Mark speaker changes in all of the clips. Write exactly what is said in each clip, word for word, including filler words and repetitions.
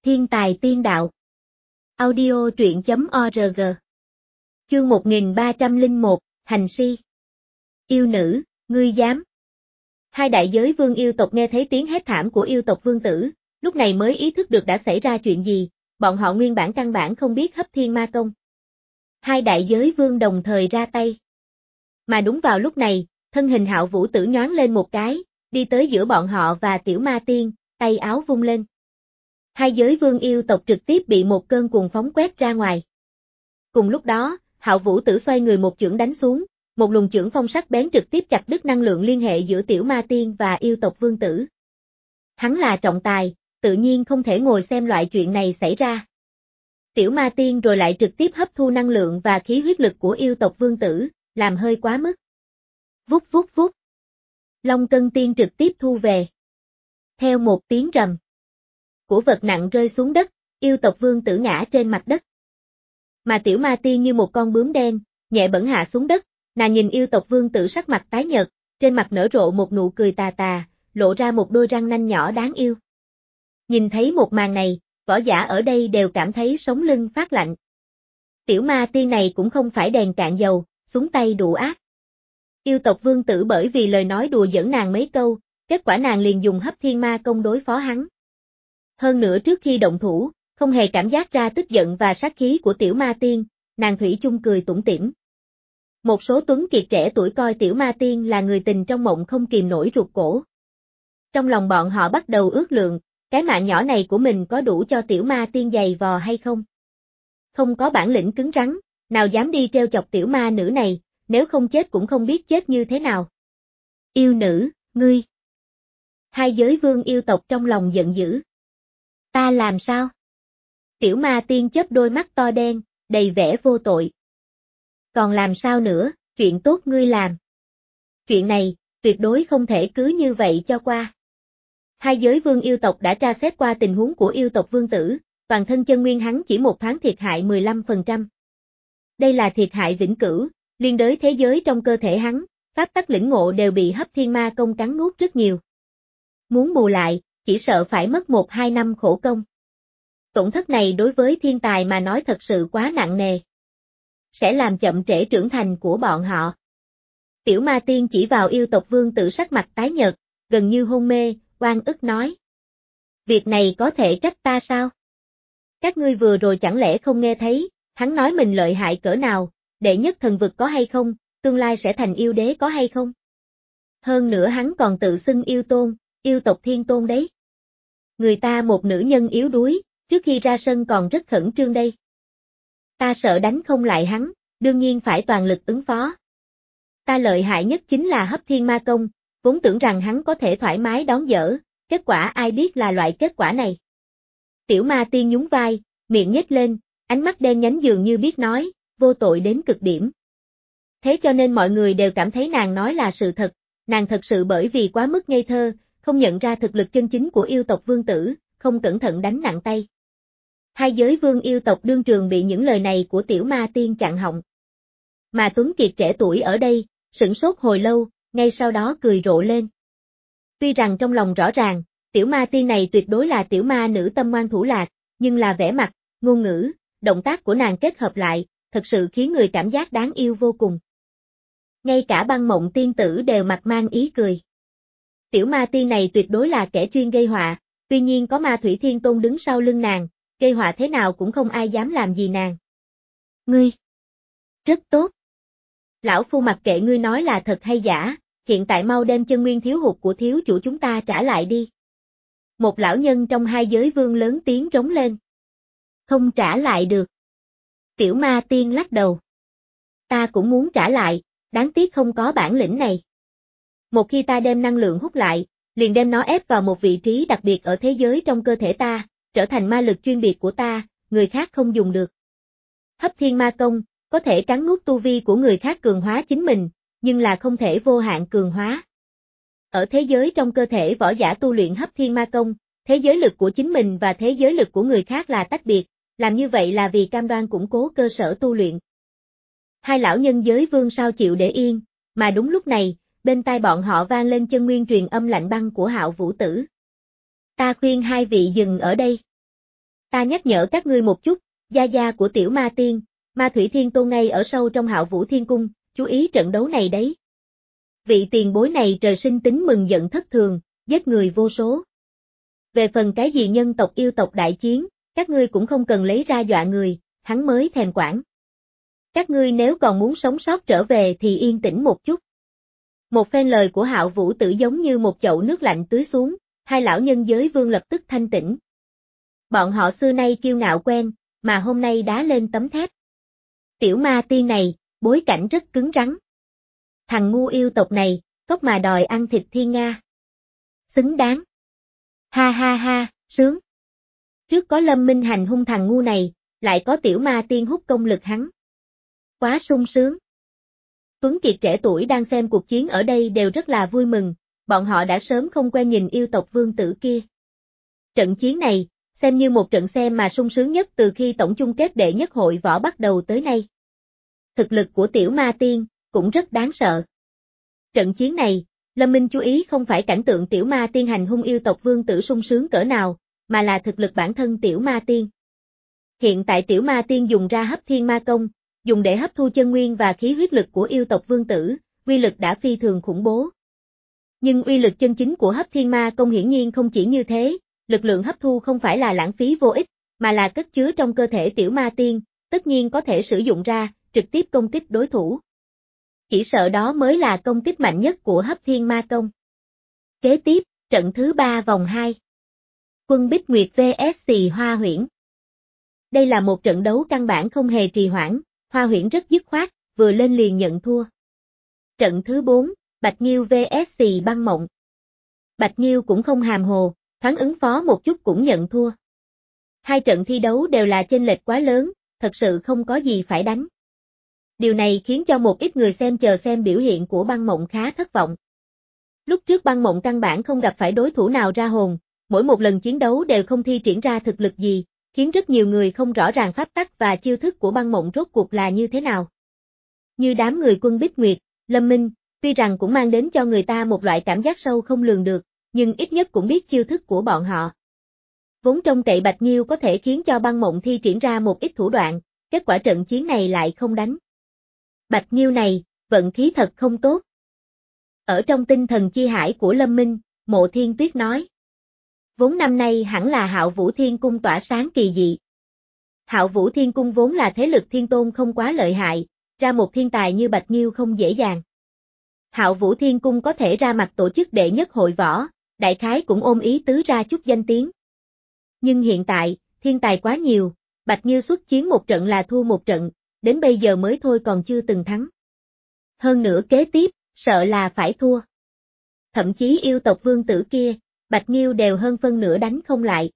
Speaker 1: Thiên tài tiên đạo. Audio truyện chấm org. Chương một nghìn ba trăm lẻ một, Hành si. Yêu nữ, ngươi dám. Hai đại giới vương yêu tộc nghe thấy tiếng hét thảm của yêu tộc vương tử, lúc này mới ý thức được đã xảy ra chuyện gì, bọn họ nguyên bản căn bản không biết hấp thiên ma công. Hai đại giới vương đồng thời ra tay. Mà đúng vào lúc này, thân hình Hạo Vũ Tử nhoáng lên một cái, đi tới giữa bọn họ và tiểu ma tiên, tay áo vung lên. Hai giới vương yêu tộc trực tiếp bị một cơn cuồng phóng quét ra ngoài. Cùng lúc đó, Hạo Vũ Tử xoay người một chưởng đánh xuống, một luồng chưởng phong sắc bén trực tiếp chặt đứt năng lượng liên hệ giữa tiểu ma tiên và yêu tộc vương tử. Hắn là trọng tài, tự nhiên không thể ngồi xem loại chuyện này xảy ra. Tiểu ma tiên rồi lại trực tiếp hấp thu năng lượng và khí huyết lực của yêu tộc vương tử, làm hơi quá mức. Vút vút vút. Long Cân Tiên trực tiếp thu về. Theo một tiếng rầm, của vật nặng rơi xuống đất, yêu tộc vương tử ngã trên mặt đất. Mà tiểu ma tiên như một con bướm đen, nhẹ bẫng hạ xuống đất, nàng nhìn yêu tộc vương tử sắc mặt tái nhợt, trên mặt nở rộ một nụ cười tà tà, lộ ra một đôi răng nanh nhỏ đáng yêu. Nhìn thấy một màn này, võ giả ở đây đều cảm thấy sống lưng phát lạnh. Tiểu ma tiên này cũng không phải đèn cạn dầu, xuống tay đủ ác. Yêu tộc vương tử bởi vì lời nói đùa giỡn nàng mấy câu, kết quả nàng liền dùng hấp thiên ma công đối phó hắn. Hơn nữa trước khi động thủ, không hề cảm giác ra tức giận và sát khí của tiểu ma tiên, nàng thủy chung cười tủm tỉm. Một số tuấn kiệt trẻ tuổi coi tiểu ma tiên là người tình trong mộng không kìm nổi ruột cổ. Trong lòng bọn họ bắt đầu ước lượng, cái mạng nhỏ này của mình có đủ cho tiểu ma tiên giày vò hay không? Không có bản lĩnh cứng rắn, nào dám đi treo chọc tiểu ma nữ này, nếu không chết cũng không biết chết như thế nào. Yêu nữ, ngươi. Hai giới vương yêu tộc trong lòng giận dữ. Ta làm sao? Tiểu ma tiên chớp đôi mắt to đen, đầy vẻ vô tội. Còn làm sao nữa, chuyện tốt ngươi làm. Chuyện này, tuyệt đối không thể cứ như vậy cho qua. Hai giới vương yêu tộc đã tra xét qua tình huống của yêu tộc vương tử, toàn thân chân nguyên hắn chỉ một thoáng thiệt hại mười lăm phần trăm. Đây là thiệt hại vĩnh cửu, liên đới thế giới trong cơ thể hắn, pháp tắc lĩnh ngộ đều bị hấp thiên ma công cắn nuốt rất nhiều. Muốn bù lại, chỉ sợ phải mất một hai năm khổ công. Tổn thất này đối với thiên tài mà nói thật sự quá nặng nề. Sẽ làm chậm trễ trưởng thành của bọn họ. Tiểu ma tiên chỉ vào yêu tộc vương tử sắc mặt tái nhợt, gần như hôn mê, oan ức nói. Việc này có thể trách ta sao? Các ngươi vừa rồi chẳng lẽ không nghe thấy, hắn nói mình lợi hại cỡ nào, đệ nhất thần vực có hay không, tương lai sẽ thành yêu đế có hay không? Hơn nữa hắn còn tự xưng yêu tôn, yêu tộc thiên tôn đấy. Người ta một nữ nhân yếu đuối, trước khi ra sân còn rất khẩn trương đây. Ta sợ đánh không lại hắn, đương nhiên phải toàn lực ứng phó. Ta lợi hại nhất chính là hấp thiên ma công, vốn tưởng rằng hắn có thể thoải mái đón dỡ, kết quả ai biết là loại kết quả này. Tiểu ma tiên nhún vai, miệng nhếch lên, ánh mắt đen nhánh dường như biết nói, vô tội đến cực điểm. Thế cho nên mọi người đều cảm thấy nàng nói là sự thật, nàng thật sự bởi vì quá mức ngây thơ, không nhận ra thực lực chân chính của yêu tộc vương tử, không cẩn thận đánh nặng tay. Hai giới vương yêu tộc đương trường bị những lời này của tiểu ma tiên chặn họng. Mà tuấn kiệt trẻ tuổi ở đây, sửng sốt hồi lâu, ngay sau đó cười rộ lên. Tuy rằng trong lòng rõ ràng, tiểu ma tiên này tuyệt đối là tiểu ma nữ tâm ngoan thủ lạt, nhưng là vẻ mặt, ngôn ngữ, động tác của nàng kết hợp lại, thật sự khiến người cảm giác đáng yêu vô cùng. Ngay cả Băng Mộng tiên tử đều mặt mang ý cười. Tiểu ma tiên này tuyệt đối là kẻ chuyên gây họa, tuy nhiên có ma thủy thiên tôn đứng sau lưng nàng, gây họa thế nào cũng không ai dám làm gì nàng. Ngươi! Rất tốt! Lão phu mặc kệ ngươi nói là thật hay giả, hiện tại mau đem chân nguyên thiếu hụt của thiếu chủ chúng ta trả lại đi. Một lão nhân trong hai giới vương lớn tiếng rống lên. Không trả lại được. Tiểu ma tiên lắc đầu. Ta cũng muốn trả lại, đáng tiếc không có bản lĩnh này. Một khi ta đem năng lượng hút lại, liền đem nó ép vào một vị trí đặc biệt ở thế giới trong cơ thể ta, trở thành ma lực chuyên biệt của ta, người khác không dùng được. Hấp thiên ma công, có thể cắn nuốt tu vi của người khác cường hóa chính mình, nhưng là không thể vô hạn cường hóa. Ở thế giới trong cơ thể võ giả tu luyện hấp thiên ma công, thế giới lực của chính mình và thế giới lực của người khác là tách biệt, làm như vậy là vì cam đoan củng cố cơ sở tu luyện. Hai lão nhân giới vương sao chịu để yên, mà đúng lúc này, bên tai bọn họ vang lên chân nguyên truyền âm lạnh băng của Hạo Vũ Tử. Ta khuyên hai vị dừng ở đây. Ta nhắc nhở các ngươi một chút, gia gia của tiểu ma tiên, Ma Thủy Thiên Tôn ngay ở sâu trong Hạo Vũ Thiên Cung, chú ý trận đấu này đấy. Vị tiền bối này trời sinh tính mừng giận thất thường, giết người vô số. Về phần cái gì nhân tộc yêu tộc đại chiến, các ngươi cũng không cần lấy ra dọa người, hắn mới thèm quản. Các ngươi nếu còn muốn sống sót trở về thì yên tĩnh một chút. Một phen lời của Hạo Vũ Tử giống như một chậu nước lạnh tưới xuống, hai lão nhân giới vương lập tức thanh tĩnh. Bọn họ xưa nay kiêu ngạo quen, mà hôm nay đá lên tấm thép. Tiểu ma tiên này, bối cảnh rất cứng rắn. Thằng ngu yêu tộc này, cóc mà đòi ăn thịt thiên nga. Xứng đáng. Ha ha ha, sướng. Trước có Lâm Minh hành hung thằng ngu này, lại có tiểu ma tiên hút công lực hắn. Quá sung sướng. Tuấn Kiệt trẻ tuổi đang xem cuộc chiến ở đây đều rất là vui mừng, bọn họ đã sớm không quen nhìn yêu tộc vương tử kia. Trận chiến này, xem như một trận xem mà sung sướng nhất từ khi tổng chung kết đệ nhất hội võ bắt đầu tới nay. Thực lực của tiểu ma tiên, cũng rất đáng sợ. Trận chiến này, Lâm Minh chú ý không phải cảnh tượng tiểu ma tiên hành hung yêu tộc vương tử sung sướng cỡ nào, mà là thực lực bản thân tiểu ma tiên. Hiện tại tiểu ma tiên dùng ra hấp thiên ma công, dùng để hấp thu chân nguyên và khí huyết lực của yêu tộc vương tử, uy lực đã phi thường khủng bố. Nhưng uy lực chân chính của hấp thiên ma công hiển nhiên không chỉ như thế, lực lượng hấp thu không phải là lãng phí vô ích, mà là cất chứa trong cơ thể tiểu ma tiên, tất nhiên có thể sử dụng ra, trực tiếp công kích đối thủ. Chỉ sợ đó mới là công kích mạnh nhất của hấp thiên ma công. Kế tiếp, trận thứ ba vòng hai. Quân Bích Nguyệt vs Hoa Huyễn. Đây là một trận đấu căn bản không hề trì hoãn, Hoa Huyễn rất dứt khoát, vừa lên liền nhận thua. Trận thứ bốn, Bạch Nghiêu vs Băng Mộng. Bạch Nghiêu cũng không hàm hồ, thoáng ứng phó một chút cũng nhận thua. Hai trận thi đấu đều là chênh lệch quá lớn, thật sự không có gì phải đánh. Điều này khiến cho một ít người xem chờ xem biểu hiện của Băng Mộng khá thất vọng. Lúc trước Băng Mộng căn bản không gặp phải đối thủ nào ra hồn, mỗi một lần chiến đấu đều không thi triển ra thực lực gì, khiến rất nhiều người không rõ ràng pháp tắc và chiêu thức của Băng Mộng rốt cuộc là như thế nào. Như đám người Quân Bích Nguyệt, Lâm Minh, tuy rằng cũng mang đến cho người ta một loại cảm giác sâu không lường được, nhưng ít nhất cũng biết chiêu thức của bọn họ. Vốn trông cậy Bạch Nghiêu có thể khiến cho Băng Mộng thi triển ra một ít thủ đoạn, kết quả trận chiến này lại không đánh. Bạch Nghiêu này, vận khí thật không tốt. Ở trong tinh thần chi hải của Lâm Minh, Mộ Thiên Tuyết nói. Vốn năm nay hẳn là Hạo Vũ Thiên Cung tỏa sáng kỳ dị. Hạo Vũ Thiên Cung vốn là thế lực thiên tôn không quá lợi hại, ra một thiên tài như Bạch Nghiêu không dễ dàng. Hạo Vũ Thiên Cung có thể ra mặt tổ chức đệ nhất hội võ, đại khái cũng ôm ý tứ ra chút danh tiếng. Nhưng hiện tại, thiên tài quá nhiều, Bạch Nghiêu xuất chiến một trận là thua một trận, đến bây giờ mới thôi còn chưa từng thắng. Hơn nữa kế tiếp, sợ là phải thua. Thậm chí yêu tộc vương tử kia, Bạch Nghiêu đều hơn phân nửa đánh không lại.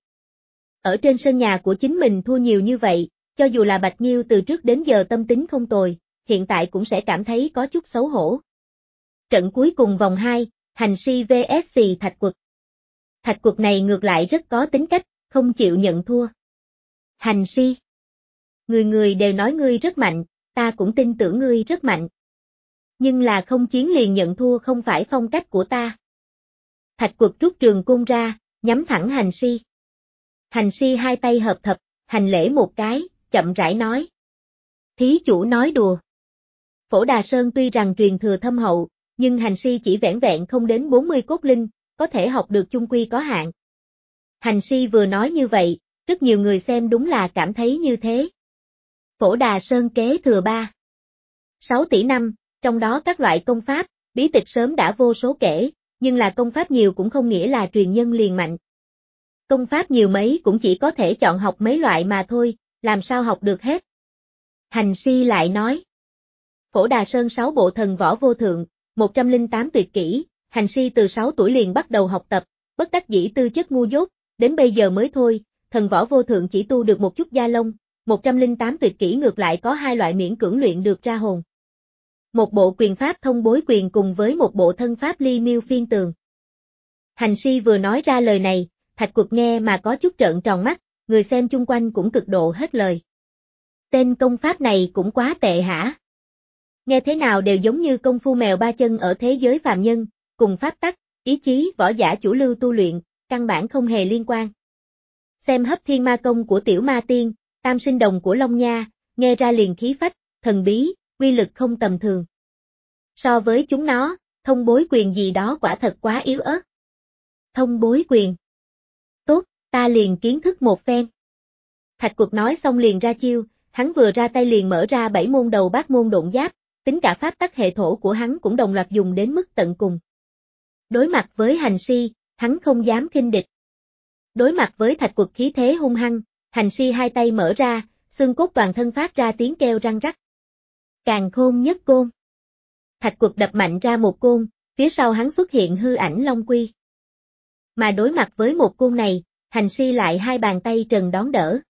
Speaker 1: Ở trên sân nhà của chính mình thua nhiều như vậy, cho dù là Bạch Nghiêu từ trước đến giờ tâm tính không tồi, hiện tại cũng sẽ cảm thấy có chút xấu hổ. Trận cuối cùng vòng hai, Hành Si vs Thạch Quật. Thạch Quật này ngược lại rất có tính cách, không chịu nhận thua. Hành Si. Người người đều nói ngươi rất mạnh, ta cũng tin tưởng ngươi rất mạnh. Nhưng là không chiến liền nhận thua không phải phong cách của ta. Thạch Quật rút trường côn ra, nhắm thẳng Hành Si. Hành Si hai tay hợp thập, hành lễ một cái, chậm rãi nói. Thí chủ nói đùa. Phổ Đà Sơn tuy rằng truyền thừa thâm hậu, nhưng Hành Si chỉ vẻn vẹn không đến bốn mươi cốt linh, có thể học được chung quy có hạn. Hành Si vừa nói như vậy, rất nhiều người xem đúng là cảm thấy như thế. Phổ Đà Sơn kế thừa ba. sáu tỷ năm, trong đó các loại công pháp, bí tịch sớm đã vô số kể, nhưng là công pháp nhiều cũng không nghĩa là truyền nhân liền mạnh. Công pháp nhiều mấy cũng chỉ có thể chọn học mấy loại mà thôi, làm sao học được hết. Hành Si lại nói. Phổ Đà Sơn sáu bộ thần võ vô thượng, một trăm lẻ tám tuyệt kỹ, Hành Si từ sáu tuổi liền bắt đầu học tập, bất đắc dĩ tư chất ngu dốt, đến bây giờ mới thôi, thần võ vô thượng chỉ tu được một chút da lông, một trăm lẻ tám tuyệt kỹ ngược lại có hai loại miễn cưỡng luyện được ra hồn. Một bộ quyền pháp thông bối quyền cùng với một bộ thân pháp ly miêu phiên tường. Hành Si vừa nói ra lời này, Thạch Quật nghe mà có chút trợn tròn mắt, người xem chung quanh cũng cực độ hết lời. Tên công pháp này cũng quá tệ hả? Nghe thế nào đều giống như công phu mèo ba chân ở thế giới phàm nhân, cùng pháp tắc, ý chí võ giả chủ lưu tu luyện, căn bản không hề liên quan. xem hấp thiên ma công của tiểu ma tiên, tam sinh đồng của Long Nha, nghe ra liền khí phách, thần bí, uy lực không tầm thường. So với chúng nó, thông bối quyền gì đó quả thật quá yếu ớt. Thông bối quyền. Tốt, ta liền kiến thức một phen. Thạch Quật nói xong liền ra chiêu, hắn vừa ra tay liền mở ra bảy môn đầu bát môn độn giáp, tính cả pháp tắc hệ thổ của hắn cũng đồng loạt dùng đến mức tận cùng. Đối mặt với Hành Si, hắn không dám khinh địch. Đối mặt với Thạch Quật khí thế hung hăng, Hành Si hai tay mở ra, xương cốt toàn thân phát ra tiếng kêu răng rắc. Càn Khôn Nhất Côn. Thạch Quật đập mạnh ra một côn, phía sau hắn xuất hiện hư ảnh Long Quy. Mà đối mặt với một côn này, Hành Si lại hai bàn tay trần đón đỡ.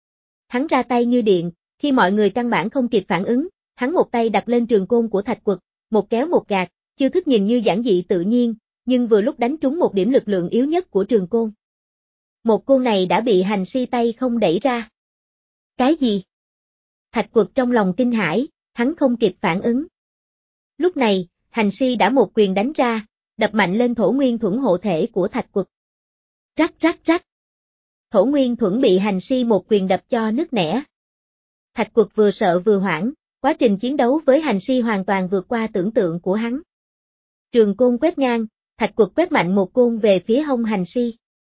Speaker 1: Hắn ra tay như điện, khi mọi người căn bản không kịp phản ứng, hắn một tay đặt lên trường côn của Thạch Quật, một kéo một gạt, chiêu thức nhìn như giản dị tự nhiên, nhưng vừa lúc đánh trúng một điểm lực lượng yếu nhất của trường côn. Một côn này đã bị Hành Si tay không đẩy ra. Cái gì? Thạch Quật trong lòng kinh hãi, hắn không kịp phản ứng. Lúc này, Hành Si đã một quyền đánh ra, đập mạnh lên thổ nguyên thuẫn hộ thể của Thạch Quật. Rắc rắc rắc. Thổ nguyên thuẫn bị Hành Si một quyền đập cho nứt nẻ. Thạch Quật vừa sợ vừa hoảng, quá trình chiến đấu với Hành Si hoàn toàn vượt qua tưởng tượng của hắn. Trường côn quét ngang, Thạch Quật quét mạnh một côn về phía hông Hành Si.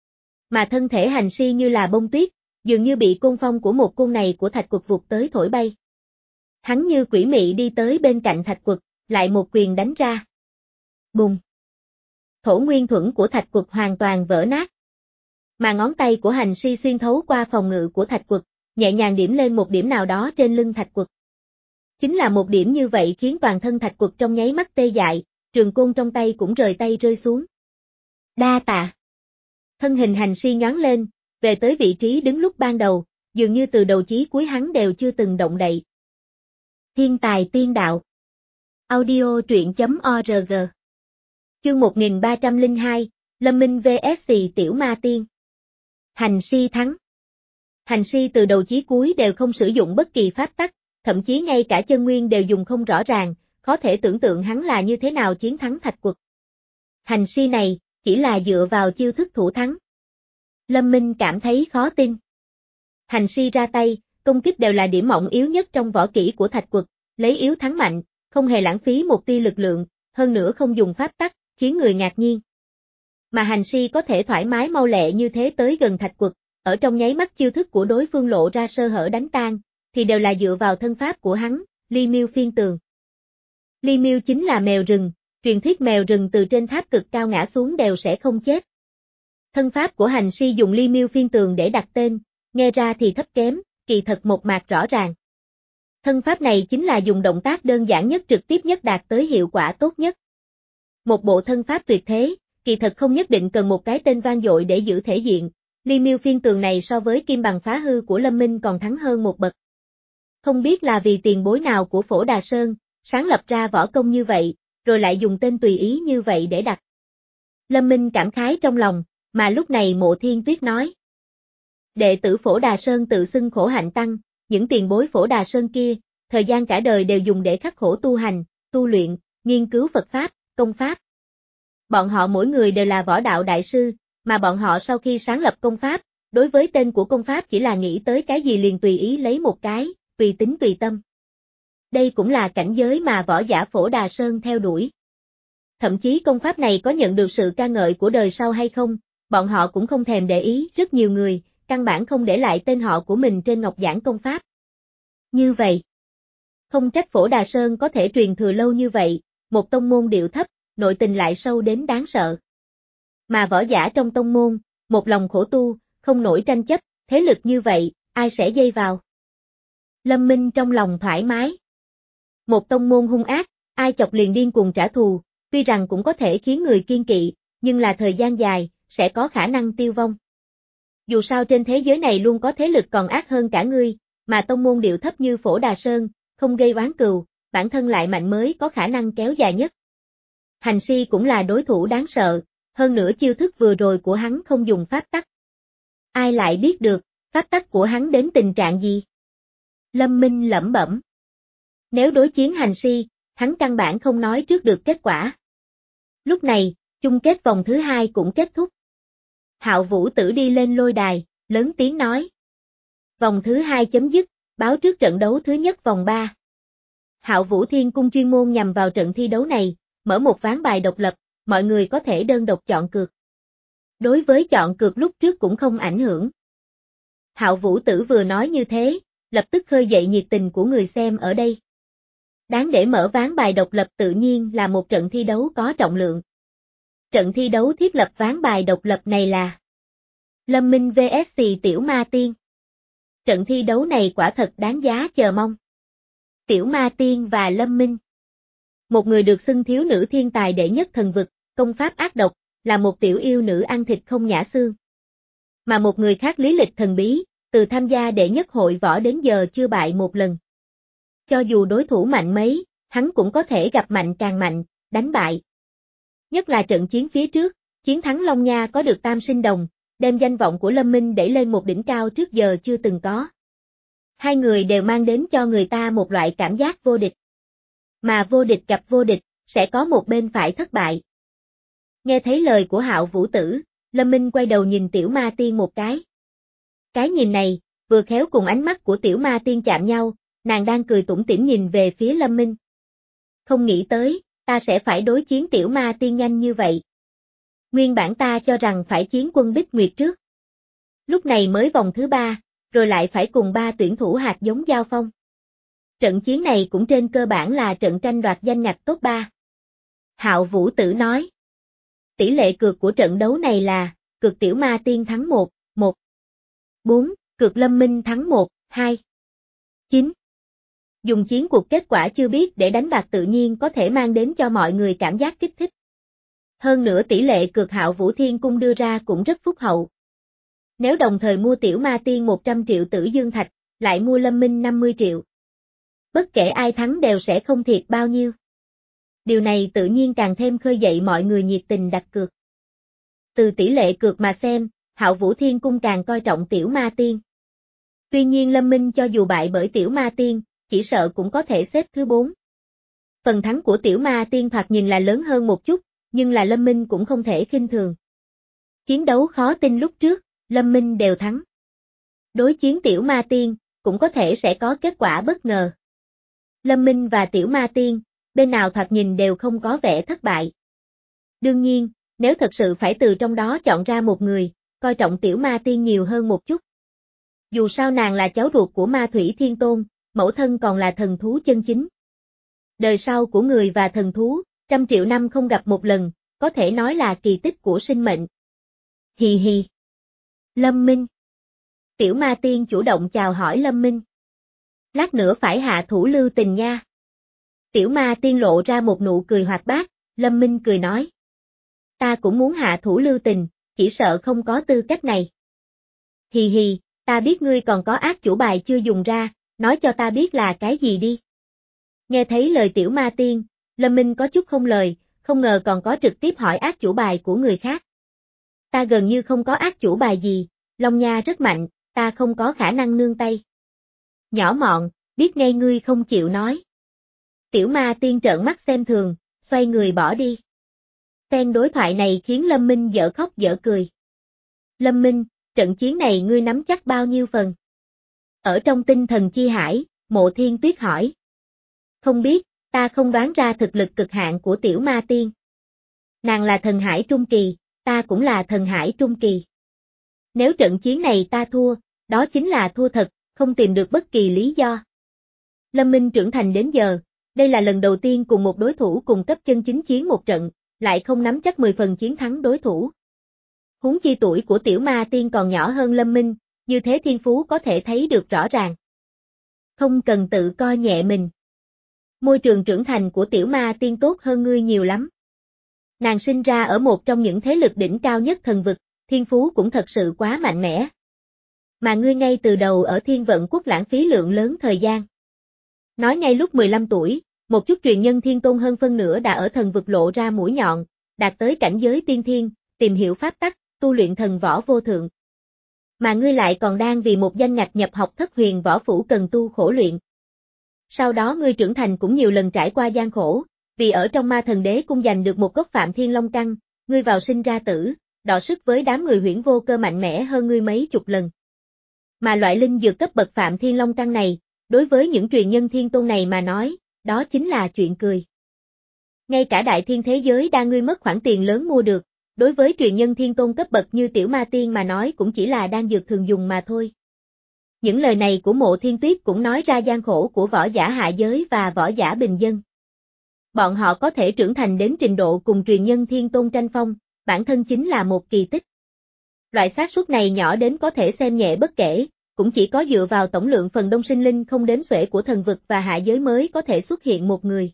Speaker 1: Mà thân thể Hành Si như là bông tuyết, dường như bị côn phong của một côn này của Thạch Quật vụt tới thổi bay. Hắn như quỷ mị đi tới bên cạnh Thạch Quật, lại một quyền đánh ra. Bùng! Thổ nguyên thuẫn của Thạch Quật hoàn toàn vỡ nát. Mà ngón tay của Hành Si xuyên thấu qua phòng ngự của Thạch Quật, nhẹ nhàng điểm lên một điểm nào đó trên lưng Thạch Quật. Chính là một điểm như vậy khiến toàn thân Thạch Quật trong nháy mắt tê dại, trường côn trong tay cũng rời tay rơi xuống. Đa tạ. Thân hình Hành Si nhoáng lên, về tới vị trí đứng lúc ban đầu, dường như từ đầu chí cuối hắn đều chưa từng động đậy. Thiên tài tiên đạo. Audio truyện chấm org. Chương một nghìn ba trăm lẻ hai, Lâm Minh vs Tiểu Ma Tiên. Hành Si thắng. Hành Si từ đầu chí cuối đều không sử dụng bất kỳ pháp tắc, thậm chí ngay cả chân nguyên đều dùng không rõ ràng, khó thể tưởng tượng hắn là như thế nào chiến thắng Thạch Quật. Hành Si này, chỉ là dựa vào chiêu thức thủ thắng. Lâm Minh cảm thấy khó tin. Hành Si ra tay, công kích đều là điểm mỏng yếu nhất trong võ kỹ của Thạch Quật, lấy yếu thắng mạnh, không hề lãng phí một tia lực lượng, hơn nữa không dùng pháp tắc, khiến người ngạc nhiên. Mà Hành Si có thể thoải mái mau lẹ như thế tới gần Thạch Quật, ở trong nháy mắt chiêu thức của đối phương lộ ra sơ hở đánh tan, thì đều là dựa vào thân pháp của hắn, Ly Miêu Phiên Tường. Ly Miêu chính là mèo rừng, truyền thuyết mèo rừng từ trên tháp cực cao ngã xuống đều sẽ không chết. Thân pháp của Hành Si dùng Ly Miêu Phiên Tường để đặt tên, nghe ra thì thấp kém, kỳ thật một mạc rõ ràng. Thân pháp này chính là dùng động tác đơn giản nhất trực tiếp nhất đạt tới hiệu quả tốt nhất. Một bộ thân pháp tuyệt thế, kỳ thật không nhất định cần một cái tên vang dội để giữ thể diện, Ly Miêu Phiên Tường này so với kim bằng phá hư của Lâm Minh còn thắng hơn một bậc. Không biết là vì tiền bối nào của Phổ Đà Sơn, sáng lập ra võ công như vậy, rồi lại dùng tên tùy ý như vậy để đặt. Lâm Minh cảm khái trong lòng, mà lúc này Mộ Thiên Tuyết nói. Đệ tử Phổ Đà Sơn tự xưng khổ hạnh tăng, những tiền bối Phổ Đà Sơn kia, thời gian cả đời đều dùng để khắc khổ tu hành, tu luyện, nghiên cứu Phật Pháp, công Pháp. Bọn họ mỗi người đều là võ đạo đại sư, mà bọn họ sau khi sáng lập công Pháp, đối với tên của công Pháp chỉ là nghĩ tới cái gì liền tùy ý lấy một cái, tùy tính tùy tâm. Đây cũng là cảnh giới mà võ giả Phổ Đà Sơn theo đuổi. Thậm chí công Pháp này có nhận được sự ca ngợi của đời sau hay không, bọn họ cũng không thèm để ý, rất nhiều người, căn bản không để lại tên họ của mình trên ngọc giảng công Pháp. Như vậy, không trách Phổ Đà Sơn có thể truyền thừa lâu như vậy, một tông môn điệu thấp, nội tình lại sâu đến đáng sợ. Mà võ giả trong tông môn, một lòng khổ tu, không nổi tranh chấp, thế lực như vậy, ai sẽ dây vào. Lâm Minh trong lòng thoải mái. Một tông môn hung ác, ai chọc liền điên cuồng trả thù, tuy rằng cũng có thể khiến người kiên kỵ, nhưng là thời gian dài, sẽ có khả năng tiêu vong. Dù sao trên thế giới này luôn có thế lực còn ác hơn cả ngươi, mà tông môn điệu thấp như Phổ Đà Sơn, không gây oán cừu, bản thân lại mạnh mới có khả năng kéo dài nhất. Hành Si cũng là đối thủ đáng sợ, hơn nữa chiêu thức vừa rồi của hắn không dùng pháp tắc. Ai lại biết được, pháp tắc của hắn đến tình trạng gì? Lâm Minh lẩm bẩm. Nếu đối chiến Hành Si, hắn căn bản không nói trước được kết quả. Lúc này, chung kết vòng thứ hai cũng kết thúc. Hạo Vũ Tử đi lên lôi đài, lớn tiếng nói. Vòng thứ hai chấm dứt, báo trước trận đấu thứ nhất vòng ba. Hạo Vũ Thiên Cung chuyên môn nhằm vào trận thi đấu này, mở một ván bài độc lập, mọi người có thể đơn độc chọn cược. Đối với chọn cược lúc trước cũng không ảnh hưởng. Hạo Vũ Tử vừa nói như thế, lập tức khơi dậy nhiệt tình của người xem ở đây. Đáng để mở ván bài độc lập tự nhiên là một trận thi đấu có trọng lượng. Trận thi đấu thiết lập ván bài độc lập này là Lâm Minh vs Tiểu Ma Tiên. Trận thi đấu này quả thật đáng giá chờ mong. Tiểu Ma Tiên và Lâm Minh. Một người được xưng thiếu nữ thiên tài đệ nhất thần vực, công pháp ác độc, là một tiểu yêu nữ ăn thịt không nhả xương. Mà một người khác lý lịch thần bí, từ tham gia đệ nhất hội võ đến giờ chưa bại một lần. Cho dù đối thủ mạnh mấy, hắn cũng có thể gặp mạnh càng mạnh, đánh bại. Nhất là trận chiến phía trước, chiến thắng Long Nha có được tam sinh đồng, đem danh vọng của Lâm Minh đẩy lên một đỉnh cao trước giờ chưa từng có. Hai người đều mang đến cho người ta một loại cảm giác vô địch. Mà vô địch gặp vô địch, sẽ có một bên phải thất bại. Nghe thấy lời của Hạo Vũ Tử, Lâm Minh quay đầu nhìn Tiểu Ma Tiên một cái. Cái nhìn này, vừa khéo cùng ánh mắt của Tiểu Ma Tiên chạm nhau, nàng đang cười tủm tỉm nhìn về phía Lâm Minh. Không nghĩ tới, ta sẽ phải đối chiến Tiểu Ma Tiên nhanh như vậy. Nguyên bản ta cho rằng phải chiến Quân Bích Nguyệt trước. Lúc này mới vòng thứ ba, rồi lại phải cùng ba tuyển thủ hạt giống giao phong. Trận chiến này cũng trên cơ bản là trận tranh đoạt danh ngạch top ba. Hạo Vũ Tử nói. Tỷ lệ cược của trận đấu này là, cược Tiểu Ma Tiên thắng một, một. bốn, cược Lâm Minh thắng một, hai. chín. Dùng chiến cuộc kết quả chưa biết để đánh bạc tự nhiên có thể mang đến cho mọi người cảm giác kích thích. Hơn nữa tỷ lệ cược Hạo Vũ Thiên Cung đưa ra cũng rất phúc hậu. Nếu đồng thời mua Tiểu Ma Tiên một trăm triệu tử dương thạch, lại mua Lâm Minh năm mươi triệu. Bất kể ai thắng đều sẽ không thiệt bao nhiêu. Điều này tự nhiên càng thêm khơi dậy mọi người nhiệt tình đặt cược. Từ tỷ lệ cược mà xem, Hạo Vũ Thiên Cung càng coi trọng Tiểu Ma Tiên. Tuy nhiên Lâm Minh cho dù bại bởi Tiểu Ma Tiên, chỉ sợ cũng có thể xếp thứ bốn. Phần thắng của Tiểu Ma Tiên thoạt nhìn là lớn hơn một chút, nhưng là Lâm Minh cũng không thể khinh thường. Chiến đấu khó tin lúc trước, Lâm Minh đều thắng. Đối chiến Tiểu Ma Tiên, cũng có thể sẽ có kết quả bất ngờ. Lâm Minh và Tiểu Ma Tiên, bên nào thoạt nhìn đều không có vẻ thất bại. Đương nhiên, nếu thật sự phải từ trong đó chọn ra một người, coi trọng Tiểu Ma Tiên nhiều hơn một chút. Dù sao nàng là cháu ruột của Ma Thủy Thiên Tôn, mẫu thân còn là thần thú chân chính. Đời sau của người và thần thú, trăm triệu năm không gặp một lần, có thể nói là kỳ tích của sinh mệnh. Hì hì. Lâm Minh. Tiểu Ma Tiên chủ động chào hỏi Lâm Minh. Lát nữa phải hạ thủ lưu tình nha. Tiểu Ma Tiên lộ ra một nụ cười hoạt bát, Lâm Minh cười nói. Ta cũng muốn hạ thủ lưu tình, chỉ sợ không có tư cách này. Hì hì, ta biết ngươi còn có ác chủ bài chưa dùng ra, nói cho ta biết là cái gì đi. Nghe thấy lời Tiểu Ma Tiên, Lâm Minh có chút không lời, không ngờ còn có trực tiếp hỏi ác chủ bài của người khác. Ta gần như không có ác chủ bài gì, Long Nha rất mạnh, ta không có khả năng nương tay. Nhỏ mọn, biết ngay ngươi không chịu nói. Tiểu Ma Tiên trợn mắt xem thường, xoay người bỏ đi. Phen đối thoại này khiến Lâm Minh dở khóc dở cười. Lâm Minh, trận chiến này ngươi nắm chắc bao nhiêu phần? Ở trong tinh thần chi hải, Mộ Thiên Tuyết hỏi. Không biết, ta không đoán ra thực lực cực hạn của Tiểu Ma Tiên. Nàng là thần hải trung kỳ, ta cũng là thần hải trung kỳ. Nếu trận chiến này ta thua, đó chính là thua thật, không tìm được bất kỳ lý do. Lâm Minh trưởng thành đến giờ, đây là lần đầu tiên cùng một đối thủ cùng cấp chân chính chiến một trận, lại không nắm chắc mười phần chiến thắng đối thủ. Huống chi tuổi của Tiểu Ma Tiên còn nhỏ hơn Lâm Minh, như thế thiên phú có thể thấy được rõ ràng. Không cần tự coi nhẹ mình. Môi trường trưởng thành của Tiểu Ma Tiên tốt hơn ngươi nhiều lắm. Nàng sinh ra ở một trong những thế lực đỉnh cao nhất thần vực, thiên phú cũng thật sự quá mạnh mẽ. Mà ngươi ngay từ đầu ở Thiên Vận Quốc lãng phí lượng lớn thời gian. Nói ngay lúc mười lăm tuổi, một chút truyền nhân thiên tôn hơn phân nửa đã ở thần vực lộ ra mũi nhọn, đạt tới cảnh giới tiên thiên, tìm hiểu pháp tắc, tu luyện thần võ vô thượng. Mà ngươi lại còn đang vì một danh ngạch nhập học Thất Huyền Võ Phủ cần tu khổ luyện. Sau đó ngươi trưởng thành cũng nhiều lần trải qua gian khổ, vì ở trong Ma Thần Đế cung giành được một gốc Phạm Thiên Long căn, ngươi vào sinh ra tử, đọ sức với đám người Huyễn Vô Cơ mạnh mẽ hơn ngươi mấy chục lần. Mà loại linh dược cấp bậc Phạm Thiên Long Căn này, đối với những truyền nhân thiên tôn này mà nói, đó chính là chuyện cười. Ngay cả đại thiên thế giới đang ngươi mất khoản tiền lớn mua được, đối với truyền nhân thiên tôn cấp bậc như Tiểu Ma Tiên mà nói cũng chỉ là đan dược thường dùng mà thôi. Những lời này của Mộ Thiên Tuyết cũng nói ra gian khổ của võ giả hạ giới và võ giả bình dân. Bọn họ có thể trưởng thành đến trình độ cùng truyền nhân thiên tôn tranh phong, bản thân chính là một kỳ tích. Loại xác suất này nhỏ đến có thể xem nhẹ bất kể, cũng chỉ có dựa vào tổng lượng phần đông sinh linh không đếm xuể của thần vực và hạ giới mới có thể xuất hiện một người.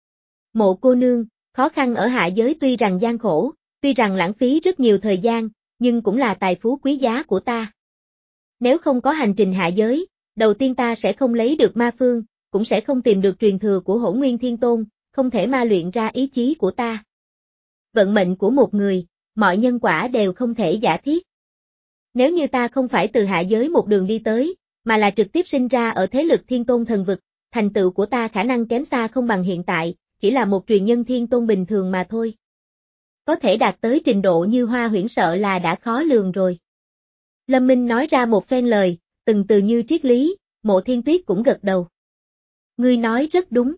Speaker 1: Mộ cô nương, khó khăn ở hạ giới tuy rằng gian khổ, tuy rằng lãng phí rất nhiều thời gian, nhưng cũng là tài phú quý giá của ta. Nếu không có hành trình hạ giới, đầu tiên ta sẽ không lấy được ma phương, cũng sẽ không tìm được truyền thừa của Hỗn Nguyên Thiên Tôn, không thể ma luyện ra ý chí của ta. Vận mệnh của một người, mọi nhân quả đều không thể giả thiết. Nếu như ta không phải từ hạ giới một đường đi tới, mà là trực tiếp sinh ra ở thế lực thiên tôn thần vực, thành tựu của ta khả năng kém xa không bằng hiện tại, chỉ là một truyền nhân thiên tôn bình thường mà thôi. Có thể đạt tới trình độ như Hoa Huyễn sợ là đã khó lường rồi. Lâm Minh nói ra một phen lời, từng từ như triết lý, Mộ Thiên Tuyết cũng gật đầu. Ngươi nói rất đúng.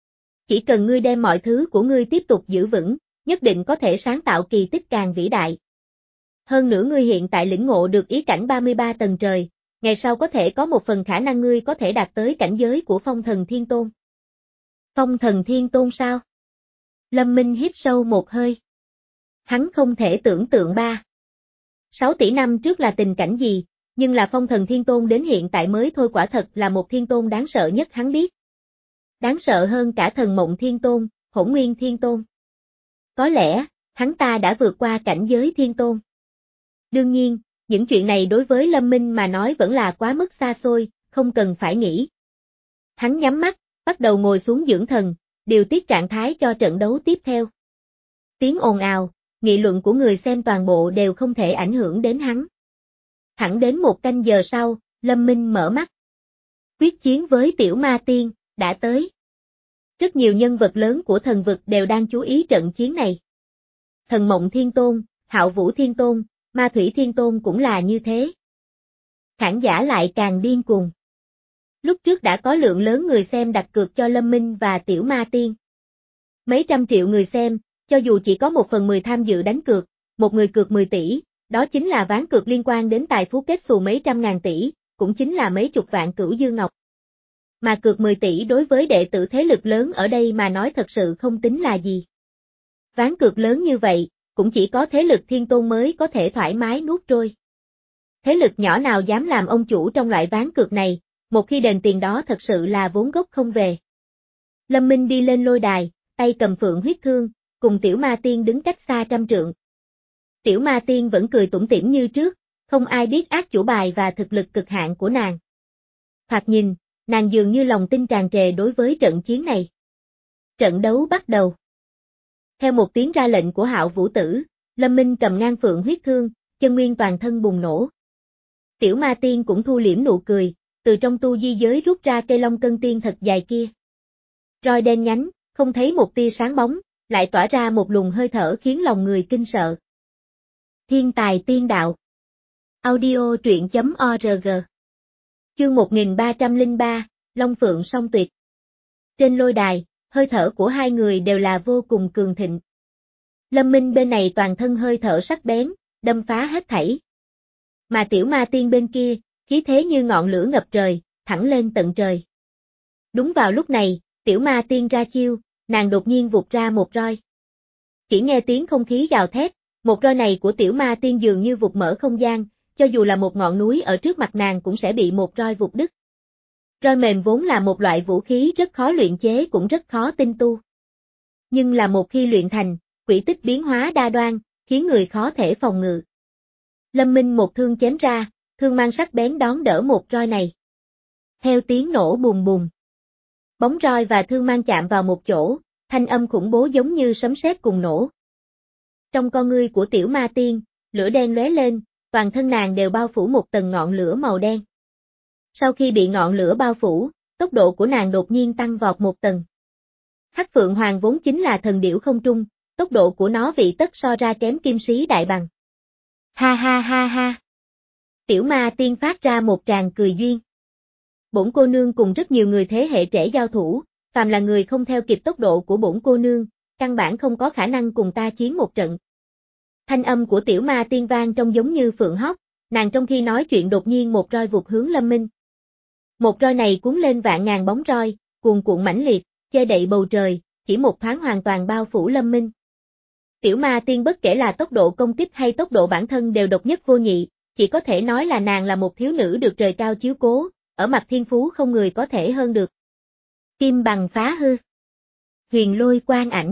Speaker 1: Chỉ cần ngươi đem mọi thứ của ngươi tiếp tục giữ vững, nhất định có thể sáng tạo kỳ tích càng vĩ đại. Hơn nữa ngươi hiện tại lĩnh ngộ được ý cảnh ba mươi ba tầng trời, ngày sau có thể có một phần khả năng ngươi có thể đạt tới cảnh giới của Phong Thần Thiên Tôn. Phong Thần Thiên Tôn sao? Lâm Minh hít sâu một hơi. Hắn không thể tưởng tượng ba. sáu tỷ năm trước là tình cảnh gì, nhưng là Phong Thần Thiên Tôn đến hiện tại mới thôi quả thật là một thiên tôn đáng sợ nhất hắn biết. Đáng sợ hơn cả Thần Mộng Thiên Tôn, Hỗn Nguyên Thiên Tôn. Có lẽ, hắn ta đã vượt qua cảnh giới thiên tôn. Đương nhiên, những chuyện này đối với Lâm Minh mà nói vẫn là quá mức xa xôi, không cần phải nghĩ. Hắn nhắm mắt, bắt đầu ngồi xuống dưỡng thần, điều tiết trạng thái cho trận đấu tiếp theo. Tiếng ồn ào, nghị luận của người xem toàn bộ đều không thể ảnh hưởng đến hắn. Thẳng đến một canh giờ sau, Lâm Minh mở mắt. Quyết chiến với Tiểu Ma Tiên, đã tới. Rất nhiều nhân vật lớn của thần vực đều đang chú ý trận chiến này. Thần Mộng Thiên Tôn, Hạo Vũ Thiên Tôn, Ma Thủy Thiên Tôn cũng là như thế. Khán giả lại càng điên cuồng. Lúc trước đã có lượng lớn người xem đặt cược cho Lâm Minh và Tiểu Ma Tiên. Mấy trăm triệu người xem, cho dù chỉ có một phần mười tham dự đánh cược, một người cược mười tỷ, đó chính là ván cược liên quan đến tài phú kết xù mấy trăm ngàn tỷ, cũng chính là mấy chục vạn cửu dư ngọc. Mà cược mười tỷ đối với đệ tử thế lực lớn ở đây mà nói thật sự không tính là gì. Ván cược lớn như vậy, cũng chỉ có thế lực thiên tôn mới có thể thoải mái nuốt trôi. Thế lực nhỏ nào dám làm ông chủ trong loại ván cược này, một khi đền tiền đó thật sự là vốn gốc không về. Lâm Minh đi lên lôi đài, tay cầm phượng huyết thương, cùng Tiểu Ma Tiên đứng cách xa trăm trượng. Tiểu Ma Tiên vẫn cười tủm tỉm như trước, không ai biết ác chủ bài và thực lực cực hạn của nàng. Thoạt nhìn, nàng dường như lòng tin tràn trề đối với trận chiến này. Trận đấu bắt đầu. Theo một tiếng ra lệnh của Hạo Vũ Tử, Lâm Minh cầm ngang phượng huyết thương, chân nguyên toàn thân bùng nổ. Tiểu Ma Tiên cũng thu liễm nụ cười, từ trong tu di giới rút ra cây long cân tiên thật dài kia. Roi đen nhánh, không thấy một tia sáng bóng, lại tỏa ra một luồng hơi thở khiến lòng người kinh sợ. Thiên tài tiên đạo. Audio truyện chấm org. Chương một nghìn ba trăm lẻ ba, Long Phượng song tuyệt. Trên lôi đài, hơi thở của hai người đều là vô cùng cường thịnh. Lâm Minh bên này toàn thân hơi thở sắc bén, đâm phá hết thảy. Mà Tiểu Ma Tiên bên kia, khí thế như ngọn lửa ngập trời, thẳng lên tận trời. Đúng vào lúc này, Tiểu Ma Tiên ra chiêu, nàng đột nhiên vụt ra một roi. Chỉ nghe tiếng không khí gào thét, một roi này của Tiểu Ma Tiên dường như vụt mở không gian, cho dù là một ngọn núi ở trước mặt nàng cũng sẽ bị một roi vụt đứt. Roi mềm vốn là một loại vũ khí rất khó luyện chế cũng rất khó tinh tu. Nhưng là một khi luyện thành, quỹ tích biến hóa đa đoan, khiến người khó thể phòng ngự. Lâm Minh một thương chém ra, thương mang sắc bén đón đỡ một roi này. Theo tiếng nổ bùm bùm. Bóng roi và thương mang chạm vào một chỗ, thanh âm khủng bố giống như sấm sét cùng nổ. Trong con ngươi của Tiểu Ma Tiên, lửa đen lóe lên, toàn thân nàng đều bao phủ một tầng ngọn lửa màu đen. Sau khi bị ngọn lửa bao phủ, tốc độ của nàng đột nhiên tăng vọt một tầng. Hắc Phượng Hoàng vốn chính là thần điểu không trung, tốc độ của nó vị tất so ra kém kim sĩ đại bằng. Ha ha ha ha. Tiểu ma tiên phát ra một tràng cười duyên. Bổn cô nương cùng rất nhiều người thế hệ trẻ giao thủ, phàm là người không theo kịp tốc độ của bổn cô nương, căn bản không có khả năng cùng ta chiến một trận. Thanh âm của tiểu ma tiên vang trông giống như phượng hót, nàng trong khi nói chuyện đột nhiên một roi vụt hướng Lâm Minh. Một roi này cuốn lên vạn ngàn bóng roi, cuồn cuộn mãnh liệt, che đậy bầu trời, chỉ một thoáng hoàn toàn bao phủ Lâm Minh. Tiểu ma tiên bất kể là tốc độ công kích hay tốc độ bản thân đều độc nhất vô nhị, chỉ có thể nói là nàng là một thiếu nữ được trời cao chiếu cố, ở mặt thiên phú không người có thể hơn được. Kim bằng phá hư. Huyền lôi quang ảnh.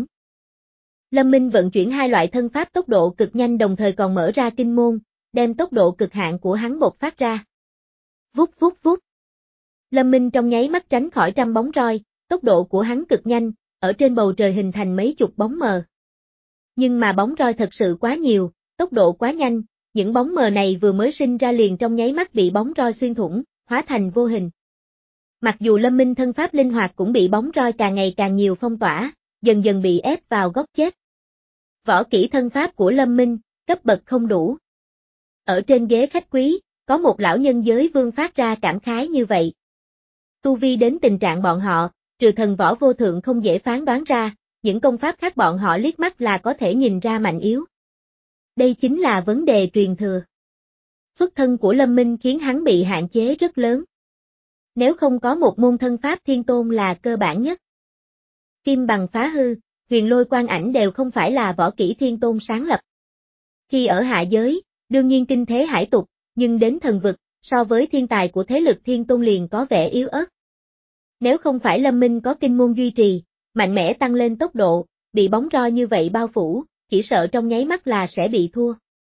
Speaker 1: Lâm Minh vận chuyển hai loại thân pháp tốc độ cực nhanh đồng thời còn mở ra kinh môn, đem tốc độ cực hạn của hắn bộc phát ra. Vút vút vút. Lâm Minh trong nháy mắt tránh khỏi trăm bóng roi, tốc độ của hắn cực nhanh, ở trên bầu trời hình thành mấy chục bóng mờ. Nhưng mà bóng roi thật sự quá nhiều, tốc độ quá nhanh, những bóng mờ này vừa mới sinh ra liền trong nháy mắt bị bóng roi xuyên thủng, hóa thành vô hình. Mặc dù Lâm Minh thân pháp linh hoạt cũng bị bóng roi càng ngày càng nhiều phong tỏa, dần dần bị ép vào góc chết. Võ kỹ thân pháp của Lâm Minh, cấp bậc không đủ. Ở trên ghế khách quý, có một lão nhân giới vương phát ra cảm khái như vậy. Tu vi đến tình trạng bọn họ, trừ thần võ vô thượng không dễ phán đoán ra, những công pháp khác bọn họ liếc mắt là có thể nhìn ra mạnh yếu. Đây chính là vấn đề truyền thừa. Xuất thân của Lâm Minh khiến hắn bị hạn chế rất lớn. Nếu không có một môn thân pháp thiên tôn là cơ bản nhất. Kim bằng phá hư, huyền lôi quang ảnh đều không phải là võ kỹ thiên tôn sáng lập. Khi ở hạ giới, đương nhiên kinh thế hải tục, nhưng đến thần vực, so với thiên tài của thế lực thiên tôn liền có vẻ yếu ớt. Nếu không phải Lâm Minh có kinh môn duy trì, mạnh mẽ tăng lên tốc độ, bị bóng roi như vậy bao phủ, chỉ sợ trong nháy mắt là sẽ bị thua.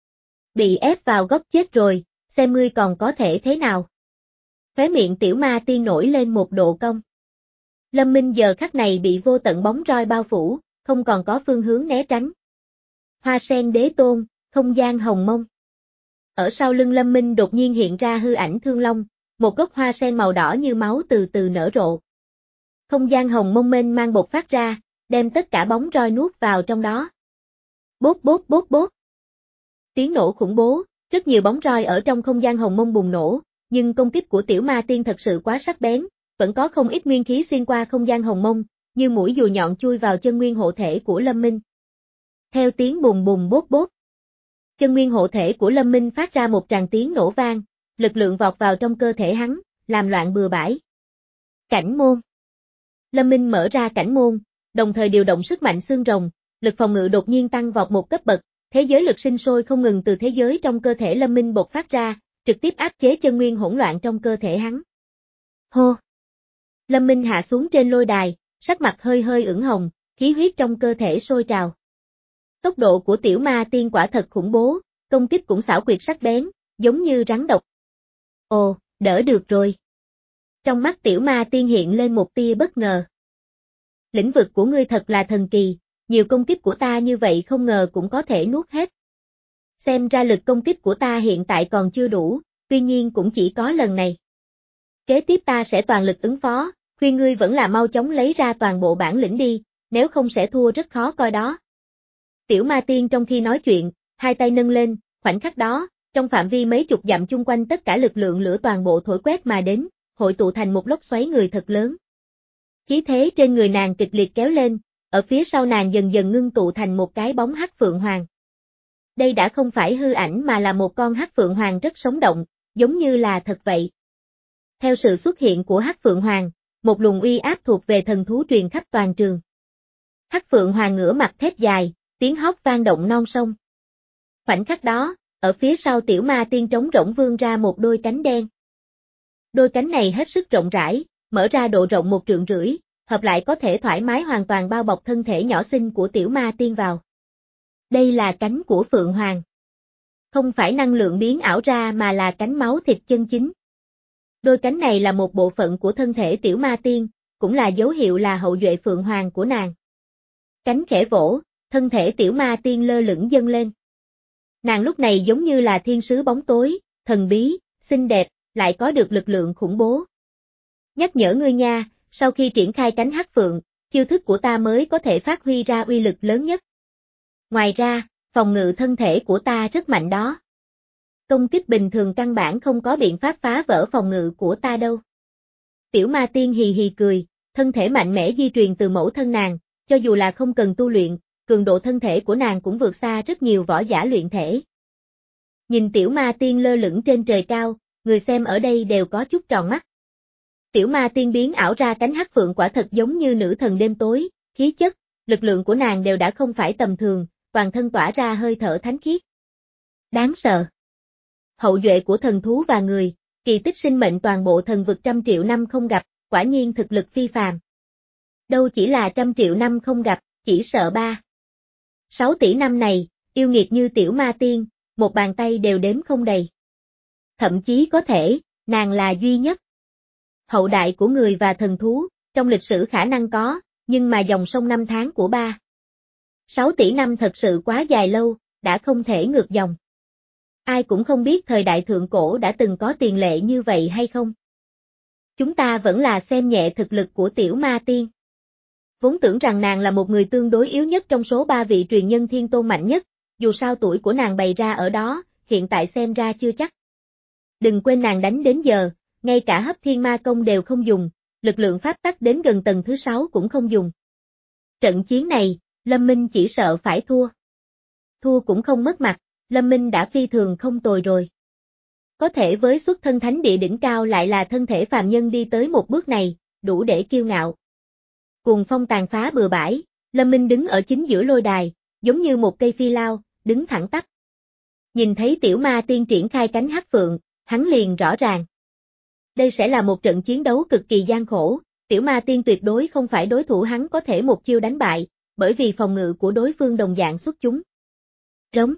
Speaker 1: Bị ép vào góc chết rồi, xem ngươi còn có thể thế nào. Khóe miệng tiểu ma tiên nổi lên một độ cong. Lâm Minh giờ khắc này bị vô tận bóng roi bao phủ, không còn có phương hướng né tránh. Hoa sen đế tôn, không gian hồng mông. Ở sau lưng Lâm Minh đột nhiên hiện ra hư ảnh thương long, một gốc hoa sen màu đỏ như máu từ từ nở rộ. Không gian hồng mông mênh mang bộc phát ra, đem tất cả bóng roi nuốt vào trong đó. Bốp bốp bốp bốp. Tiếng nổ khủng bố, rất nhiều bóng roi ở trong không gian hồng mông bùng nổ, nhưng công kích của tiểu ma tiên thật sự quá sắc bén, vẫn có không ít nguyên khí xuyên qua không gian hồng mông, như mũi dùi nhọn chui vào chân nguyên hộ thể của Lâm Minh. Theo tiếng bùng bùng bốp bốp, chân nguyên hộ thể của Lâm Minh phát ra một tràng tiếng nổ vang, lực lượng vọt vào trong cơ thể hắn, làm loạn bừa bãi. Cảnh môn. Lâm Minh mở ra cảnh môn, đồng thời điều động sức mạnh xương rồng, lực phòng ngự đột nhiên tăng vọt một cấp bậc, thế giới lực sinh sôi không ngừng từ thế giới trong cơ thể Lâm Minh bộc phát ra, trực tiếp áp chế chân nguyên hỗn loạn trong cơ thể hắn. Hô! Lâm Minh hạ xuống trên lôi đài, sắc mặt hơi hơi ửng hồng, khí huyết trong cơ thể sôi trào. Tốc độ của tiểu ma tiên quả thật khủng bố, công kích cũng xảo quyệt sắc bén, giống như rắn độc. Ồ, đỡ được rồi. Trong mắt tiểu ma tiên hiện lên một tia bất ngờ. Lĩnh vực của ngươi thật là thần kỳ, nhiều công kích của ta như vậy không ngờ cũng có thể nuốt hết. Xem ra lực công kích của ta hiện tại còn chưa đủ, tuy nhiên cũng chỉ có lần này. Kế tiếp ta sẽ toàn lực ứng phó, khuyên ngươi vẫn là mau chóng lấy ra toàn bộ bản lĩnh đi, nếu không sẽ thua rất khó coi đó. Tiểu ma tiên trong khi nói chuyện, hai tay nâng lên, khoảnh khắc đó, trong phạm vi mấy chục dặm chung quanh tất cả lực lượng lửa toàn bộ thổi quét mà đến, hội tụ thành một lốc xoáy người thật lớn. Khí thế trên người nàng kịch liệt kéo lên, ở phía sau nàng dần dần ngưng tụ thành một cái bóng hắc phượng hoàng. Đây đã không phải hư ảnh mà là một con hắc phượng hoàng rất sống động, giống như là thật vậy. Theo sự xuất hiện của hắc phượng hoàng, một luồng uy áp thuộc về thần thú truyền khắp toàn trường. Hắc phượng hoàng ngửa mặt thét dài, tiếng hót vang động non sông. Khoảnh khắc đó, ở phía sau tiểu ma tiên trống rỗng vươn ra một đôi cánh đen. Đôi cánh này hết sức rộng rãi, mở ra độ rộng một trượng rưỡi, hợp lại có thể thoải mái hoàn toàn bao bọc thân thể nhỏ xinh của tiểu ma tiên vào. Đây là cánh của phượng hoàng. Không phải năng lượng biến ảo ra mà là cánh máu thịt chân chính. Đôi cánh này là một bộ phận của thân thể tiểu ma tiên, cũng là dấu hiệu là hậu duệ phượng hoàng của nàng. Cánh khẽ vỗ, thân thể tiểu ma tiên lơ lửng dâng lên. Nàng lúc này giống như là thiên sứ bóng tối, thần bí, xinh đẹp, lại có được lực lượng khủng bố. Nhắc nhở ngươi nha, sau khi triển khai cánh hắc phượng, chiêu thức của ta mới có thể phát huy ra uy lực lớn nhất. Ngoài ra, phòng ngự thân thể của ta rất mạnh đó. công kích bình thường căn bản không có biện pháp phá vỡ phòng ngự của ta đâu. Tiểu ma tiên hì hì cười, thân thể mạnh mẽ di truyền từ mẫu thân nàng, cho dù là không cần tu luyện, cường độ thân thể của nàng cũng vượt xa rất nhiều võ giả luyện thể. Nhìn tiểu ma tiên lơ lửng trên trời cao, người xem ở đây đều có chút tròn mắt. Tiểu ma tiên biến ảo ra cánh hắc phượng quả thật giống như nữ thần đêm tối, khí chất, lực lượng của nàng đều đã không phải tầm thường, toàn thân tỏa ra hơi thở thánh khiết. Đáng sợ. Hậu duệ của thần thú và người, kỳ tích sinh mệnh toàn bộ thần vực trăm triệu năm không gặp, quả nhiên thực lực phi phàm. Đâu chỉ là trăm triệu năm không gặp, chỉ sợ ba. Sáu tỷ năm này, yêu nghiệt như tiểu ma tiên, một bàn tay đều đếm không đầy. Thậm chí có thể, nàng là duy nhất. Hậu đại của người và thần thú, trong lịch sử khả năng có, nhưng mà dòng sông năm tháng của ba. Sáu tỷ năm thật sự quá dài lâu, đã không thể ngược dòng. Ai cũng không biết thời đại thượng cổ đã từng có tiền lệ như vậy hay không. Chúng ta vẫn là xem nhẹ thực lực của tiểu ma tiên. Vốn tưởng rằng nàng là một người tương đối yếu nhất trong số ba vị truyền nhân thiên tôn mạnh nhất, dù sao tuổi của nàng bày ra ở đó, hiện tại xem ra chưa chắc. Đừng quên nàng đánh đến giờ, ngay cả hấp thiên ma công đều không dùng, lực lượng pháp tắc đến gần tầng thứ sáu cũng không dùng. Trận chiến này, Lâm Minh chỉ sợ phải thua. Thua cũng không mất mặt, Lâm Minh đã phi thường không tồi rồi. Có thể với xuất thân thánh địa đỉnh cao lại là thân thể phàm nhân đi tới một bước này, đủ để kiêu ngạo. Cuồng phong tàn phá bừa bãi, Lâm Minh đứng ở chính giữa lôi đài, giống như một cây phi lao, đứng thẳng tắp. Nhìn thấy tiểu ma tiên triển khai cánh hắc phượng, hắn liền rõ ràng. Đây sẽ là một trận chiến đấu cực kỳ gian khổ, tiểu ma tiên tuyệt đối không phải đối thủ hắn có thể một chiêu đánh bại, bởi vì phòng ngự của đối phương đồng dạng xuất chúng. Rống.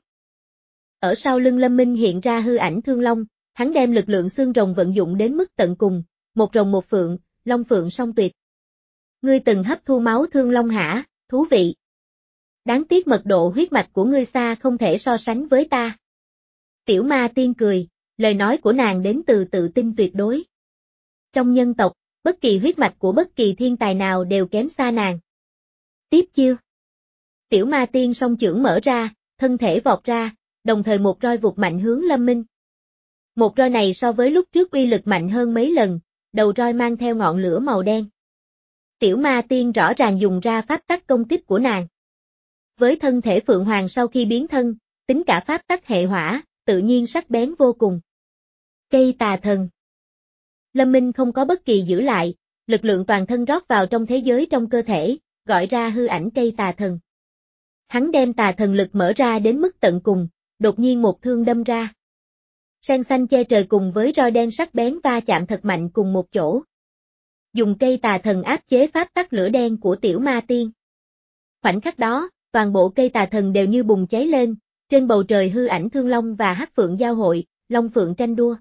Speaker 1: Ở sau lưng Lâm Minh hiện ra hư ảnh thương long, hắn đem lực lượng xương rồng vận dụng đến mức tận cùng, một rồng một phượng, long phượng song tuyệt. Ngươi từng hấp thu máu thương long hả, thú vị. Đáng tiếc mật độ huyết mạch của ngươi xa không thể so sánh với ta. Tiểu ma tiên cười, lời nói của nàng đến từ tự tin tuyệt đối. Trong nhân tộc, bất kỳ huyết mạch của bất kỳ thiên tài nào đều kém xa nàng. Tiếp chiêu. Tiểu ma tiên song chưởng mở ra, thân thể vọt ra, đồng thời một roi vụt mạnh hướng Lâm Minh. Một roi này so với lúc trước uy lực mạnh hơn mấy lần, đầu roi mang theo ngọn lửa màu đen. Tiểu ma tiên rõ ràng dùng ra pháp tắc công kích của nàng. Với thân thể Phượng Hoàng sau khi biến thân, tính cả pháp tắc hệ hỏa, tự nhiên sắc bén vô cùng. Cây tà thần. Lâm Minh không có bất kỳ giữ lại, lực lượng toàn thân rót vào trong thế giới trong cơ thể, gọi ra hư ảnh cây tà thần. Hắn đem tà thần lực mở ra đến mức tận cùng, đột nhiên một thương đâm ra. Sen xanh che trời cùng với roi đen sắc bén va chạm thật mạnh cùng một chỗ. Dùng cây tà thần áp chế pháp tắc lửa đen của tiểu ma tiên. Khoảnh khắc đó, toàn bộ cây tà thần đều như bùng cháy lên, trên bầu trời hư ảnh thương long và hắc phượng giao hội, long phượng tranh đua.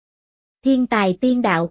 Speaker 1: Thiên tài tiên đạo.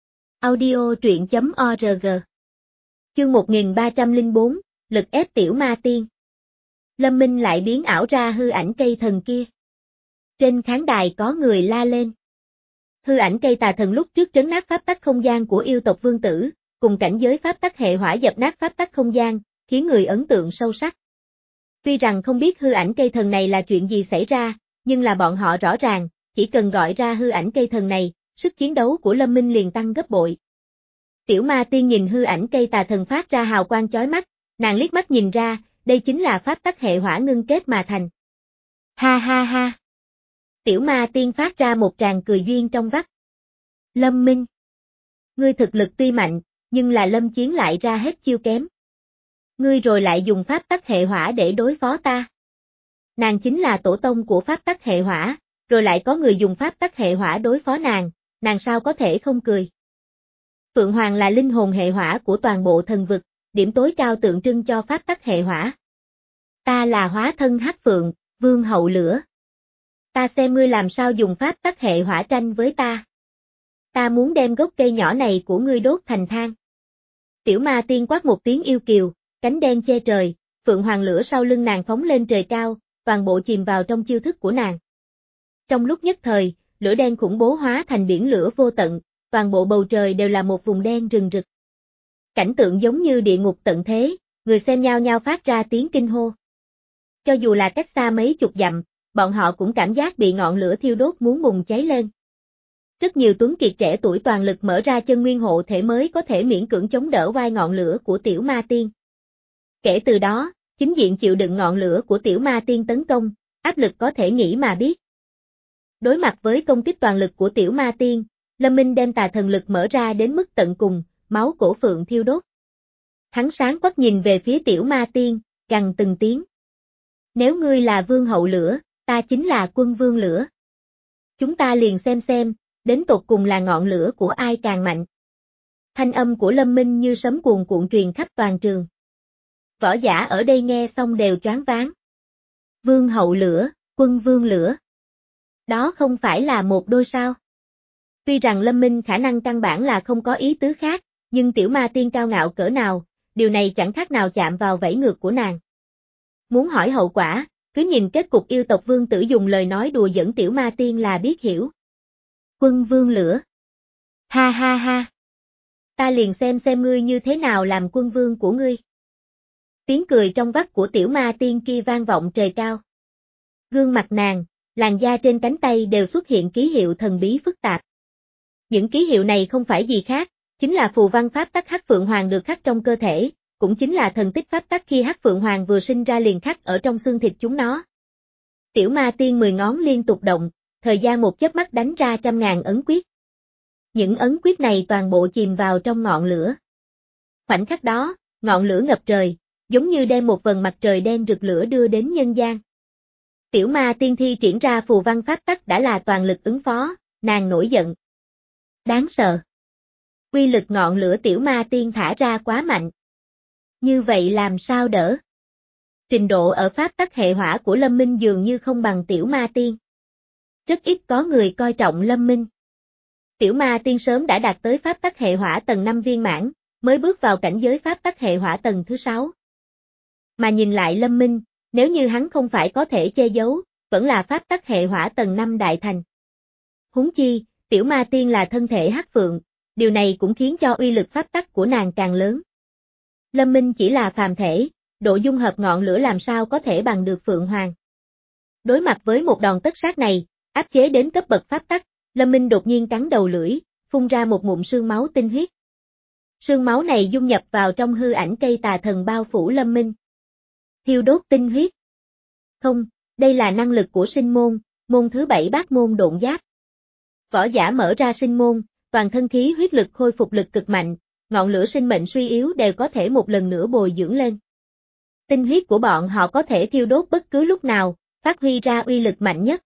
Speaker 1: Audio truyện chấm org. Chương một nghìn ba trăm lẻ bốn, lực ép tiểu ma tiên. Lâm Minh lại biến ảo ra hư ảnh cây thần kia. Trên khán đài có người la lên. Hư ảnh cây tà thần lúc trước trấn nát pháp tắc không gian của yêu tộc vương tử, cùng cảnh giới pháp tắc hệ hỏa dập nát pháp tắc không gian, khiến người ấn tượng sâu sắc. Tuy rằng không biết hư ảnh cây thần này là chuyện gì xảy ra, nhưng là bọn họ rõ ràng, chỉ cần gọi ra hư ảnh cây thần này, sức chiến đấu của Lâm Minh liền tăng gấp bội. Tiểu ma tiên nhìn hư ảnh cây tà thần phát ra hào quang chói mắt, nàng liếc mắt nhìn ra, đây chính là pháp tắc hệ hỏa ngưng kết mà thành. Ha ha ha. Tiểu ma tiên phát ra một tràng cười duyên trong vắt. Lâm Minh. Ngươi thực lực tuy mạnh, nhưng là Lâm Chiến lại ra hết chiêu kém. Ngươi rồi lại dùng pháp tắc hệ hỏa để đối phó ta. Nàng chính là tổ tông của pháp tắc hệ hỏa, rồi lại có người dùng pháp tắc hệ hỏa đối phó nàng, nàng sao có thể không cười. Phượng Hoàng là linh hồn hệ hỏa của toàn bộ thần vực, điểm tối cao tượng trưng cho pháp tắc hệ hỏa. Ta là hóa thân hắc phượng, vương hậu lửa. Ta xem ngươi làm sao dùng pháp tắc hệ hỏa tranh với ta. Ta muốn đem gốc cây nhỏ này của ngươi đốt thành than. Tiểu ma tiên quát một tiếng yêu kiều, cánh đen che trời, Phượng Hoàng lửa sau lưng nàng phóng lên trời cao, toàn bộ chìm vào trong chiêu thức của nàng. Trong lúc nhất thời, lửa đen khủng bố hóa thành biển lửa vô tận, toàn bộ bầu trời đều là một vùng đen rừng rực. Cảnh tượng giống như địa ngục tận thế, người xem nhao nhao phát ra tiếng kinh hô. Cho dù là cách xa mấy chục dặm, bọn họ cũng cảm giác bị ngọn lửa thiêu đốt muốn bùng cháy lên. Rất nhiều tuấn kiệt trẻ tuổi toàn lực mở ra chân nguyên hộ thể mới có thể miễn cưỡng chống đỡ vai ngọn lửa của tiểu ma tiên. Kể từ đó, chính diện chịu đựng ngọn lửa của tiểu ma tiên tấn công, áp lực có thể nghĩ mà biết. Đối mặt với công kích toàn lực của tiểu ma tiên, Lâm Minh đem tà thần lực mở ra đến mức tận cùng, máu cổ phượng thiêu đốt. Hắn sáng quắc nhìn về phía tiểu ma tiên, gằn từng tiếng. Nếu ngươi là vương hậu lửa, ta chính là quân vương lửa. Chúng ta liền xem xem, đến tột cùng là ngọn lửa của ai càng mạnh. Thanh âm của Lâm Minh như sấm cuồn cuộn truyền khắp toàn trường. Võ giả ở đây nghe xong đều choáng váng. Vương hậu lửa, quân vương lửa. Đó không phải là một đôi sao? Tuy rằng Lâm Minh khả năng căn bản là không có ý tứ khác, nhưng tiểu ma tiên cao ngạo cỡ nào, điều này chẳng khác nào chạm vào vảy ngược của nàng. Muốn hỏi hậu quả, cứ nhìn kết cục yêu tộc vương tử dùng lời nói đùa giỡn tiểu ma tiên là biết hiểu. Quân vương lửa. Ha ha ha. Ta liền xem xem ngươi như thế nào làm quân vương của ngươi. Tiếng cười trong vắt của tiểu ma tiên kia vang vọng trời cao. Gương mặt nàng, làn da trên cánh tay đều xuất hiện ký hiệu thần bí phức tạp. Những ký hiệu này không phải gì khác, chính là phù văn pháp tắc Hắc Phượng Hoàng được khắc trong cơ thể, cũng chính là thần tích pháp tắc khi Hắc Phượng Hoàng vừa sinh ra liền khắc ở trong xương thịt chúng nó. Tiểu ma tiên mười ngón liên tục động, thời gian một chớp mắt đánh ra trăm ngàn ấn quyết. Những ấn quyết này toàn bộ chìm vào trong ngọn lửa. Khoảnh khắc đó, ngọn lửa ngập trời, giống như đem một vầng mặt trời đen rực lửa đưa đến nhân gian. Tiểu ma tiên thi triển ra phù văn pháp tắc đã là toàn lực ứng phó, nàng nổi giận. Đáng sợ. Quy lực ngọn lửa tiểu ma tiên thả ra quá mạnh. Như vậy làm sao đỡ? Trình độ ở pháp tắc hệ hỏa của Lâm Minh dường như không bằng tiểu ma tiên. Rất ít có người coi trọng Lâm Minh. Tiểu ma tiên sớm đã đạt tới pháp tắc hệ hỏa tầng năm viên mãn, mới bước vào cảnh giới pháp tắc hệ hỏa tầng thứ sáu. Mà nhìn lại Lâm Minh, nếu như hắn không phải có thể che giấu, vẫn là pháp tắc hệ hỏa tầng năm đại thành. Huống chi, tiểu ma tiên là thân thể hắc phượng, điều này cũng khiến cho uy lực pháp tắc của nàng càng lớn. Lâm Minh chỉ là phàm thể, độ dung hợp ngọn lửa làm sao có thể bằng được Phượng Hoàng. Đối mặt với một đòn tất sát này, áp chế đến cấp bậc pháp tắc, Lâm Minh đột nhiên cắn đầu lưỡi, phun ra một ngụm sương máu tinh huyết. Sương máu này dung nhập vào trong hư ảnh cây tà thần bao phủ Lâm Minh. Thiêu đốt tinh huyết. Không, đây là năng lực của sinh môn, môn thứ bảy bát môn độn giáp. Võ giả mở ra sinh môn, toàn thân khí huyết lực khôi phục lực cực mạnh, ngọn lửa sinh mệnh suy yếu đều có thể một lần nữa bồi dưỡng lên. Tinh huyết của bọn họ có thể thiêu đốt bất cứ lúc nào, phát huy ra uy lực mạnh nhất.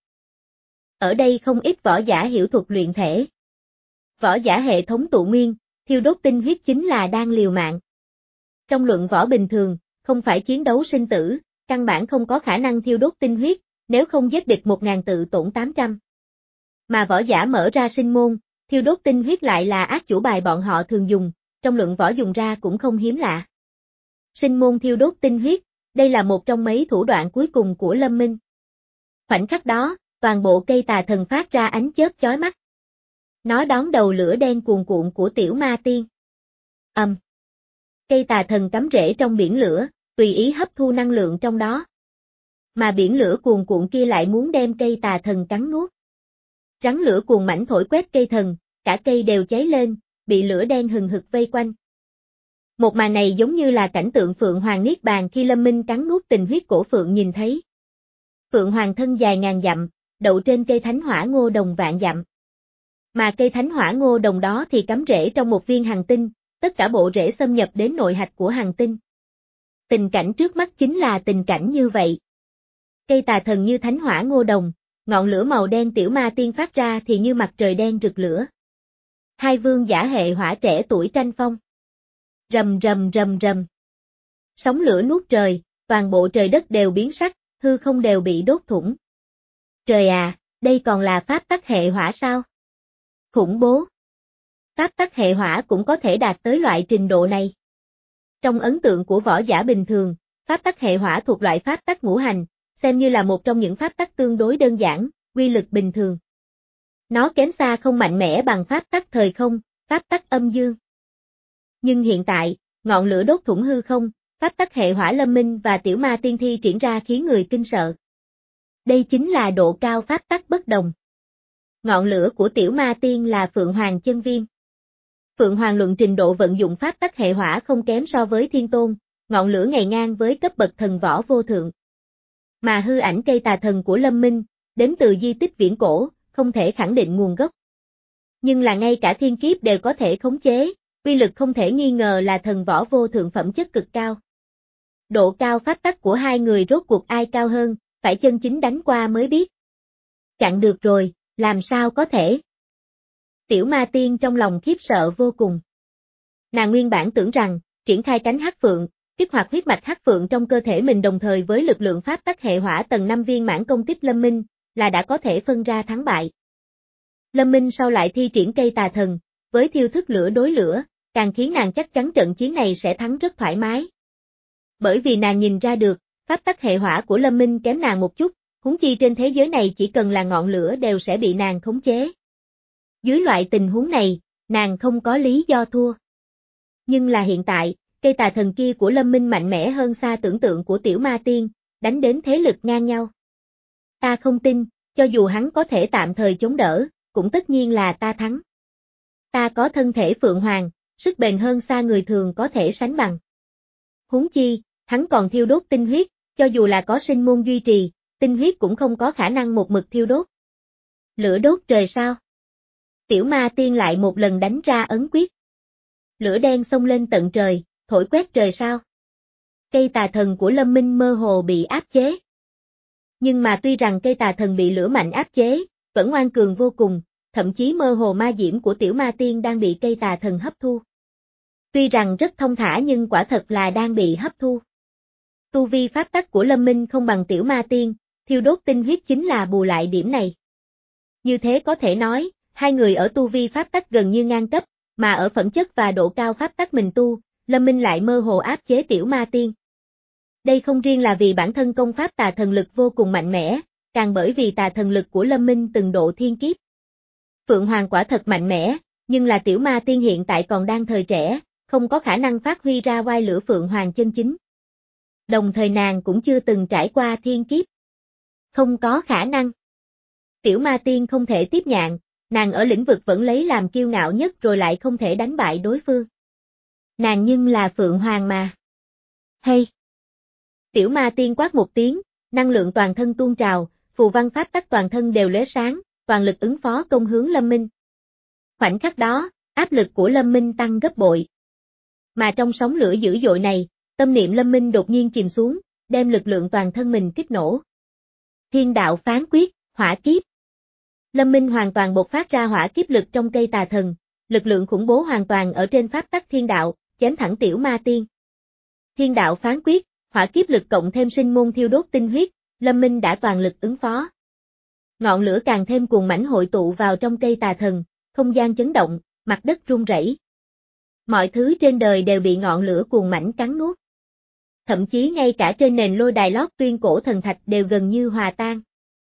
Speaker 1: Ở đây không ít võ giả hiểu thuật luyện thể. Võ giả hệ thống tụ nguyên, thiêu đốt tinh huyết chính là đang liều mạng. Trong luận võ bình thường, không phải chiến đấu sinh tử, căn bản không có khả năng thiêu đốt tinh huyết, nếu không giết địch một ngàn tự tổn tám trăm. Mà võ giả mở ra sinh môn, thiêu đốt tinh huyết lại là ác chủ bài bọn họ thường dùng, trong luận võ dùng ra cũng không hiếm lạ. Sinh môn thiêu đốt tinh huyết, đây là một trong mấy thủ đoạn cuối cùng của Lâm Minh. Khoảnh khắc đó, toàn bộ cây tà thần phát ra ánh chớp chói mắt. Nó đón đầu lửa đen cuồn cuộn của tiểu ma tiên. Ầm. Um. Cây tà thần cắm rễ trong biển lửa, tùy ý hấp thu năng lượng trong đó. Mà biển lửa cuồn cuộn kia lại muốn đem cây tà thần cắn nuốt. Rắn lửa cuồn mãnh thổi quét cây thần, cả cây đều cháy lên, bị lửa đen hừng hực vây quanh. Một màn này giống như là cảnh tượng Phượng Hoàng Niết Bàn khi Lâm Minh cắn nuốt tình huyết cổ Phượng nhìn thấy. Phượng Hoàng thân dài ngàn dặm, đậu trên cây thánh hỏa ngô đồng vạn dặm. Mà cây thánh hỏa ngô đồng đó thì cắm rễ trong một viên hành tinh, tất cả bộ rễ xâm nhập đến nội hạch của hành tinh. Tình cảnh trước mắt chính là tình cảnh như vậy. Cây tà thần như thánh hỏa ngô đồng, ngọn lửa màu đen tiểu ma tiên phát ra thì như mặt trời đen rực lửa. Hai vương giả hệ hỏa trẻ tuổi tranh phong. Rầm rầm rầm rầm. Sóng lửa nuốt trời, toàn bộ trời đất đều biến sắc, hư không đều bị đốt thủng. Trời à, đây còn là pháp tắc hệ hỏa sao? Khủng bố. Pháp tắc hệ hỏa cũng có thể đạt tới loại trình độ này. Trong ấn tượng của võ giả bình thường, pháp tắc hệ hỏa thuộc loại pháp tắc ngũ hành, xem như là một trong những pháp tắc tương đối đơn giản, quy lực bình thường. Nó kém xa không mạnh mẽ bằng pháp tắc thời không, pháp tắc âm dương. Nhưng hiện tại, ngọn lửa đốt thủng hư không, pháp tắc hệ hỏa Lâm Minh và tiểu ma tiên thi triển ra khiến người kinh sợ. Đây chính là độ cao pháp tắc bất đồng. Ngọn lửa của tiểu ma tiên là Phượng Hoàng chân viêm. Phượng Hoàng luận trình độ vận dụng pháp tắc hệ hỏa không kém so với Thiên Tôn, ngọn lửa ngày ngang với cấp bậc thần võ vô thượng. Mà hư ảnh cây tà thần của Lâm Minh, đến từ di tích viễn cổ, không thể khẳng định nguồn gốc. Nhưng là ngay cả thiên kiếp đều có thể khống chế, uy lực không thể nghi ngờ là thần võ vô thượng phẩm chất cực cao. Độ cao pháp tắc của hai người rốt cuộc ai cao hơn, phải chân chính đánh qua mới biết. Chặn được rồi, làm sao có thể? Tiểu ma tiên trong lòng khiếp sợ vô cùng. Nàng nguyên bản tưởng rằng, triển khai cánh hắc phượng, kích hoạt huyết mạch hắc phượng trong cơ thể mình đồng thời với lực lượng pháp tắc hệ hỏa tầng năm viên mãn công kích Lâm Minh, là đã có thể phân ra thắng bại. Lâm Minh sau lại thi triển cây tà thần, với thiêu thức lửa đối lửa, càng khiến nàng chắc chắn trận chiến này sẽ thắng rất thoải mái. Bởi vì nàng nhìn ra được, pháp tắc hệ hỏa của Lâm Minh kém nàng một chút, huống chi trên thế giới này chỉ cần là ngọn lửa đều sẽ bị nàng khống chế. Dưới loại tình huống này, nàng không có lý do thua. Nhưng là hiện tại, cây tà thần kia của Lâm Minh mạnh mẽ hơn xa tưởng tượng của tiểu ma tiên, đánh đến thế lực ngang nhau. Ta không tin, cho dù hắn có thể tạm thời chống đỡ, cũng tất nhiên là ta thắng. Ta có thân thể Phượng Hoàng, sức bền hơn xa người thường có thể sánh bằng. Huống chi, hắn còn thiêu đốt tinh huyết, cho dù là có sinh môn duy trì, tinh huyết cũng không có khả năng một mực thiêu đốt. Lửa đốt trời sao? Tiểu ma tiên lại một lần đánh ra ấn quyết. Lửa đen xông lên tận trời, thổi quét trời sao? Cây tà thần của Lâm Minh mơ hồ bị áp chế. Nhưng mà tuy rằng cây tà thần bị lửa mạnh áp chế, vẫn ngoan cường vô cùng, thậm chí mơ hồ ma diễm của tiểu ma tiên đang bị cây tà thần hấp thu. Tuy rằng rất thông thả nhưng quả thật là đang bị hấp thu. Tu vi pháp tắc của Lâm Minh không bằng tiểu ma tiên, thiêu đốt tinh huyết chính là bù lại điểm này. Như thế có thể nói, hai người ở tu vi pháp tắc gần như ngang cấp, mà ở phẩm chất và độ cao pháp tắc mình tu, Lâm Minh lại mơ hồ áp chế tiểu ma tiên. Đây không riêng là vì bản thân công pháp tà thần lực vô cùng mạnh mẽ, càng bởi vì tà thần lực của Lâm Minh từng độ thiên kiếp. Phượng Hoàng quả thật mạnh mẽ, nhưng là tiểu ma tiên hiện tại còn đang thời trẻ, không có khả năng phát huy ra oai lửa Phượng Hoàng chân chính. Đồng thời nàng cũng chưa từng trải qua thiên kiếp. Không có khả năng. Tiểu ma tiên không thể tiếp nhận, nàng ở lĩnh vực vẫn lấy làm kiêu ngạo nhất rồi lại không thể đánh bại đối phương. Nàng nhưng là Phượng Hoàng mà. Hay! Tiểu ma tiên quát một tiếng, năng lượng toàn thân tuôn trào, phù văn pháp tắc toàn thân đều lóe sáng, toàn lực ứng phó công hướng Lâm Minh. Khoảnh khắc đó, áp lực của Lâm Minh tăng gấp bội. Mà trong sóng lửa dữ dội này, tâm niệm Lâm Minh đột nhiên chìm xuống, đem lực lượng toàn thân mình kích nổ. Thiên đạo phán quyết, hỏa kiếp. Lâm Minh hoàn toàn bộc phát ra hỏa kiếp lực trong cây tà thần, lực lượng khủng bố hoàn toàn ở trên pháp tắc thiên đạo, chém thẳng tiểu ma tiên. Thiên đạo phán quyết, hỏa kiếp lực cộng thêm sinh môn thiêu đốt tinh huyết, Lâm Minh đã toàn lực ứng phó. Ngọn lửa càng thêm cuồng mãnh hội tụ vào trong cây tà thần, không gian chấn động, mặt đất rung rẩy. Mọi thứ trên đời đều bị ngọn lửa cuồng mãnh cắn nuốt. Thậm chí ngay cả trên nền lôi đài lót tuyên cổ thần thạch đều gần như hòa tan.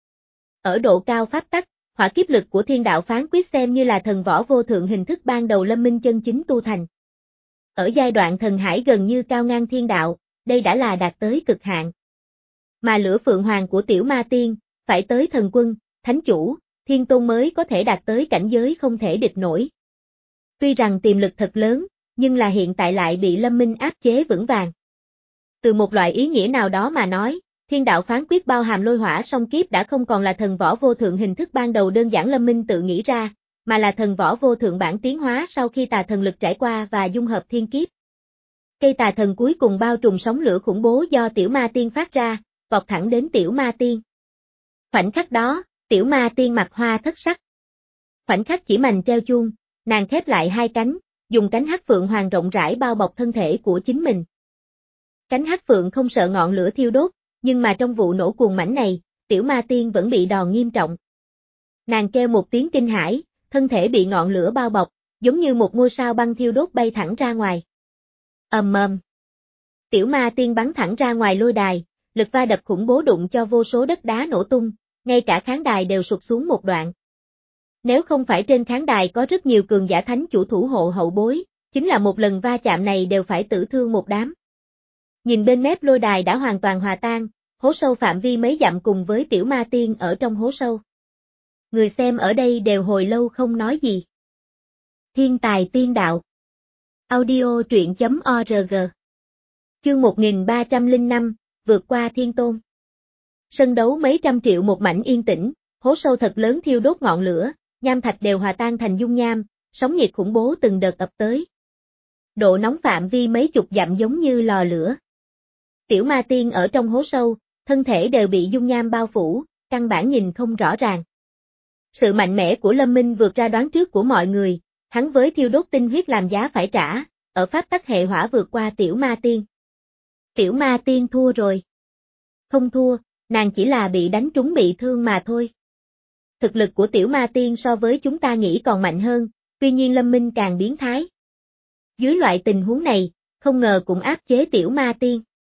Speaker 1: Ở độ cao pháp tắc, hỏa kiếp lực của thiên đạo phán quyết xem như là thần võ vô thượng hình thức ban đầu Lâm Minh chân chính tu thành. Ở giai đoạn thần hải gần như cao ngang thiên đạo, đây đã là đạt tới cực hạn. Mà lửa Phượng Hoàng của tiểu ma tiên, phải tới thần quân, thánh chủ, thiên tôn mới có thể đạt tới cảnh giới không thể địch nổi. Tuy rằng tiềm lực thật lớn, nhưng là hiện tại lại bị Lâm Minh áp chế vững vàng. Từ một loại ý nghĩa nào đó mà nói, thiên đạo phán quyết bao hàm lôi hỏa song kiếp đã không còn là thần võ vô thượng hình thức ban đầu đơn giản Lâm Minh tự nghĩ ra, mà là thần võ vô thượng bản tiến hóa sau khi tà thần lực trải qua và dung hợp thiên kiếp. Cây tà thần cuối cùng bao trùm sóng lửa khủng bố do tiểu ma tiên phát ra, vọt thẳng đến tiểu ma tiên. Khoảnh khắc đó, tiểu ma tiên mặt hoa thất sắc. Khoảnh khắc chỉ mành treo chuông, nàng khép lại hai cánh, dùng cánh hắc phượng hoàng rộng rãi bao bọc thân thể của chính mình. Cánh hắc phượng không sợ ngọn lửa thiêu đốt, nhưng mà trong vụ nổ cuồng mãnh này, tiểu ma tiên vẫn bị đòn nghiêm trọng. Nàng kêu một tiếng kinh hãi, thân thể bị ngọn lửa bao bọc, giống như một ngôi sao băng thiêu đốt bay thẳng ra ngoài. Ầm ầm. Tiểu ma tiên bắn thẳng ra ngoài lôi đài, lực va đập khủng bố đụng cho vô số đất đá nổ tung, ngay cả khán đài đều sụt xuống một đoạn. Nếu không phải trên khán đài có rất nhiều cường giả thánh chủ thủ hộ hậu bối, chính là một lần va chạm này đều phải tử thương một đám. Nhìn bên mép lôi đài đã hoàn toàn hòa tan, hố sâu phạm vi mấy dặm cùng với tiểu ma tiên ở trong hố sâu. Người xem ở đây đều hồi lâu không nói gì. Thiên tài tiên đạo. Audio truyện chấm org. Chương một nghìn ba trăm lẻ năm, vượt qua thiên tôn. Sân đấu mấy trăm triệu một mảnh yên tĩnh, hố sâu thật lớn thiêu đốt ngọn lửa, nham thạch đều hòa tan thành dung nham, sóng nhiệt khủng bố từng đợt ập tới. Độ nóng phạm vi mấy chục dặm giống như lò lửa. Tiểu ma tiên ở trong hố sâu, thân thể đều bị dung nham bao phủ, căn bản nhìn không rõ ràng. Sự mạnh mẽ của Lâm Minh vượt ra đoán trước của mọi người, hắn với thiêu đốt tinh huyết làm giá phải trả, ở pháp tắc hệ hỏa vượt qua tiểu ma tiên. Tiểu ma tiên thua rồi. Không thua, nàng chỉ là bị đánh trúng bị thương mà thôi. Thực lực của tiểu ma tiên so với chúng ta nghĩ còn mạnh hơn, tuy nhiên Lâm Minh càng biến thái. Dưới loại tình huống này, không ngờ cũng áp chế tiểu ma tiên.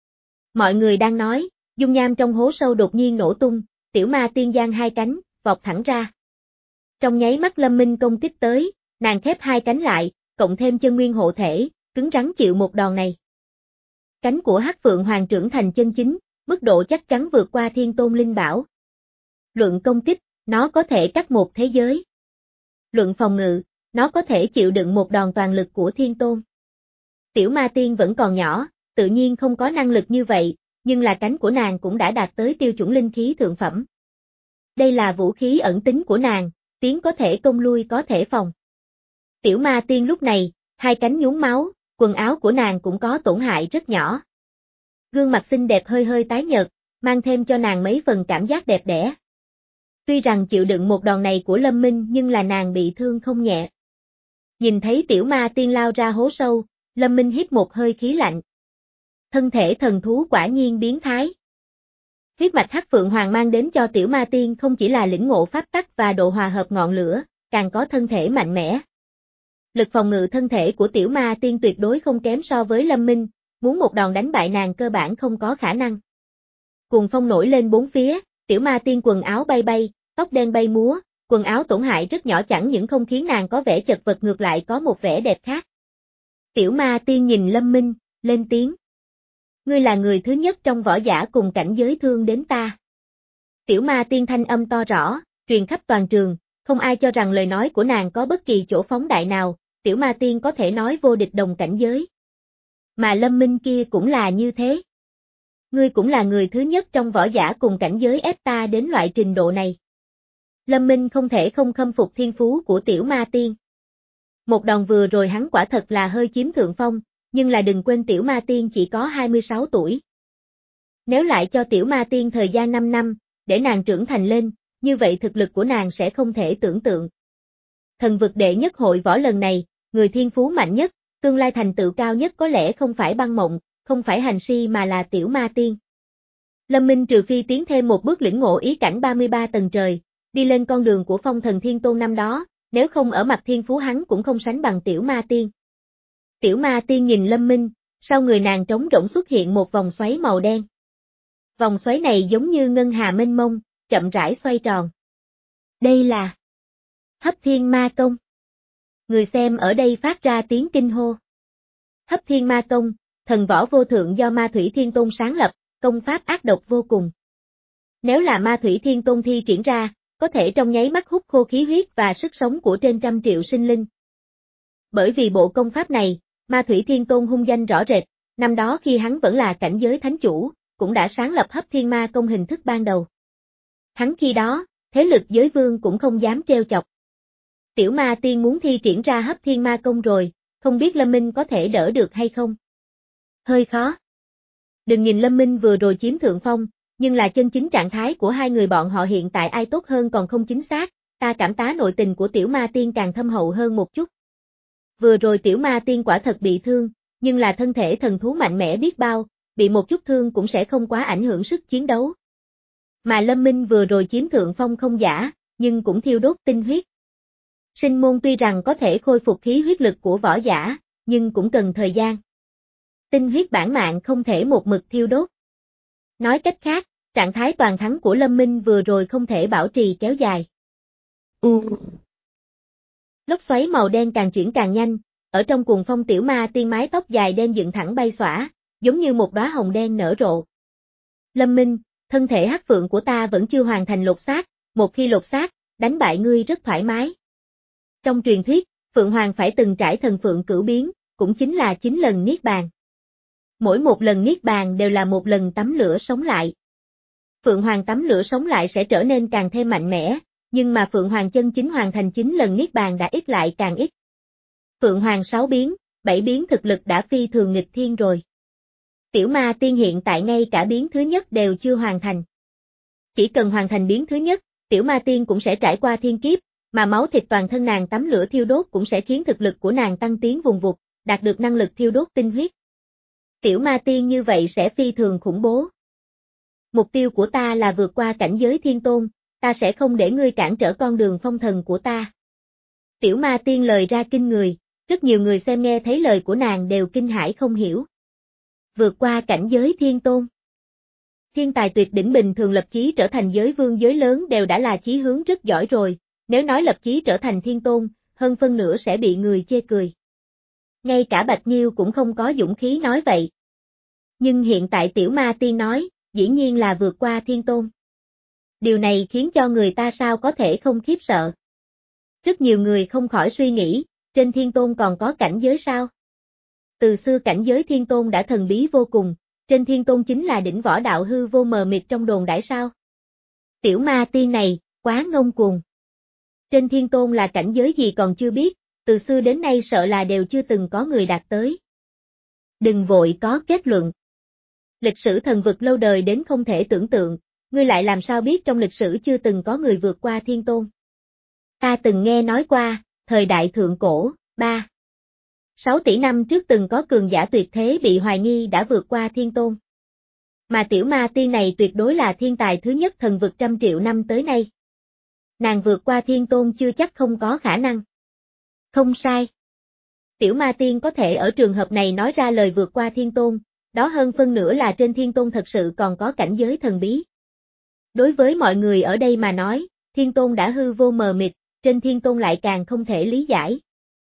Speaker 1: Mọi người đang nói, dung nham trong hố sâu đột nhiên nổ tung, tiểu ma tiên giang hai cánh, vọt thẳng ra. Trong nháy mắt Lâm Minh công kích tới, nàng khép hai cánh lại, cộng thêm chân nguyên hộ thể, cứng rắn chịu một đòn này. Cánh của Hắc Phượng Hoàng trưởng thành chân chính, mức độ chắc chắn vượt qua thiên tôn linh bảo. Luận công kích, nó có thể cắt một thế giới. Luận phòng ngự, nó có thể chịu đựng một đòn toàn lực của thiên tôn. Tiểu ma tiên vẫn còn nhỏ, tự nhiên không có năng lực như vậy, nhưng là cánh của nàng cũng đã đạt tới tiêu chuẩn linh khí thượng phẩm. Đây là vũ khí ẩn tính của nàng, tiến có thể công lui có thể phòng. Tiểu ma tiên lúc này, hai cánh nhuốm máu, quần áo của nàng cũng có tổn hại rất nhỏ. Gương mặt xinh đẹp hơi hơi tái nhợt, mang thêm cho nàng mấy phần cảm giác đẹp đẽ. Tuy rằng chịu đựng một đòn này của Lâm Minh nhưng là nàng bị thương không nhẹ. Nhìn thấy tiểu ma tiên lao ra hố sâu, Lâm Minh hít một hơi khí lạnh. Thân thể thần thú quả nhiên biến thái. Huyết mạch Hắc Phượng Hoàng mang đến cho tiểu ma tiên không chỉ là lĩnh ngộ pháp tắc và độ hòa hợp ngọn lửa, càng có thân thể mạnh mẽ. Lực phòng ngự thân thể của tiểu ma tiên tuyệt đối không kém so với Lâm Minh, muốn một đòn đánh bại nàng cơ bản không có khả năng. Cuồng phong nổi lên bốn phía, tiểu ma tiên quần áo bay bay, tóc đen bay múa, quần áo tổn hại rất nhỏ chẳng những không khiến nàng có vẻ chật vật ngược lại có một vẻ đẹp khác. Tiểu ma tiên nhìn Lâm Minh, lên tiếng. Ngươi là người thứ nhất trong võ giả cùng cảnh giới thương đến ta. Tiểu ma tiên thanh âm to rõ, truyền khắp toàn trường, không ai cho rằng lời nói của nàng có bất kỳ chỗ phóng đại nào, tiểu ma tiên có thể nói vô địch đồng cảnh giới. Mà Lâm Minh kia cũng là như thế. Ngươi cũng là người thứ nhất trong võ giả cùng cảnh giới ép ta đến loại trình độ này. Lâm Minh không thể không khâm phục thiên phú của tiểu ma tiên. Một đòn vừa rồi hắn quả thật là hơi chiếm thượng phong, nhưng là đừng quên tiểu ma tiên chỉ có hai mươi sáu tuổi. Nếu lại cho tiểu ma tiên thời gian năm năm, để nàng trưởng thành lên, như vậy thực lực của nàng sẽ không thể tưởng tượng. Thần vực đệ nhất hội võ lần này, người thiên phú mạnh nhất, tương lai thành tựu cao nhất có lẽ không phải băng mộng, không phải hành si mà là tiểu ma tiên. Lâm Minh trừ phi tiến thêm một bước lĩnh ngộ ý cảnh ba mươi ba tầng trời, đi lên con đường của phong thần thiên tôn năm đó, nếu không ở mặt thiên phú hắn cũng không sánh bằng tiểu ma tiên. Tiểu ma tiên nhìn Lâm Minh, sau người nàng trống rỗng xuất hiện một vòng xoáy màu đen. Vòng xoáy này giống như ngân hà mênh mông, chậm rãi xoay tròn. Đây là Hấp Thiên Ma Công. Người xem ở đây phát ra tiếng kinh hô. Hấp Thiên Ma Công, thần võ vô thượng do Ma Thủy Thiên Tôn sáng lập, công pháp ác độc vô cùng. Nếu là Ma Thủy Thiên Tôn thi triển ra, có thể trong nháy mắt hút khô khí huyết và sức sống của trên trăm triệu sinh linh. Bởi vì bộ công pháp này, Ma Thủy Thiên Tôn hung danh rõ rệt, năm đó khi hắn vẫn là cảnh giới thánh chủ, cũng đã sáng lập Hấp Thiên Ma Công hình thức ban đầu. Hắn khi đó, thế lực giới vương cũng không dám trêu chọc. Tiểu ma tiên muốn thi triển ra Hấp Thiên Ma Công rồi, không biết Lâm Minh có thể đỡ được hay không? Hơi khó. Đừng nhìn Lâm Minh vừa rồi chiếm thượng phong, nhưng là chân chính trạng thái của hai người bọn họ hiện tại ai tốt hơn còn không chính xác, ta cảm tá nội tình của tiểu ma tiên càng thâm hậu hơn một chút. Vừa rồi tiểu ma tiên quả thật bị thương, nhưng là thân thể thần thú mạnh mẽ biết bao, bị một chút thương cũng sẽ không quá ảnh hưởng sức chiến đấu. Mà Lâm Minh vừa rồi chiếm thượng phong không giả, nhưng cũng thiêu đốt tinh huyết. Sinh môn tuy rằng có thể khôi phục khí huyết lực của võ giả, nhưng cũng cần thời gian. Tinh huyết bản mạng không thể một mực thiêu đốt. Nói cách khác, trạng thái toàn thắng của Lâm Minh vừa rồi không thể bảo trì kéo dài. U. Lốc xoáy màu đen càng chuyển càng nhanh, ở trong cuồng phong tiểu ma tiên mái tóc dài đen dựng thẳng bay xõa, giống như một đóa hồng đen nở rộ. Lâm Minh, thân thể hắc phượng của ta vẫn chưa hoàn thành lột xác, một khi lột xác, đánh bại ngươi rất thoải mái. Trong truyền thuyết, Phượng Hoàng phải từng trải thần phượng cửu biến, cũng chính là chín lần niết bàn. Mỗi một lần niết bàn đều là một lần tắm lửa sống lại. Phượng Hoàng tắm lửa sống lại sẽ trở nên càng thêm mạnh mẽ, nhưng mà Phượng Hoàng chân chính hoàn thành chín lần niết bàn đã ít lại càng ít. Phượng Hoàng sáu biến, bảy biến thực lực đã phi thường nghịch thiên rồi. Tiểu Ma Tiên hiện tại ngay cả biến thứ nhất đều chưa hoàn thành. Chỉ cần hoàn thành biến thứ nhất, Tiểu Ma Tiên cũng sẽ trải qua thiên kiếp, mà máu thịt toàn thân nàng tắm lửa thiêu đốt cũng sẽ khiến thực lực của nàng tăng tiến vùng vụt, đạt được năng lực thiêu đốt tinh huyết. Tiểu Ma Tiên như vậy sẽ phi thường khủng bố. Mục tiêu của ta là vượt qua cảnh giới thiên tôn, ta sẽ không để ngươi cản trở con đường phong thần của ta. Tiểu Ma Tiên lời ra kinh người, rất nhiều người xem nghe thấy lời của nàng đều kinh hãi không hiểu. Vượt qua cảnh giới thiên tôn. Thiên tài tuyệt đỉnh bình thường lập chí trở thành giới vương giới lớn đều đã là chí hướng rất giỏi rồi, nếu nói lập chí trở thành thiên tôn, hơn phân nửa sẽ bị người chê cười. Ngay cả Bạch Nghiêu cũng không có dũng khí nói vậy. Nhưng hiện tại Tiểu Ma Tiên nói, dĩ nhiên là vượt qua thiên tôn. Điều này khiến cho người ta sao có thể không khiếp sợ. Rất nhiều người không khỏi suy nghĩ, trên thiên tôn còn có cảnh giới sao? Từ xưa cảnh giới thiên tôn đã thần bí vô cùng, trên thiên tôn chính là đỉnh võ đạo hư vô mờ mịt trong đồn đãi sao? Tiểu Ma Tiên này, quá ngông cuồng. Trên thiên tôn là cảnh giới gì còn chưa biết, từ xưa đến nay sợ là đều chưa từng có người đạt tới. Đừng vội có kết luận. Lịch sử thần vực lâu đời đến không thể tưởng tượng, ngươi lại làm sao biết trong lịch sử chưa từng có người vượt qua thiên tôn. Ta từng nghe nói qua, thời đại thượng cổ, ba. sáu tỷ năm trước từng có cường giả tuyệt thế bị hoài nghi đã vượt qua thiên tôn. Mà Tiểu Ma Tiên này tuyệt đối là thiên tài thứ nhất thần vực trăm triệu năm tới nay. Nàng vượt qua thiên tôn chưa chắc không có khả năng. Không sai. Tiểu Ma Tiên có thể ở trường hợp này nói ra lời vượt qua thiên tôn, đó hơn phân nửa là trên thiên tôn thật sự còn có cảnh giới thần bí. Đối với mọi người ở đây mà nói, thiên tôn đã hư vô mờ mịt, trên thiên tôn lại càng không thể lý giải.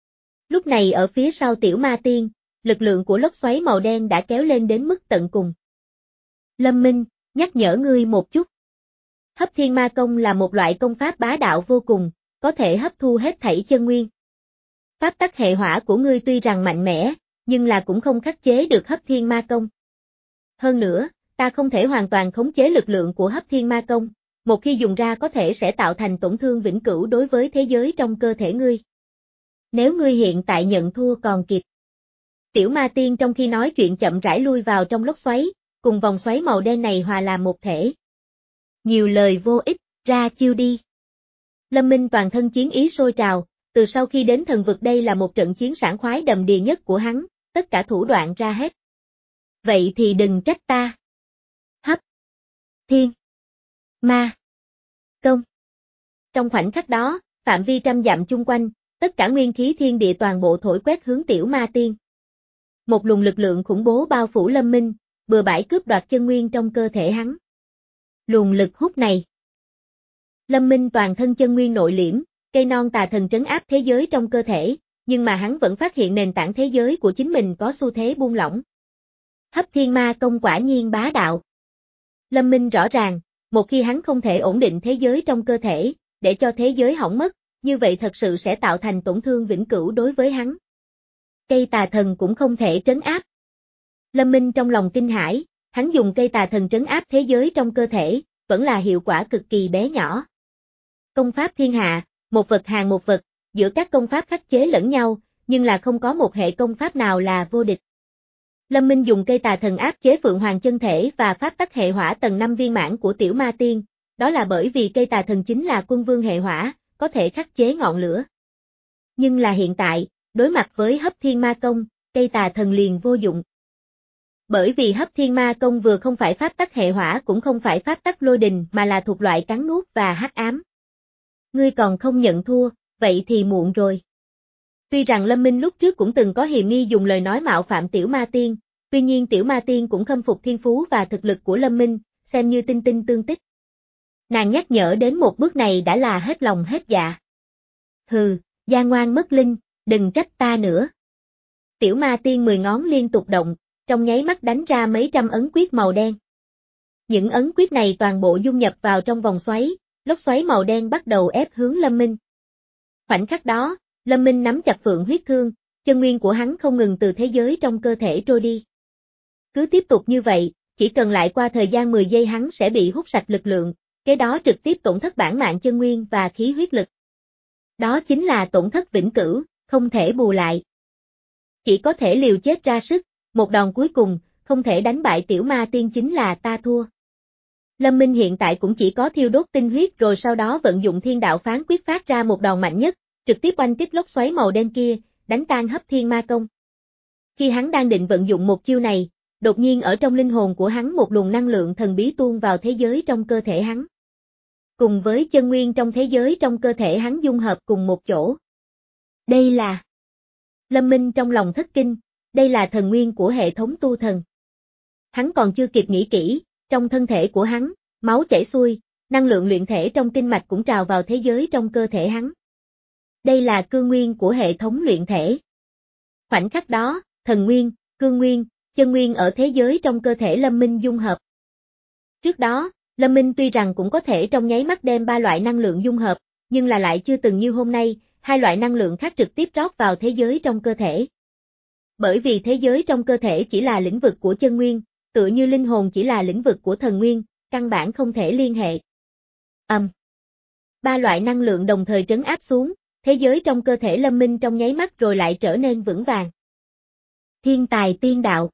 Speaker 1: Lúc này ở phía sau Tiểu Ma Tiên, lực lượng của lốc xoáy màu đen đã kéo lên đến mức tận cùng. Lâm Minh, nhắc nhở ngươi một chút. Hấp Thiên Ma Công là một loại công pháp bá đạo vô cùng, có thể hấp thu hết thảy chân nguyên. Pháp tắc hệ hỏa của ngươi tuy rằng mạnh mẽ, nhưng là cũng không khắc chế được Hấp Thiên Ma Công. Hơn nữa, ta không thể hoàn toàn khống chế lực lượng của Hấp Thiên Ma Công, một khi dùng ra có thể sẽ tạo thành tổn thương vĩnh cửu đối với thế giới trong cơ thể ngươi. Nếu ngươi hiện tại nhận thua còn kịp. Tiểu Ma Tiên trong khi nói chuyện chậm rãi lui vào trong lốc xoáy, cùng vòng xoáy màu đen này hòa làm một thể. Nhiều lời vô ích, ra chiêu đi. Lâm Minh toàn thân chiến ý sôi trào, từ sau khi đến thần vực đây là một trận chiến sảng khoái đầm đìa nhất của hắn, tất cả thủ đoạn ra hết. Vậy thì đừng trách ta. Hấp Thiên Ma Công. Trong khoảnh khắc đó, phạm vi trăm dặm chung quanh, tất cả nguyên khí thiên địa toàn bộ thổi quét hướng Tiểu Ma Tiên. Một luồng lực lượng khủng bố bao phủ Lâm Minh, bừa bãi cướp đoạt chân nguyên trong cơ thể hắn. Luồng lực hút này. Lâm Minh toàn thân chân nguyên nội liễm, cây non tà thần trấn áp thế giới trong cơ thể, nhưng mà hắn vẫn phát hiện nền tảng thế giới của chính mình có xu thế buông lỏng. Hấp Thiên Ma Công quả nhiên bá đạo. Lâm Minh rõ ràng, một khi hắn không thể ổn định thế giới trong cơ thể, để cho thế giới hỏng mất, như vậy thật sự sẽ tạo thành tổn thương vĩnh cửu đối với hắn. Cây tà thần cũng không thể trấn áp. Lâm Minh trong lòng kinh hãi, hắn dùng cây tà thần trấn áp thế giới trong cơ thể, vẫn là hiệu quả cực kỳ bé nhỏ. Công pháp thiên hạ, một vật hàng một vật, giữa các công pháp khắc chế lẫn nhau, nhưng là không có một hệ công pháp nào là vô địch. Lâm Minh dùng cây tà thần áp chế Phượng Hoàng chân thể và pháp tắc hệ hỏa tầng năm viên mãn của Tiểu Ma Tiên, đó là bởi vì cây tà thần chính là quân vương hệ hỏa, có thể khắc chế ngọn lửa. Nhưng là hiện tại, đối mặt với Hấp Thiên Ma Công, cây tà thần liền vô dụng. Bởi vì Hấp Thiên Ma Công vừa không phải pháp tắc hệ hỏa cũng không phải pháp tắc lôi đình mà là thuộc loại cắn nuốt và hắc ám. Ngươi còn không nhận thua, vậy thì muộn rồi. Tuy rằng Lâm Minh lúc trước cũng từng có hiềm nghi dùng lời nói mạo phạm Tiểu Ma Tiên, tuy nhiên Tiểu Ma Tiên cũng khâm phục thiên phú và thực lực của Lâm Minh, xem như tinh tinh tương tích. Nàng nhắc nhở đến một bước này đã là hết lòng hết dạ. Hừ, gia ngoan mất linh, đừng trách ta nữa. Tiểu Ma Tiên mười ngón liên tục động, trong nháy mắt đánh ra mấy trăm ấn quyết màu đen. Những ấn quyết này toàn bộ dung nhập vào trong vòng xoáy, lốc xoáy màu đen bắt đầu ép hướng Lâm Minh. Khoảnh khắc đó, Lâm Minh nắm chặt phượng huyết thương, chân nguyên của hắn không ngừng từ thế giới trong cơ thể trôi đi. Cứ tiếp tục như vậy, chỉ cần lại qua thời gian mười giây hắn sẽ bị hút sạch lực lượng, kế đó trực tiếp tổn thất bản mạng chân nguyên và khí huyết lực. Đó chính là tổn thất vĩnh cửu, không thể bù lại. Chỉ có thể liều chết ra sức, một đòn cuối cùng, không thể đánh bại tiểu ma tiên chính là ta thua. Lâm Minh hiện tại cũng chỉ có thiêu đốt tinh huyết rồi sau đó vận dụng thiên đạo phán quyết phát ra một đòn mạnh nhất, trực tiếp oanh kích lốc xoáy màu đen kia, đánh tan hấp thiên ma công. Khi hắn đang định vận dụng một chiêu này, đột nhiên ở trong linh hồn của hắn một luồng năng lượng thần bí tuôn vào thế giới trong cơ thể hắn. Cùng với chân nguyên trong thế giới trong cơ thể hắn dung hợp cùng một chỗ. Đây là... Lâm Minh trong lòng thất kinh, đây là thần nguyên của hệ thống tu thần. Hắn còn chưa kịp nghĩ kỹ, trong thân thể của hắn, máu chảy xuôi, năng lượng luyện thể trong kinh mạch cũng trào vào thế giới trong cơ thể hắn. Đây là cương nguyên của hệ thống luyện thể. Khoảnh khắc đó, thần nguyên, cương nguyên, chân nguyên ở thế giới trong cơ thể Lâm Minh dung hợp. Trước đó, Lâm Minh tuy rằng cũng có thể trong nháy mắt đem ba loại năng lượng dung hợp, nhưng là lại chưa từng như hôm nay, hai loại năng lượng khác trực tiếp rót vào thế giới trong cơ thể. Bởi vì thế giới trong cơ thể chỉ là lĩnh vực của chân nguyên, tựa như linh hồn chỉ là lĩnh vực của thần nguyên, căn bản không thể liên hệ. Âm. Um. Ba loại năng lượng đồng thời trấn áp xuống, thế giới trong cơ thể Lâm Minh trong nháy mắt rồi lại trở nên vững vàng. Thiên tài tiên đạo.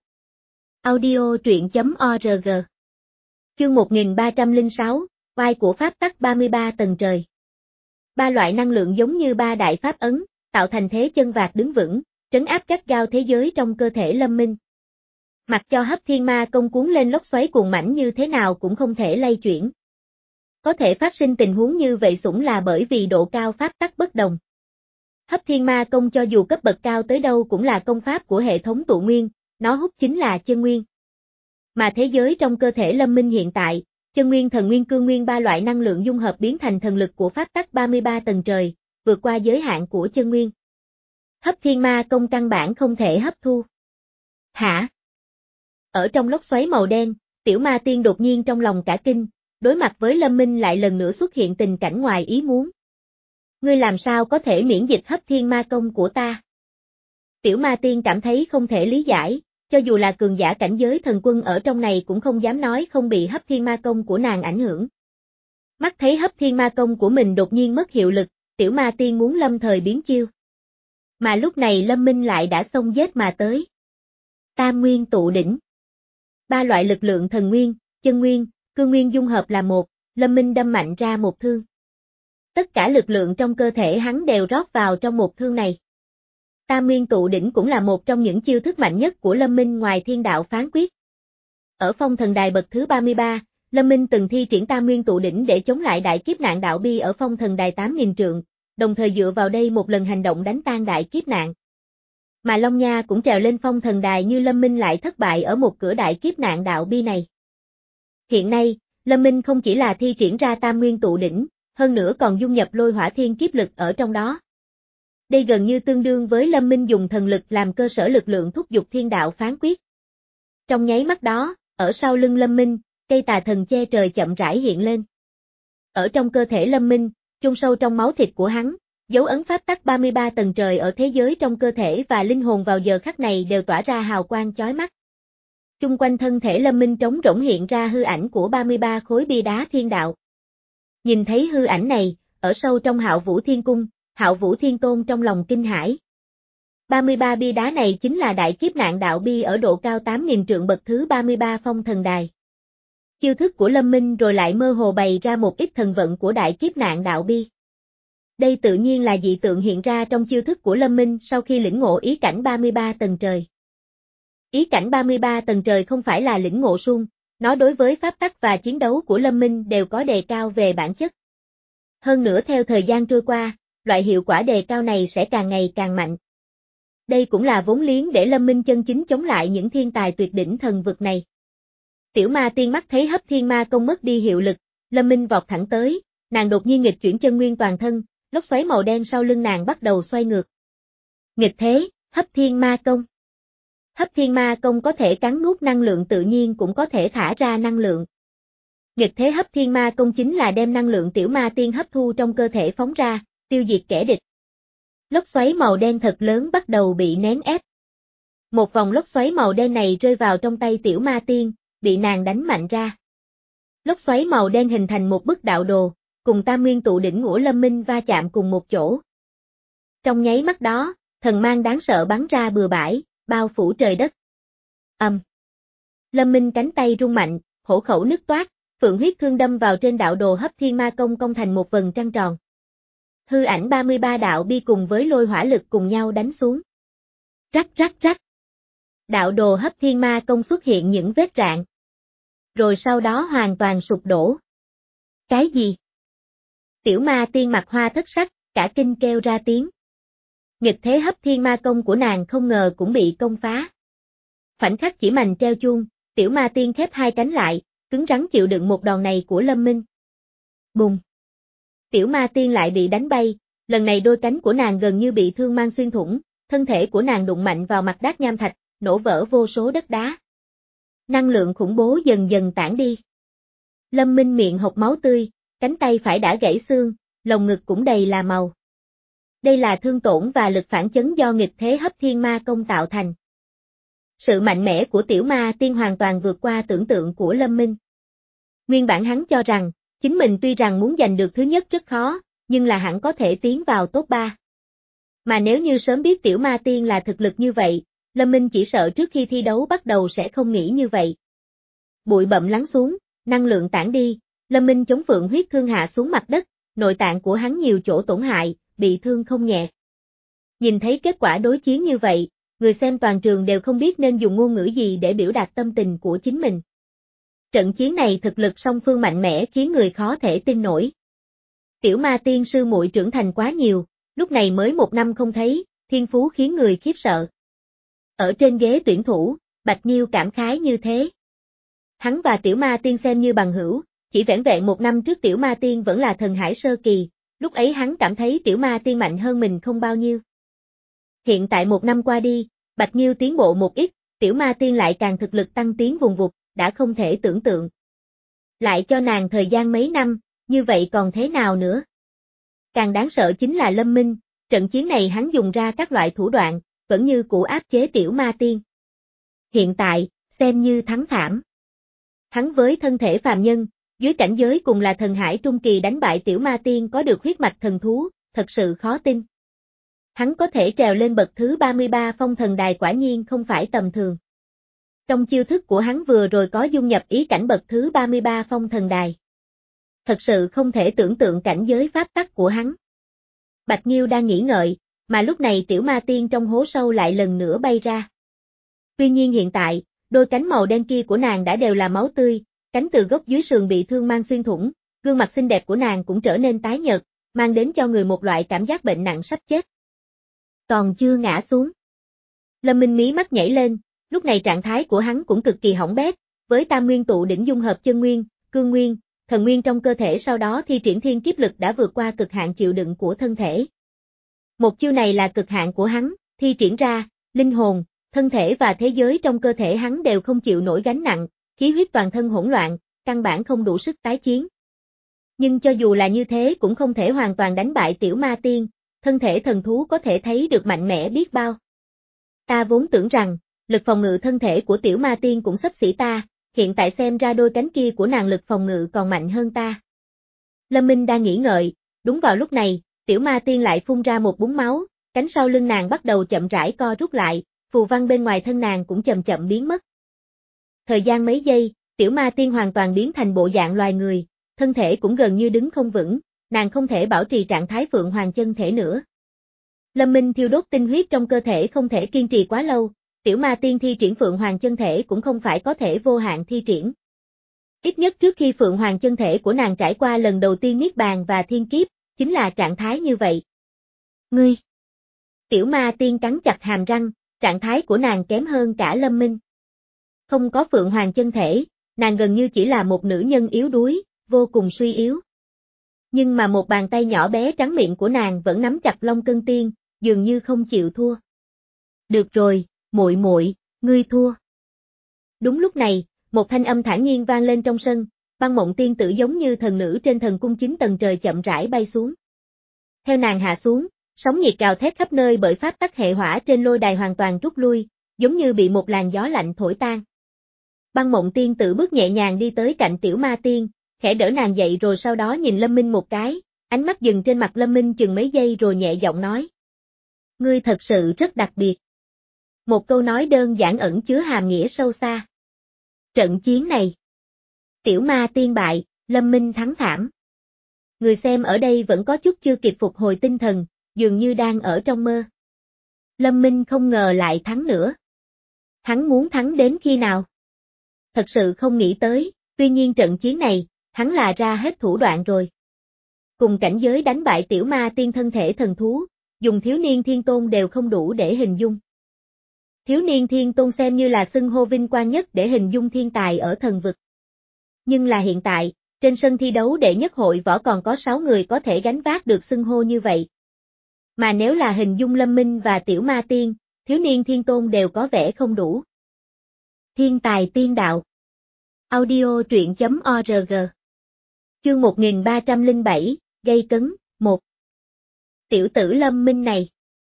Speaker 1: Audio truyện.org. Chương một nghìn ba trăm lẻ sáu, oai của pháp tắc ba mươi ba tầng trời. Ba loại năng lượng giống như ba đại pháp ấn, tạo thành thế chân vạc đứng vững, trấn áp gắt gao thế giới trong cơ thể Lâm Minh. Mặc cho hấp thiên ma công cuốn lên lốc xoáy cuồng mãnh như thế nào cũng không thể lay chuyển. Có thể phát sinh tình huống như vậy cũng là bởi vì độ cao pháp tắc bất đồng. Hấp thiên ma công cho dù cấp bậc cao tới đâu cũng là công pháp của hệ thống tụ nguyên, nó hút chính là chân nguyên. Mà thế giới trong cơ thể Lâm Minh hiện tại, chân nguyên thần nguyên cương nguyên ba loại năng lượng dung hợp biến thành thần lực của pháp tắc ba mươi ba tầng trời, vượt qua giới hạn của chân nguyên. Hấp thiên ma công căn bản không thể hấp thu. Hả? Ở trong lốc xoáy màu đen, tiểu ma tiên đột nhiên trong lòng cả kinh, đối mặt với Lâm Minh lại lần nữa xuất hiện tình cảnh ngoài ý muốn. Ngươi làm sao có thể miễn dịch hấp thiên ma công của ta? Tiểu ma tiên cảm thấy không thể lý giải, cho dù là cường giả cảnh giới thần quân ở trong này cũng không dám nói không bị hấp thiên ma công của nàng ảnh hưởng. Mắt thấy hấp thiên ma công của mình đột nhiên mất hiệu lực, tiểu ma tiên muốn lâm thời biến chiêu. Mà lúc này Lâm Minh lại đã xông giết mà tới. Tam nguyên tụ đỉnh. Ba loại lực lượng thần nguyên, chân nguyên, cương nguyên dung hợp là một, Lâm Minh đâm mạnh ra một thương. Tất cả lực lượng trong cơ thể hắn đều rót vào trong một thương này. Tam nguyên tụ đỉnh cũng là một trong những chiêu thức mạnh nhất của Lâm Minh ngoài thiên đạo phán quyết. Ở phong thần đài bậc thứ ba mươi ba, Lâm Minh từng thi triển tam nguyên tụ đỉnh để chống lại đại kiếp nạn đạo bi ở phong thần đài tám nghìn trượng, đồng thời dựa vào đây một lần hành động đánh tan đại kiếp nạn. Mà Long Nha cũng trèo lên phong thần đài như Lâm Minh lại thất bại ở một cửa đại kiếp nạn đạo bi này. Hiện nay, Lâm Minh không chỉ là thi triển ra tam nguyên tụ đỉnh, hơn nữa còn dung nhập lôi hỏa thiên kiếp lực ở trong đó. Đây gần như tương đương với Lâm Minh dùng thần lực làm cơ sở lực lượng thúc giục thiên đạo phán quyết. Trong nháy mắt đó, ở sau lưng Lâm Minh, cây tà thần che trời chậm rãi hiện lên. Ở trong cơ thể Lâm Minh, chôn sâu trong máu thịt của hắn, dấu ấn pháp tắc ba mươi ba tầng trời ở thế giới trong cơ thể và linh hồn vào giờ khắc này đều tỏa ra hào quang chói mắt. Chung quanh thân thể Lâm Minh trống rỗng hiện ra hư ảnh của ba mươi ba khối bia đá thiên đạo. Nhìn thấy hư ảnh này, ở sâu trong Hạo Vũ Thiên Cung, Hạo Vũ Thiên Tôn trong lòng kinh hãi. ba mươi ba bia đá này chính là đại kiếp nạn đạo bi ở độ cao tám nghìn trượng bậc thứ ba mươi ba phong thần đài. Chiêu thức của Lâm Minh rồi lại mơ hồ bày ra một ít thần vận của đại kiếp nạn đạo bi. Đây tự nhiên là dị tượng hiện ra trong chiêu thức của Lâm Minh sau khi lĩnh ngộ ý cảnh ba mươi ba tầng trời. Ý cảnh ba mươi ba tầng trời không phải là lĩnh ngộ suông, nó đối với pháp tắc và chiến đấu của Lâm Minh đều có đề cao về bản chất. Hơn nữa theo thời gian trôi qua, loại hiệu quả đề cao này sẽ càng ngày càng mạnh. Đây cũng là vốn liếng để Lâm Minh chân chính chống lại những thiên tài tuyệt đỉnh thần vực này. Tiểu ma tiên mắt thấy hấp thiên ma công mất đi hiệu lực, Lâm Minh vọt thẳng tới, nàng đột nhiên nghịch chuyển chân nguyên toàn thân, lốc xoáy màu đen sau lưng nàng bắt đầu xoay ngược. Nghịch thế, hấp thiên ma công. Hấp thiên ma công có thể cắn nuốt năng lượng tự nhiên cũng có thể thả ra năng lượng. Nghịch thế hấp thiên ma công chính là đem năng lượng tiểu ma tiên hấp thu trong cơ thể phóng ra, tiêu diệt kẻ địch. Lốc xoáy màu đen thật lớn bắt đầu bị nén ép. Một vòng lốc xoáy màu đen này rơi vào trong tay tiểu ma tiên, bị nàng đánh mạnh ra. Lốc xoáy màu đen hình thành một bức đạo đồ, cùng tam nguyên tụ đỉnh của Lâm Minh va chạm cùng một chỗ. Trong nháy mắt đó, thần mang đáng sợ bắn ra bừa bãi, bao phủ trời đất. Ầm. Um. Lâm Minh cánh tay rung mạnh, hổ khẩu nứt toát, phượng huyết thương đâm vào trên đạo đồ hấp thiên ma công công thành một vầng trăng tròn. Hư ảnh ba mươi ba đạo bi cùng với lôi hỏa lực cùng nhau đánh xuống. Rắc rắc rắc. Đạo đồ hấp thiên ma công xuất hiện những vết rạn. Rồi sau đó hoàn toàn sụp đổ. Cái gì? Tiểu ma tiên mặt hoa thất sắc, cả kinh kêu ra tiếng. Nghịch thế hấp thiên ma công của nàng không ngờ cũng bị công phá. Khoảnh khắc chỉ mành treo chuông, tiểu ma tiên khép hai cánh lại, cứng rắn chịu đựng một đòn này của Lâm Minh. Bùng! Tiểu ma tiên lại bị đánh bay, lần này đôi cánh của nàng gần như bị thương mang xuyên thủng, thân thể của nàng đụng mạnh vào mặt đát nham thạch, nổ vỡ vô số đất đá. Năng lượng khủng bố dần dần tản đi. Lâm Minh miệng hộc máu tươi, cánh tay phải đã gãy xương, lồng ngực cũng đầy là màu. Đây là thương tổn và lực phản chấn do nghịch thế hấp thiên ma công tạo thành. Sự mạnh mẽ của tiểu ma tiên hoàn toàn vượt qua tưởng tượng của Lâm Minh. Nguyên bản hắn cho rằng, chính mình tuy rằng muốn giành được thứ nhất rất khó, nhưng là hẳn có thể tiến vào top ba. Mà nếu như sớm biết tiểu ma tiên là thực lực như vậy, Lâm Minh chỉ sợ trước khi thi đấu bắt đầu sẽ không nghĩ như vậy. Bụi bặm lắng xuống, năng lượng tản đi, Lâm Minh chống phượng huyết thương hạ xuống mặt đất, nội tạng của hắn nhiều chỗ tổn hại, bị thương không nhẹ. Nhìn thấy kết quả đối chiến như vậy, người xem toàn trường đều không biết nên dùng ngôn ngữ gì để biểu đạt tâm tình của chính mình. Trận chiến này thực lực song phương mạnh mẽ khiến người khó thể tin nổi. Tiểu ma tiên sư muội trưởng thành quá nhiều, lúc này mới một năm không thấy, thiên phú khiến người khiếp sợ. Ở trên ghế tuyển thủ, Bạch Nghiêu cảm khái như thế. Hắn và tiểu ma tiên xem như bằng hữu, chỉ vẻn vẹn một năm trước tiểu ma tiên vẫn là thần hải sơ kỳ, lúc ấy hắn cảm thấy tiểu ma tiên mạnh hơn mình không bao nhiêu. Hiện tại một năm qua đi, Bạch Nghiêu tiến bộ một ít, tiểu ma tiên lại càng thực lực tăng tiến vùng vụt, đã không thể tưởng tượng. Lại cho nàng thời gian mấy năm, như vậy còn thế nào nữa? Càng đáng sợ chính là Lâm Minh, trận chiến này hắn dùng ra các loại thủ đoạn, vẫn như cũ áp chế tiểu ma tiên. Hiện tại, xem như thắng thảm. Hắn với thân thể phàm nhân, dưới cảnh giới cùng là thần hải trung kỳ đánh bại tiểu ma tiên có được huyết mạch thần thú, thật sự khó tin. Hắn có thể trèo lên bậc thứ ba mươi ba phong thần đài quả nhiên không phải tầm thường. Trong chiêu thức của hắn vừa rồi có dung nhập ý cảnh bậc thứ ba mươi ba phong thần đài. Thật sự không thể tưởng tượng cảnh giới pháp tắc của hắn. Bạch Nghiêu đang nghĩ ngợi, mà lúc này tiểu ma tiên trong hố sâu lại lần nữa bay ra. Tuy nhiên hiện tại, đôi cánh màu đen kia của nàng đã đều là máu tươi, cánh từ gốc dưới sườn bị thương mang xuyên thủng, gương mặt xinh đẹp của nàng cũng trở nên tái nhợt, mang đến cho người một loại cảm giác bệnh nặng sắp chết. Còn chưa ngã xuống. Lâm Minh mí mắt nhảy lên, lúc này trạng thái của hắn cũng cực kỳ hỏng bét, với tam nguyên tụ đỉnh dung hợp chân nguyên, cương nguyên, thần nguyên trong cơ thể sau đó thi triển thiên kiếp lực đã vượt qua cực hạn chịu đựng của thân thể. Một chiêu này là cực hạn của hắn, thi triển ra, linh hồn, thân thể và thế giới trong cơ thể hắn đều không chịu nổi gánh nặng, khí huyết toàn thân hỗn loạn, căn bản không đủ sức tái chiến. Nhưng cho dù là như thế cũng không thể hoàn toàn đánh bại tiểu ma tiên, thân thể thần thú có thể thấy được mạnh mẽ biết bao. Ta vốn tưởng rằng, lực phòng ngự thân thể của tiểu ma tiên cũng xấp xỉ ta, hiện tại xem ra đôi cánh kia của nàng lực phòng ngự còn mạnh hơn ta. Lâm Minh đang nghĩ ngợi, đúng vào lúc này, tiểu ma tiên lại phun ra một búng máu, cánh sau lưng nàng bắt đầu chậm rãi co rút lại, phù văn bên ngoài thân nàng cũng chậm chậm biến mất. Thời gian mấy giây, tiểu ma tiên hoàn toàn biến thành bộ dạng loài người, thân thể cũng gần như đứng không vững, nàng không thể bảo trì trạng thái phượng hoàng chân thể nữa. Lâm Minh thiêu đốt tinh huyết trong cơ thể không thể kiên trì quá lâu, tiểu ma tiên thi triển phượng hoàng chân thể cũng không phải có thể vô hạn thi triển. Ít nhất trước khi phượng hoàng chân thể của nàng trải qua lần đầu tiên niết bàn và thiên kiếp, chính là trạng thái như vậy. Ngươi! Tiểu ma tiên cắn chặt hàm răng, trạng thái của nàng kém hơn cả Lâm Minh. Không có phượng hoàng chân thể, nàng gần như chỉ là một nữ nhân yếu đuối, vô cùng suy yếu. Nhưng mà một bàn tay nhỏ bé trắng miệng của nàng vẫn nắm chặt Long Cân Tiên, dường như không chịu thua. Được rồi, muội muội, ngươi thua. Đúng lúc này, một thanh âm thản nhiên vang lên trong sân, Băng Mộng tiên tử giống như thần nữ trên thần cung chín tầng trời chậm rãi bay xuống. Theo nàng hạ xuống, sóng nhiệt gào thét khắp nơi bởi pháp tắc hệ hỏa trên lôi đài hoàn toàn rút lui, giống như bị một làn gió lạnh thổi tan. Băng Mộng tiên tử bước nhẹ nhàng đi tới cạnh Tiểu Ma Tiên, khẽ đỡ nàng dậy rồi sau đó nhìn Lâm Minh một cái, ánh mắt dừng trên mặt Lâm Minh chừng mấy giây rồi nhẹ giọng nói. Ngươi thật sự rất đặc biệt. Một câu nói đơn giản ẩn chứa hàm nghĩa sâu xa. Trận chiến này, Tiểu Ma Tiên bại, Lâm Minh thắng thảm. Người xem ở đây vẫn có chút chưa kịp phục hồi tinh thần, dường như đang ở trong mơ. Lâm Minh không ngờ lại thắng nữa. Hắn muốn thắng đến khi nào? Thật sự không nghĩ tới, tuy nhiên trận chiến này, hắn là ra hết thủ đoạn rồi. Cùng cảnh giới đánh bại Tiểu Ma Tiên thân thể thần thú, dùng Thiếu Niên Thiên Tôn đều không đủ để hình dung. Thiếu Niên Thiên Tôn xem như là xưng hô vinh quang nhất để hình dung thiên tài ở thần vực. Nhưng là hiện tại, trên sân thi đấu đệ nhất hội võ còn có sáu người có thể gánh vác được xưng hô như vậy. Mà nếu là hình dung Lâm Minh và Tiểu Ma Tiên, Thiếu Niên Thiên Tôn đều có vẻ không đủ. Thiên tài tiên đạo. Audio truyện chấm org. Chương một nghìn ba trăm lẻ bảy, gây cấn, một. Tiểu tử Lâm Minh này.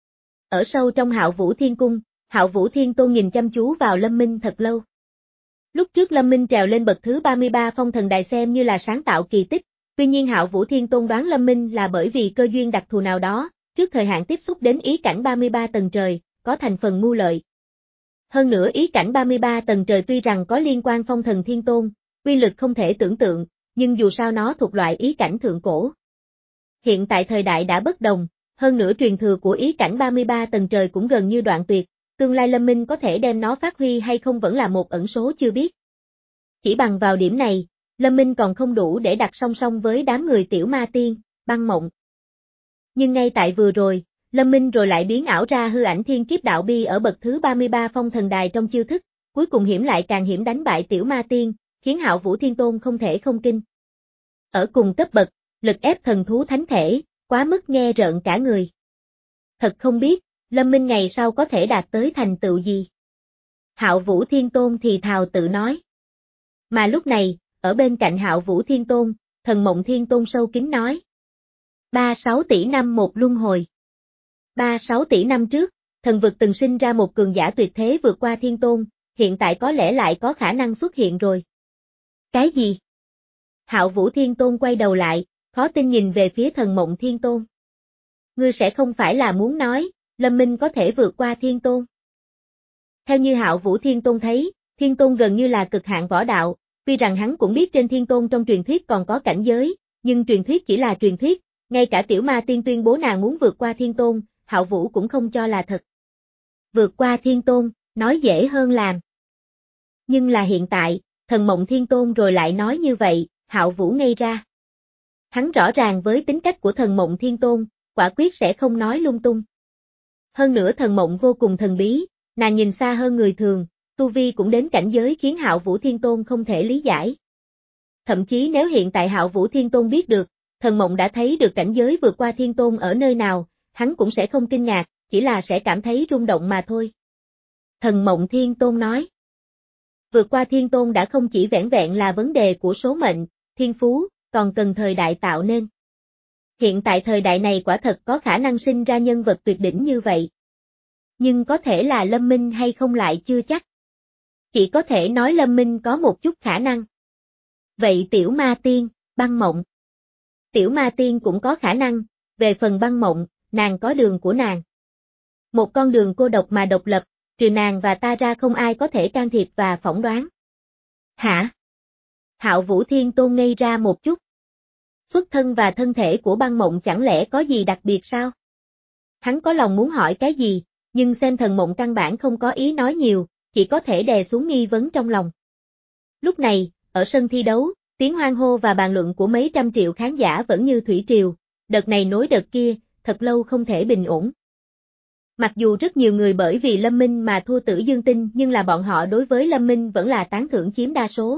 Speaker 1: Ở sâu trong Hạo Vũ Thiên Cung, Hạo Vũ Thiên Tôn nhìn chăm chú vào Lâm Minh thật lâu. Lúc trước Lâm Minh trèo lên bậc thứ ba mươi ba phong thần đài xem như là sáng tạo kỳ tích, tuy nhiên Hạo Vũ Thiên Tôn đoán Lâm Minh là bởi vì cơ duyên đặc thù nào đó, trước thời hạn tiếp xúc đến ý cảnh ba mươi ba tầng trời, có thành phần mưu lợi. Hơn nữa ý cảnh ba mươi ba tầng trời tuy rằng có liên quan phong thần thiên tôn, uy lực không thể tưởng tượng, nhưng dù sao nó thuộc loại ý cảnh thượng cổ. Hiện tại thời đại đã bất đồng, hơn nữa truyền thừa của ý cảnh ba mươi ba tầng trời cũng gần như đoạn tuyệt, tương lai Lâm Minh có thể đem nó phát huy hay không vẫn là một ẩn số chưa biết. Chỉ bằng vào điểm này, Lâm Minh còn không đủ để đặt song song với đám người Tiểu Ma Tiên, Băng Mộng. Nhưng ngay tại vừa rồi, Lâm Minh rồi lại biến ảo ra hư ảnh thiên kiếp đạo bi ở bậc thứ ba mươi ba phong thần đài trong chiêu thức, cuối cùng hiểm lại càng hiểm đánh bại Tiểu Ma Tiên, khiến Hạo Vũ Thiên Tôn không thể không kinh. Ở cùng cấp bậc, lực ép thần thú thánh thể, quá mức nghe rợn cả người. Thật không biết, Lâm Minh ngày sau có thể đạt tới thành tựu gì. Hạo Vũ Thiên Tôn thì thào tự nói. Mà lúc này, ở bên cạnh Hạo Vũ Thiên Tôn, Thần Mộng Thiên Tôn sâu kín nói. ba mươi sáu tỷ năm một luân hồi. ba mươi sáu tỷ năm trước, thần vực từng sinh ra một cường giả tuyệt thế vượt qua Thiên Tôn, hiện tại có lẽ lại có khả năng xuất hiện rồi. Cái gì? Hạo Vũ Thiên Tôn quay đầu lại, khó tin nhìn về phía Thần Mộng Thiên Tôn. Ngươi sẽ không phải là muốn nói, Lâm Minh có thể vượt qua Thiên Tôn. Theo như Hạo Vũ Thiên Tôn thấy, Thiên Tôn gần như là cực hạn võ đạo, tuy rằng hắn cũng biết trên Thiên Tôn trong truyền thuyết còn có cảnh giới, nhưng truyền thuyết chỉ là truyền thuyết, ngay cả Tiểu Ma Tiên tuyên bố nàng muốn vượt qua Thiên Tôn, Hạo Vũ cũng không cho là thật. Vượt qua Thiên Tôn, nói dễ hơn làm. Nhưng là hiện tại, Thần Mộng Thiên Tôn rồi lại nói như vậy, Hạo Vũ ngây ra. Hắn rõ ràng với tính cách của Thần Mộng Thiên Tôn, quả quyết sẽ không nói lung tung. Hơn nữa Thần Mộng vô cùng thần bí, nàng nhìn xa hơn người thường, tu vi cũng đến cảnh giới khiến Hạo Vũ Thiên Tôn không thể lý giải. Thậm chí nếu hiện tại Hạo Vũ Thiên Tôn biết được, Thần Mộng đã thấy được cảnh giới vượt qua Thiên Tôn ở nơi nào, hắn cũng sẽ không kinh ngạc, chỉ là sẽ cảm thấy rung động mà thôi. Thần Mộng Thiên Tôn nói. Vượt qua Thiên Tôn đã không chỉ vẻn vẹn là vấn đề của số mệnh, thiên phú, còn cần thời đại tạo nên. Hiện tại thời đại này quả thật có khả năng sinh ra nhân vật tuyệt đỉnh như vậy. Nhưng có thể là Lâm Minh hay không lại chưa chắc. Chỉ có thể nói Lâm Minh có một chút khả năng. Vậy Tiểu Ma Tiên, Băng Mộng. Tiểu Ma Tiên cũng có khả năng, về phần Băng Mộng, nàng có đường của nàng. Một con đường cô độc mà độc lập, trừ nàng và ta ra không ai có thể can thiệp và phỏng đoán. Hả? Hạo Vũ Thiên Tôn ngây ra một chút. Xuất thân và thân thể của Băng Mộng chẳng lẽ có gì đặc biệt sao? Hắn có lòng muốn hỏi cái gì, nhưng xem Thần Mộng căn bản không có ý nói nhiều, chỉ có thể đè xuống nghi vấn trong lòng. Lúc này, ở sân thi đấu, tiếng hoan hô và bàn luận của mấy trăm triệu khán giả vẫn như thủy triều, đợt này nối đợt kia, thật lâu không thể bình ổn. Mặc dù rất nhiều người bởi vì Lâm Minh mà thua Tử Dương Tinh nhưng là bọn họ đối với Lâm Minh vẫn là tán thưởng chiếm đa số.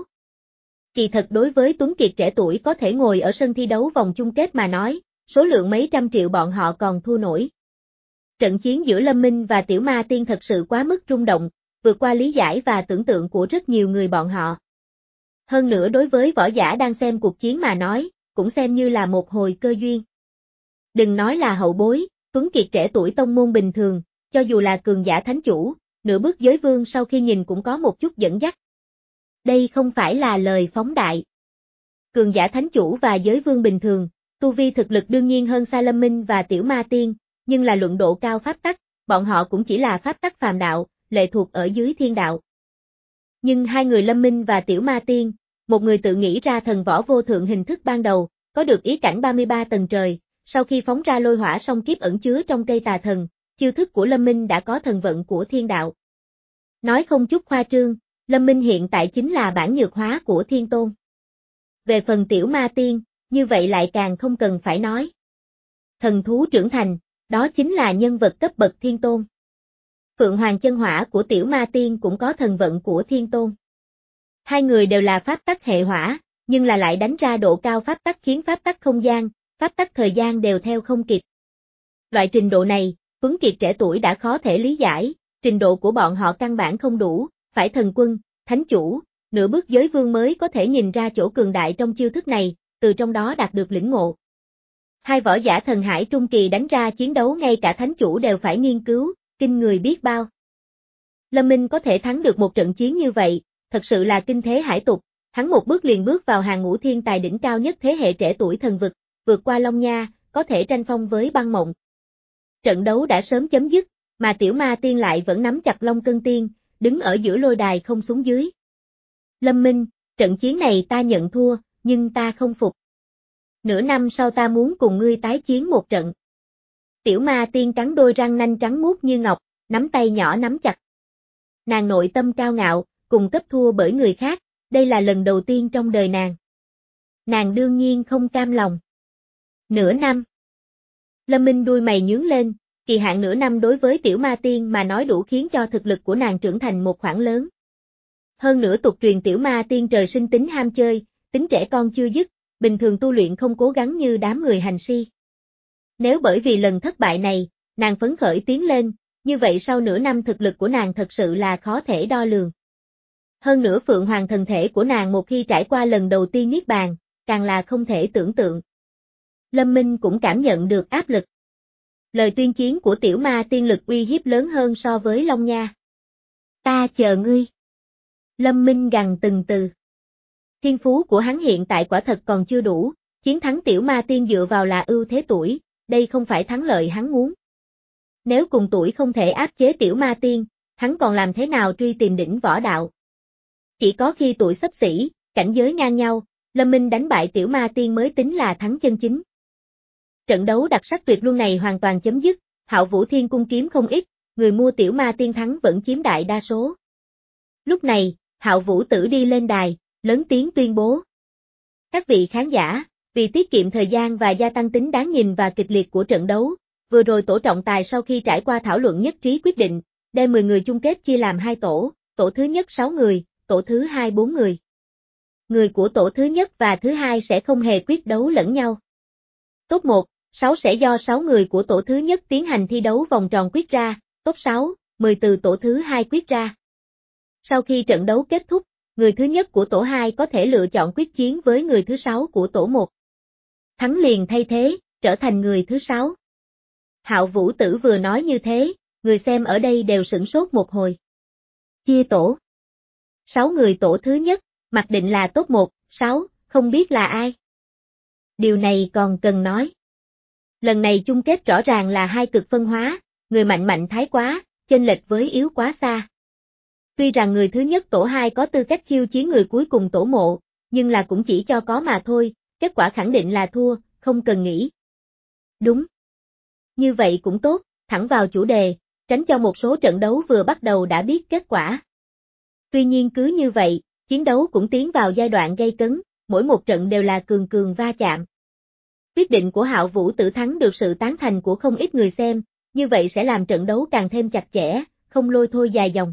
Speaker 1: Kỳ thật đối với Tuấn Kiệt trẻ tuổi có thể ngồi ở sân thi đấu vòng chung kết mà nói, số lượng mấy trăm triệu bọn họ còn thua nổi. Trận chiến giữa Lâm Minh và Tiểu Ma Tiên thật sự quá mức rung động, vượt qua lý giải và tưởng tượng của rất nhiều người bọn họ. Hơn nữa đối với võ giả đang xem cuộc chiến mà nói, cũng xem như là một hồi cơ duyên. Đừng nói là hậu bối, tuấn kiệt trẻ tuổi tông môn bình thường, cho dù là cường giả thánh chủ, nửa bước giới vương sau khi nhìn cũng có một chút dẫn dắt. Đây không phải là lời phóng đại. Cường giả thánh chủ và giới vương bình thường, tu vi thực lực đương nhiên hơn xa Lâm Minh và Tiểu Ma Tiên, nhưng là luận độ cao pháp tắc, bọn họ cũng chỉ là pháp tắc phàm đạo, lệ thuộc ở dưới thiên đạo. Nhưng hai người Lâm Minh và Tiểu Ma Tiên, một người tự nghĩ ra thần võ vô thượng hình thức ban đầu, có được ý cảnh ba mươi ba tầng trời, sau khi phóng ra lôi hỏa song kiếp ẩn chứa trong cây tà thần, chiêu thức của Lâm Minh đã có thần vận của thiên đạo. Nói không chút khoa trương, Lâm Minh hiện tại chính là bản nhược hóa của thiên tôn. Về phần Tiểu Ma Tiên, như vậy lại càng không cần phải nói. Thần thú trưởng thành, đó chính là nhân vật cấp bậc thiên tôn. Phượng Hoàng chân hỏa của Tiểu Ma Tiên cũng có thần vận của thiên tôn. Hai người đều là pháp tắc hệ hỏa, nhưng là lại đánh ra độ cao pháp tắc khiến pháp tắc không gian, pháp tắc thời gian đều theo không kịp. Loại trình độ này, Tuấn Kiệt trẻ tuổi đã khó thể lý giải, trình độ của bọn họ căn bản không đủ, phải thần quân, thánh chủ, nửa bước giới vương mới có thể nhìn ra chỗ cường đại trong chiêu thức này, từ trong đó đạt được lĩnh ngộ. Hai võ giả thần hải trung kỳ đánh ra chiến đấu ngay cả thánh chủ đều phải nghiên cứu, kinh người biết bao. Lâm Minh có thể thắng được một trận chiến như vậy, thật sự là kinh thế hải tục, hắn một bước liền bước vào hàng ngũ thiên tài đỉnh cao nhất thế hệ trẻ tuổi thần vực, vượt qua Long Nha, có thể tranh phong với Băng Mộng. Trận đấu đã sớm chấm dứt, mà Tiểu Ma Tiên lại vẫn nắm chặt Long Cân Tiên, đứng ở giữa lôi đài không xuống dưới. Lâm Minh, trận chiến này ta nhận thua, nhưng ta không phục. Nửa năm sau ta muốn cùng ngươi tái chiến một trận. Tiểu Ma Tiên cắn đôi răng nanh trắng muốt như ngọc, nắm tay nhỏ nắm chặt. Nàng nội tâm cao ngạo, cùng cấp thua bởi người khác, đây là lần đầu tiên trong đời nàng. Nàng đương nhiên không cam lòng. Nửa năm. Lâm Minh đuôi mày nhướng lên, kỳ hạn nửa năm đối với Tiểu Ma Tiên mà nói đủ khiến cho thực lực của nàng trưởng thành một khoảng lớn. Hơn nữa tục truyền Tiểu Ma Tiên trời sinh tính ham chơi, tính trẻ con chưa dứt, bình thường tu luyện không cố gắng như đám người hành si. Nếu bởi vì lần thất bại này, nàng phấn khởi tiến lên, như vậy sau nửa năm thực lực của nàng thật sự là khó thể đo lường. Hơn nữa Phượng Hoàng thần thể của nàng một khi trải qua lần đầu tiên niết bàn, càng là không thể tưởng tượng. Lâm Minh cũng cảm nhận được áp lực. Lời tuyên chiến của Tiểu Ma Tiên lực uy hiếp lớn hơn so với Long Nha. Ta chờ ngươi. Lâm Minh gằn từng từ. Thiên phú của hắn hiện tại quả thật còn chưa đủ, chiến thắng Tiểu Ma Tiên dựa vào là ưu thế tuổi, đây không phải thắng lợi hắn muốn. Nếu cùng tuổi không thể áp chế Tiểu Ma Tiên, hắn còn làm thế nào truy tìm đỉnh võ đạo? Chỉ có khi tuổi xấp xỉ, cảnh giới ngang nhau, Lâm Minh đánh bại Tiểu Ma Tiên mới tính là thắng chân chính. Trận đấu đặc sắc tuyệt luân này hoàn toàn chấm dứt, Hạo Vũ Thiên cung kiếm không ít, người mua Tiểu Ma Tiên thắng vẫn chiếm đại đa số. Lúc này, Hạo Vũ Tử đi lên đài, lớn tiếng tuyên bố. Các vị khán giả, vì tiết kiệm thời gian và gia tăng tính đáng nhìn và kịch liệt của trận đấu, vừa rồi tổ trọng tài sau khi trải qua thảo luận nhất trí quyết định, đem mười người chung kết chia làm hai tổ, tổ thứ nhất sáu người, tổ thứ hai bốn người. Người của tổ thứ nhất và thứ hai sẽ không hề quyết đấu lẫn nhau. Top một, sáu sẽ do sáu người của tổ thứ nhất tiến hành thi đấu vòng tròn quyết ra, top sáu, mười từ tổ thứ hai quyết ra. Sau khi trận đấu kết thúc, người thứ nhất của tổ hai có thể lựa chọn quyết chiến với người thứ sáu của tổ một. Thắng liền thay thế, trở thành người thứ sáu. Hạo Vũ Tử vừa nói như thế, người xem ở đây đều sửng sốt một hồi. Chia tổ. Sáu người tổ thứ nhất, mặc định là top một, sáu, không biết là ai. Điều này còn cần nói. Lần này chung kết rõ ràng là hai cực phân hóa, người mạnh mạnh thái quá, chênh lệch với yếu quá xa. Tuy rằng người thứ nhất tổ hai có tư cách khiêu chiến người cuối cùng tổ một, nhưng là cũng chỉ cho có mà thôi, kết quả khẳng định là thua, không cần nghĩ. Đúng. Như vậy cũng tốt, thẳng vào chủ đề, tránh cho một số trận đấu vừa bắt đầu đã biết kết quả. Tuy nhiên cứ như vậy, chiến đấu cũng tiến vào giai đoạn gay cấn, mỗi một trận đều là cường cường va chạm. Quyết định của Hạo Vũ Tử thắng được sự tán thành của không ít người xem, như vậy sẽ làm trận đấu càng thêm chặt chẽ, không lôi thôi dài dòng.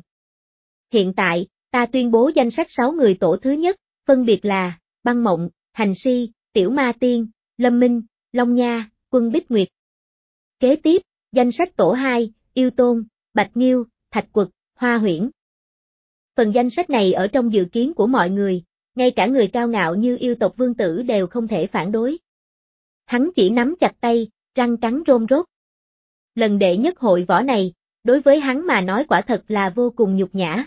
Speaker 1: Hiện tại, ta tuyên bố danh sách sáu người tổ thứ nhất, phân biệt là Băng Mộng, Hành Si, Tiểu Ma Tiên, Lâm Minh, Long Nha, Quân Bích Nguyệt. Kế tiếp, danh sách tổ hai, Yêu Tôn, Bạch Nghiêu, Thạch Quật, Hoa Huyễn. Phần danh sách này ở trong dự kiến của mọi người, ngay cả người cao ngạo như yêu tộc vương tử đều không thể phản đối. Hắn chỉ nắm chặt tay, răng cắn rôm rốt. Lần đệ nhất hội võ này, đối với hắn mà nói quả thật là vô cùng nhục nhã.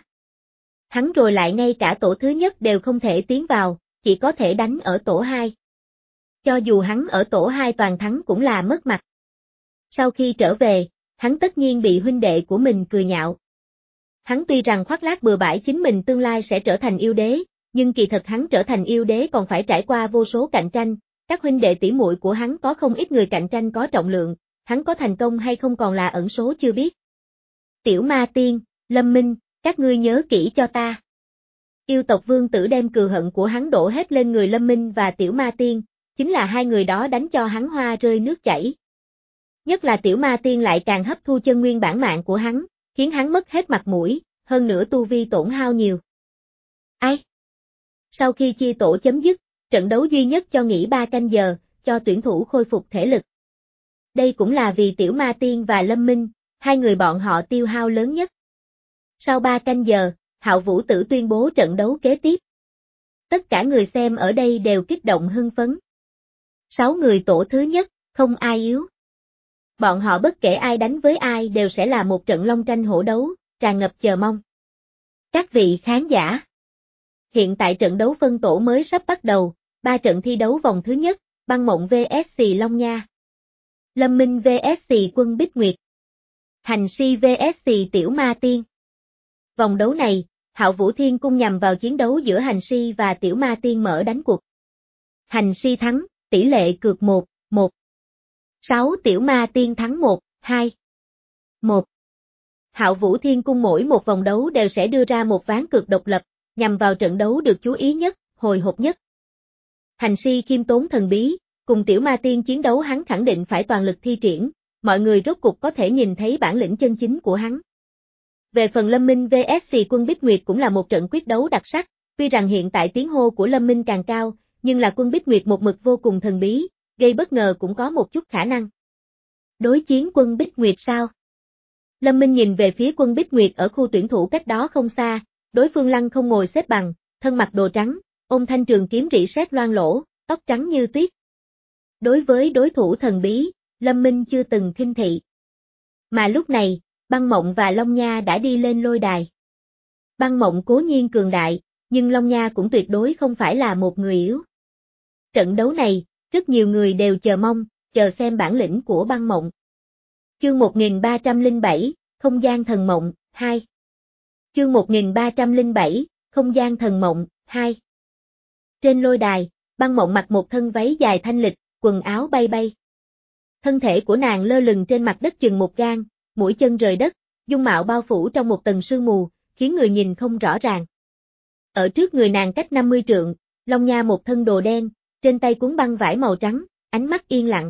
Speaker 1: Hắn rồi lại ngay cả tổ thứ nhất đều không thể tiến vào, chỉ có thể đánh ở tổ hai. Cho dù hắn ở tổ hai toàn thắng cũng là mất mặt. Sau khi trở về, hắn tất nhiên bị huynh đệ của mình cười nhạo. Hắn tuy rằng khoác lác bừa bãi chính mình tương lai sẽ trở thành yêu đế, nhưng kỳ thật hắn trở thành yêu đế còn phải trải qua vô số cạnh tranh, các huynh đệ tỷ muội của hắn có không ít người cạnh tranh có trọng lượng, hắn có thành công hay không còn là ẩn số chưa biết. Tiểu Ma Tiên, Lâm Minh, các ngươi nhớ kỹ cho ta. Yêu tộc vương tử đem cừu hận của hắn đổ hết lên người Lâm Minh và Tiểu Ma Tiên, chính là hai người đó đánh cho hắn hoa rơi nước chảy. Nhất là Tiểu Ma Tiên lại càng hấp thu chân nguyên bản mạng của hắn, khiến hắn mất hết mặt mũi, hơn nữa tu vi tổn hao nhiều. Ai? Sau khi chia tổ chấm dứt, trận đấu duy nhất cho nghỉ ba canh giờ, cho tuyển thủ khôi phục thể lực. Đây cũng là vì Tiểu Ma Tiên và Lâm Minh, hai người bọn họ tiêu hao lớn nhất. Sau ba canh giờ, Hạo Vũ Tử tuyên bố trận đấu kế tiếp. Tất cả người xem ở đây đều kích động hưng phấn. Sáu người tổ thứ nhất, không ai yếu. Bọn họ bất kể ai đánh với ai đều sẽ là một trận long tranh hổ đấu, tràn ngập chờ mong. Các vị khán giả, hiện tại trận đấu phân tổ mới sắp bắt đầu, ba trận thi đấu vòng thứ nhất, Băng Mộng vs Long Nha, Lâm Minh vs Quân Bích Nguyệt, Hành Si vs Tiểu Ma Tiên. Vòng đấu này, Hạo Vũ Thiên Cung nhằm vào chiến đấu giữa Hành Si và Tiểu Ma Tiên mở đánh cuộc. Hành Si thắng, tỷ lệ cược một, một. sáu Tiểu Ma Tiên thắng một, hai, một. Hạo Vũ Thiên Cung mỗi một vòng đấu đều sẽ đưa ra một ván cược độc lập, nhằm vào trận đấu được chú ý nhất, hồi hộp nhất. Hành Si khiêm tốn thần bí, cùng Tiểu Ma Tiên chiến đấu hắn khẳng định phải toàn lực thi triển, mọi người rốt cục có thể nhìn thấy bản lĩnh chân chính của hắn. Về phần Lâm Minh vs Quân Bích Nguyệt cũng là một trận quyết đấu đặc sắc, tuy rằng hiện tại tiếng hô của Lâm Minh càng cao, nhưng là Quân Bích Nguyệt một mực vô cùng thần bí, gây bất ngờ cũng có một chút khả năng. Đối chiến Quân Bích Nguyệt sao? Lâm Minh nhìn về phía Quân Bích Nguyệt ở khu tuyển thủ cách đó không xa, đối phương lăng không ngồi xếp bằng, thân mặc đồ trắng, ôm thanh trường kiếm rỉ sét loang lỗ, tóc trắng như tuyết. Đối với đối thủ thần bí, Lâm Minh chưa từng khinh thị. Mà lúc này, Băng Mộng và Long Nha đã đi lên lôi đài. Băng Mộng cố nhiên cường đại, nhưng Long Nha cũng tuyệt đối không phải là một người yếu. Trận đấu này, rất nhiều người đều chờ mong, chờ xem bản lĩnh của Băng Mộng. Chương một nghìn ba trăm lẻ bảy, Không gian thần mộng, hai. Chương một nghìn ba trăm lẻ bảy, Không gian thần mộng, hai. Trên lôi đài, Băng Mộng mặc một thân váy dài thanh lịch, quần áo bay bay. Thân thể của nàng lơ lửng trên mặt đất chừng một gang, mũi chân rời đất, dung mạo bao phủ trong một tầng sương mù, khiến người nhìn không rõ ràng. Ở trước người nàng cách năm mươi trượng, Long Nha một thân đồ đen, trên tay cuốn băng vải màu trắng, ánh mắt yên lặng.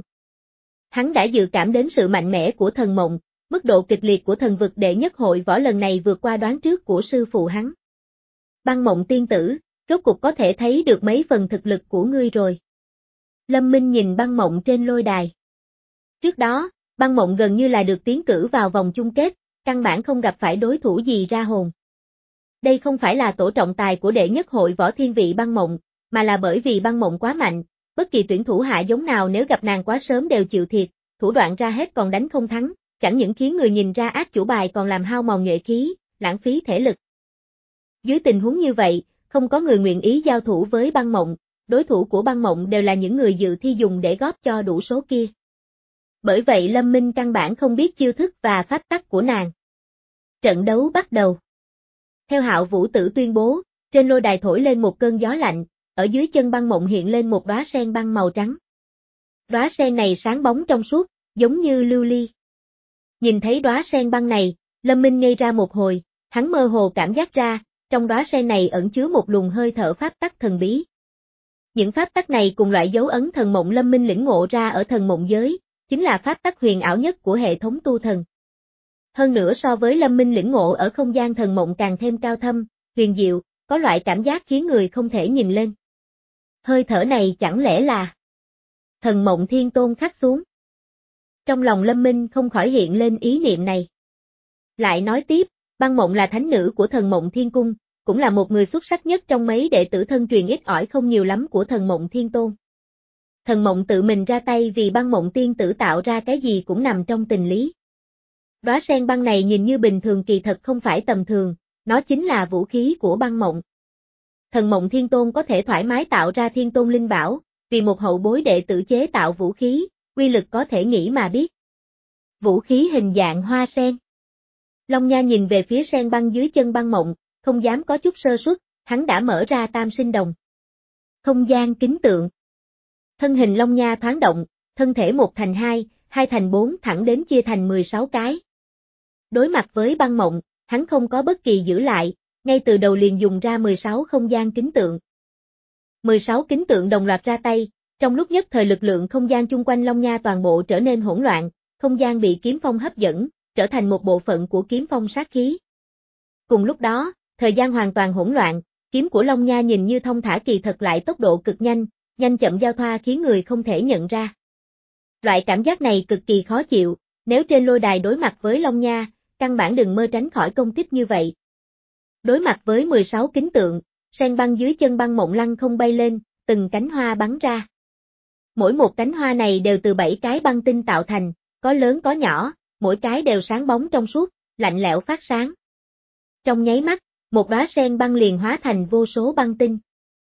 Speaker 1: Hắn đã dự cảm đến sự mạnh mẽ của thần mộng, mức độ kịch liệt của thần vực đệ nhất hội võ lần này vượt qua đoán trước của sư phụ hắn. Băng Mộng tiên tử, rốt cục có thể thấy được mấy phần thực lực của ngươi rồi. Lâm Minh nhìn Băng Mộng trên lôi đài. Trước đó, Băng Mộng gần như là được tiến cử vào vòng chung kết, căn bản không gặp phải đối thủ gì ra hồn. Đây không phải là tổ trọng tài của đệ nhất hội võ thiên vị Băng Mộng, mà là bởi vì Băng Mộng quá mạnh, bất kỳ tuyển thủ hạ giống nào nếu gặp nàng quá sớm đều chịu thiệt, thủ đoạn ra hết còn đánh không thắng, chẳng những khiến người nhìn ra ác chủ bài còn làm hao mòn nhuệ khí, lãng phí thể lực. Dưới tình huống như vậy, không có người nguyện ý giao thủ với Băng Mộng, đối thủ của Băng Mộng đều là những người dự thi dùng để góp cho đủ số kia. Bởi vậy Lâm Minh căn bản không biết chiêu thức và pháp tắc của nàng. Trận đấu bắt đầu. Theo Hạo Vũ Tử tuyên bố, trên lôi đài thổi lên một cơn gió lạnh, ở dưới chân Băng Mộng hiện lên một đóa sen băng màu trắng. Đóa sen này sáng bóng trong suốt, giống như lưu ly. Nhìn thấy đóa sen băng này, Lâm Minh ngây ra một hồi, hắn mơ hồ cảm giác ra, trong đóa sen này ẩn chứa một luồng hơi thở pháp tắc thần bí. Những pháp tắc này cùng loại dấu ấn thần mộng Lâm Minh lĩnh ngộ ra ở thần mộng giới, chính là pháp tắc huyền ảo nhất của hệ thống tu thần. Hơn nữa so với Lâm Minh lĩnh ngộ ở không gian thần mộng càng thêm cao thâm, huyền diệu, có loại cảm giác khiến người không thể nhìn lên. Hơi thở này chẳng lẽ là thần mộng thiên tôn khắc xuống? Trong lòng Lâm Minh không khỏi hiện lên ý niệm này. Lại nói tiếp, Băng Mộng là thánh nữ của thần mộng thiên cung, cũng là một người xuất sắc nhất trong mấy đệ tử thân truyền ít ỏi không nhiều lắm của Thần Mộng Thiên Tôn. Thần Mộng tự mình ra tay vì Băng Mộng Tiên Tử tạo ra cái gì cũng nằm trong tình lý. Đóa sen băng này nhìn như bình thường kỳ thật không phải tầm thường, nó chính là vũ khí của Băng Mộng. Thần Mộng Thiên Tôn có thể thoải mái tạo ra Thiên Tôn Linh Bảo, vì một hậu bối đệ tử chế tạo vũ khí, uy lực có thể nghĩ mà biết. Vũ khí hình dạng hoa sen. Long Nha nhìn về phía sen băng dưới chân Băng Mộng, không dám có chút sơ suất, hắn đã mở ra Tam Sinh Đồng. Không gian kính tượng. Thân hình Long Nha thoáng động, thân thể một thành hai, hai thành bốn thẳng đến chia thành mười sáu cái. Đối mặt với Băng Mộng, hắn không có bất kỳ giữ lại, ngay từ đầu liền dùng ra mười sáu không gian kính tượng. mười sáu kính tượng đồng loạt ra tay, trong lúc nhất thời lực lượng không gian chung quanh Long Nha toàn bộ trở nên hỗn loạn, không gian bị kiếm phong hấp dẫn, trở thành một bộ phận của kiếm phong sát khí. Cùng lúc đó, thời gian hoàn toàn hỗn loạn, kiếm của Long Nha nhìn như thông thả kỳ thật lại tốc độ cực nhanh, nhanh chậm giao thoa khiến người không thể nhận ra. Loại cảm giác này cực kỳ khó chịu, nếu trên lôi đài đối mặt với Long Nha, căn bản đừng mơ tránh khỏi công kích như vậy. Đối mặt với mười sáu kính tượng, sen băng dưới chân Băng Mộng lăng không bay lên, từng cánh hoa bắn ra. Mỗi một cánh hoa này đều từ bảy cái băng tinh tạo thành, có lớn có nhỏ, mỗi cái đều sáng bóng trong suốt, lạnh lẽo phát sáng. Trong nháy mắt, một đóa sen băng liền hóa thành vô số băng tinh.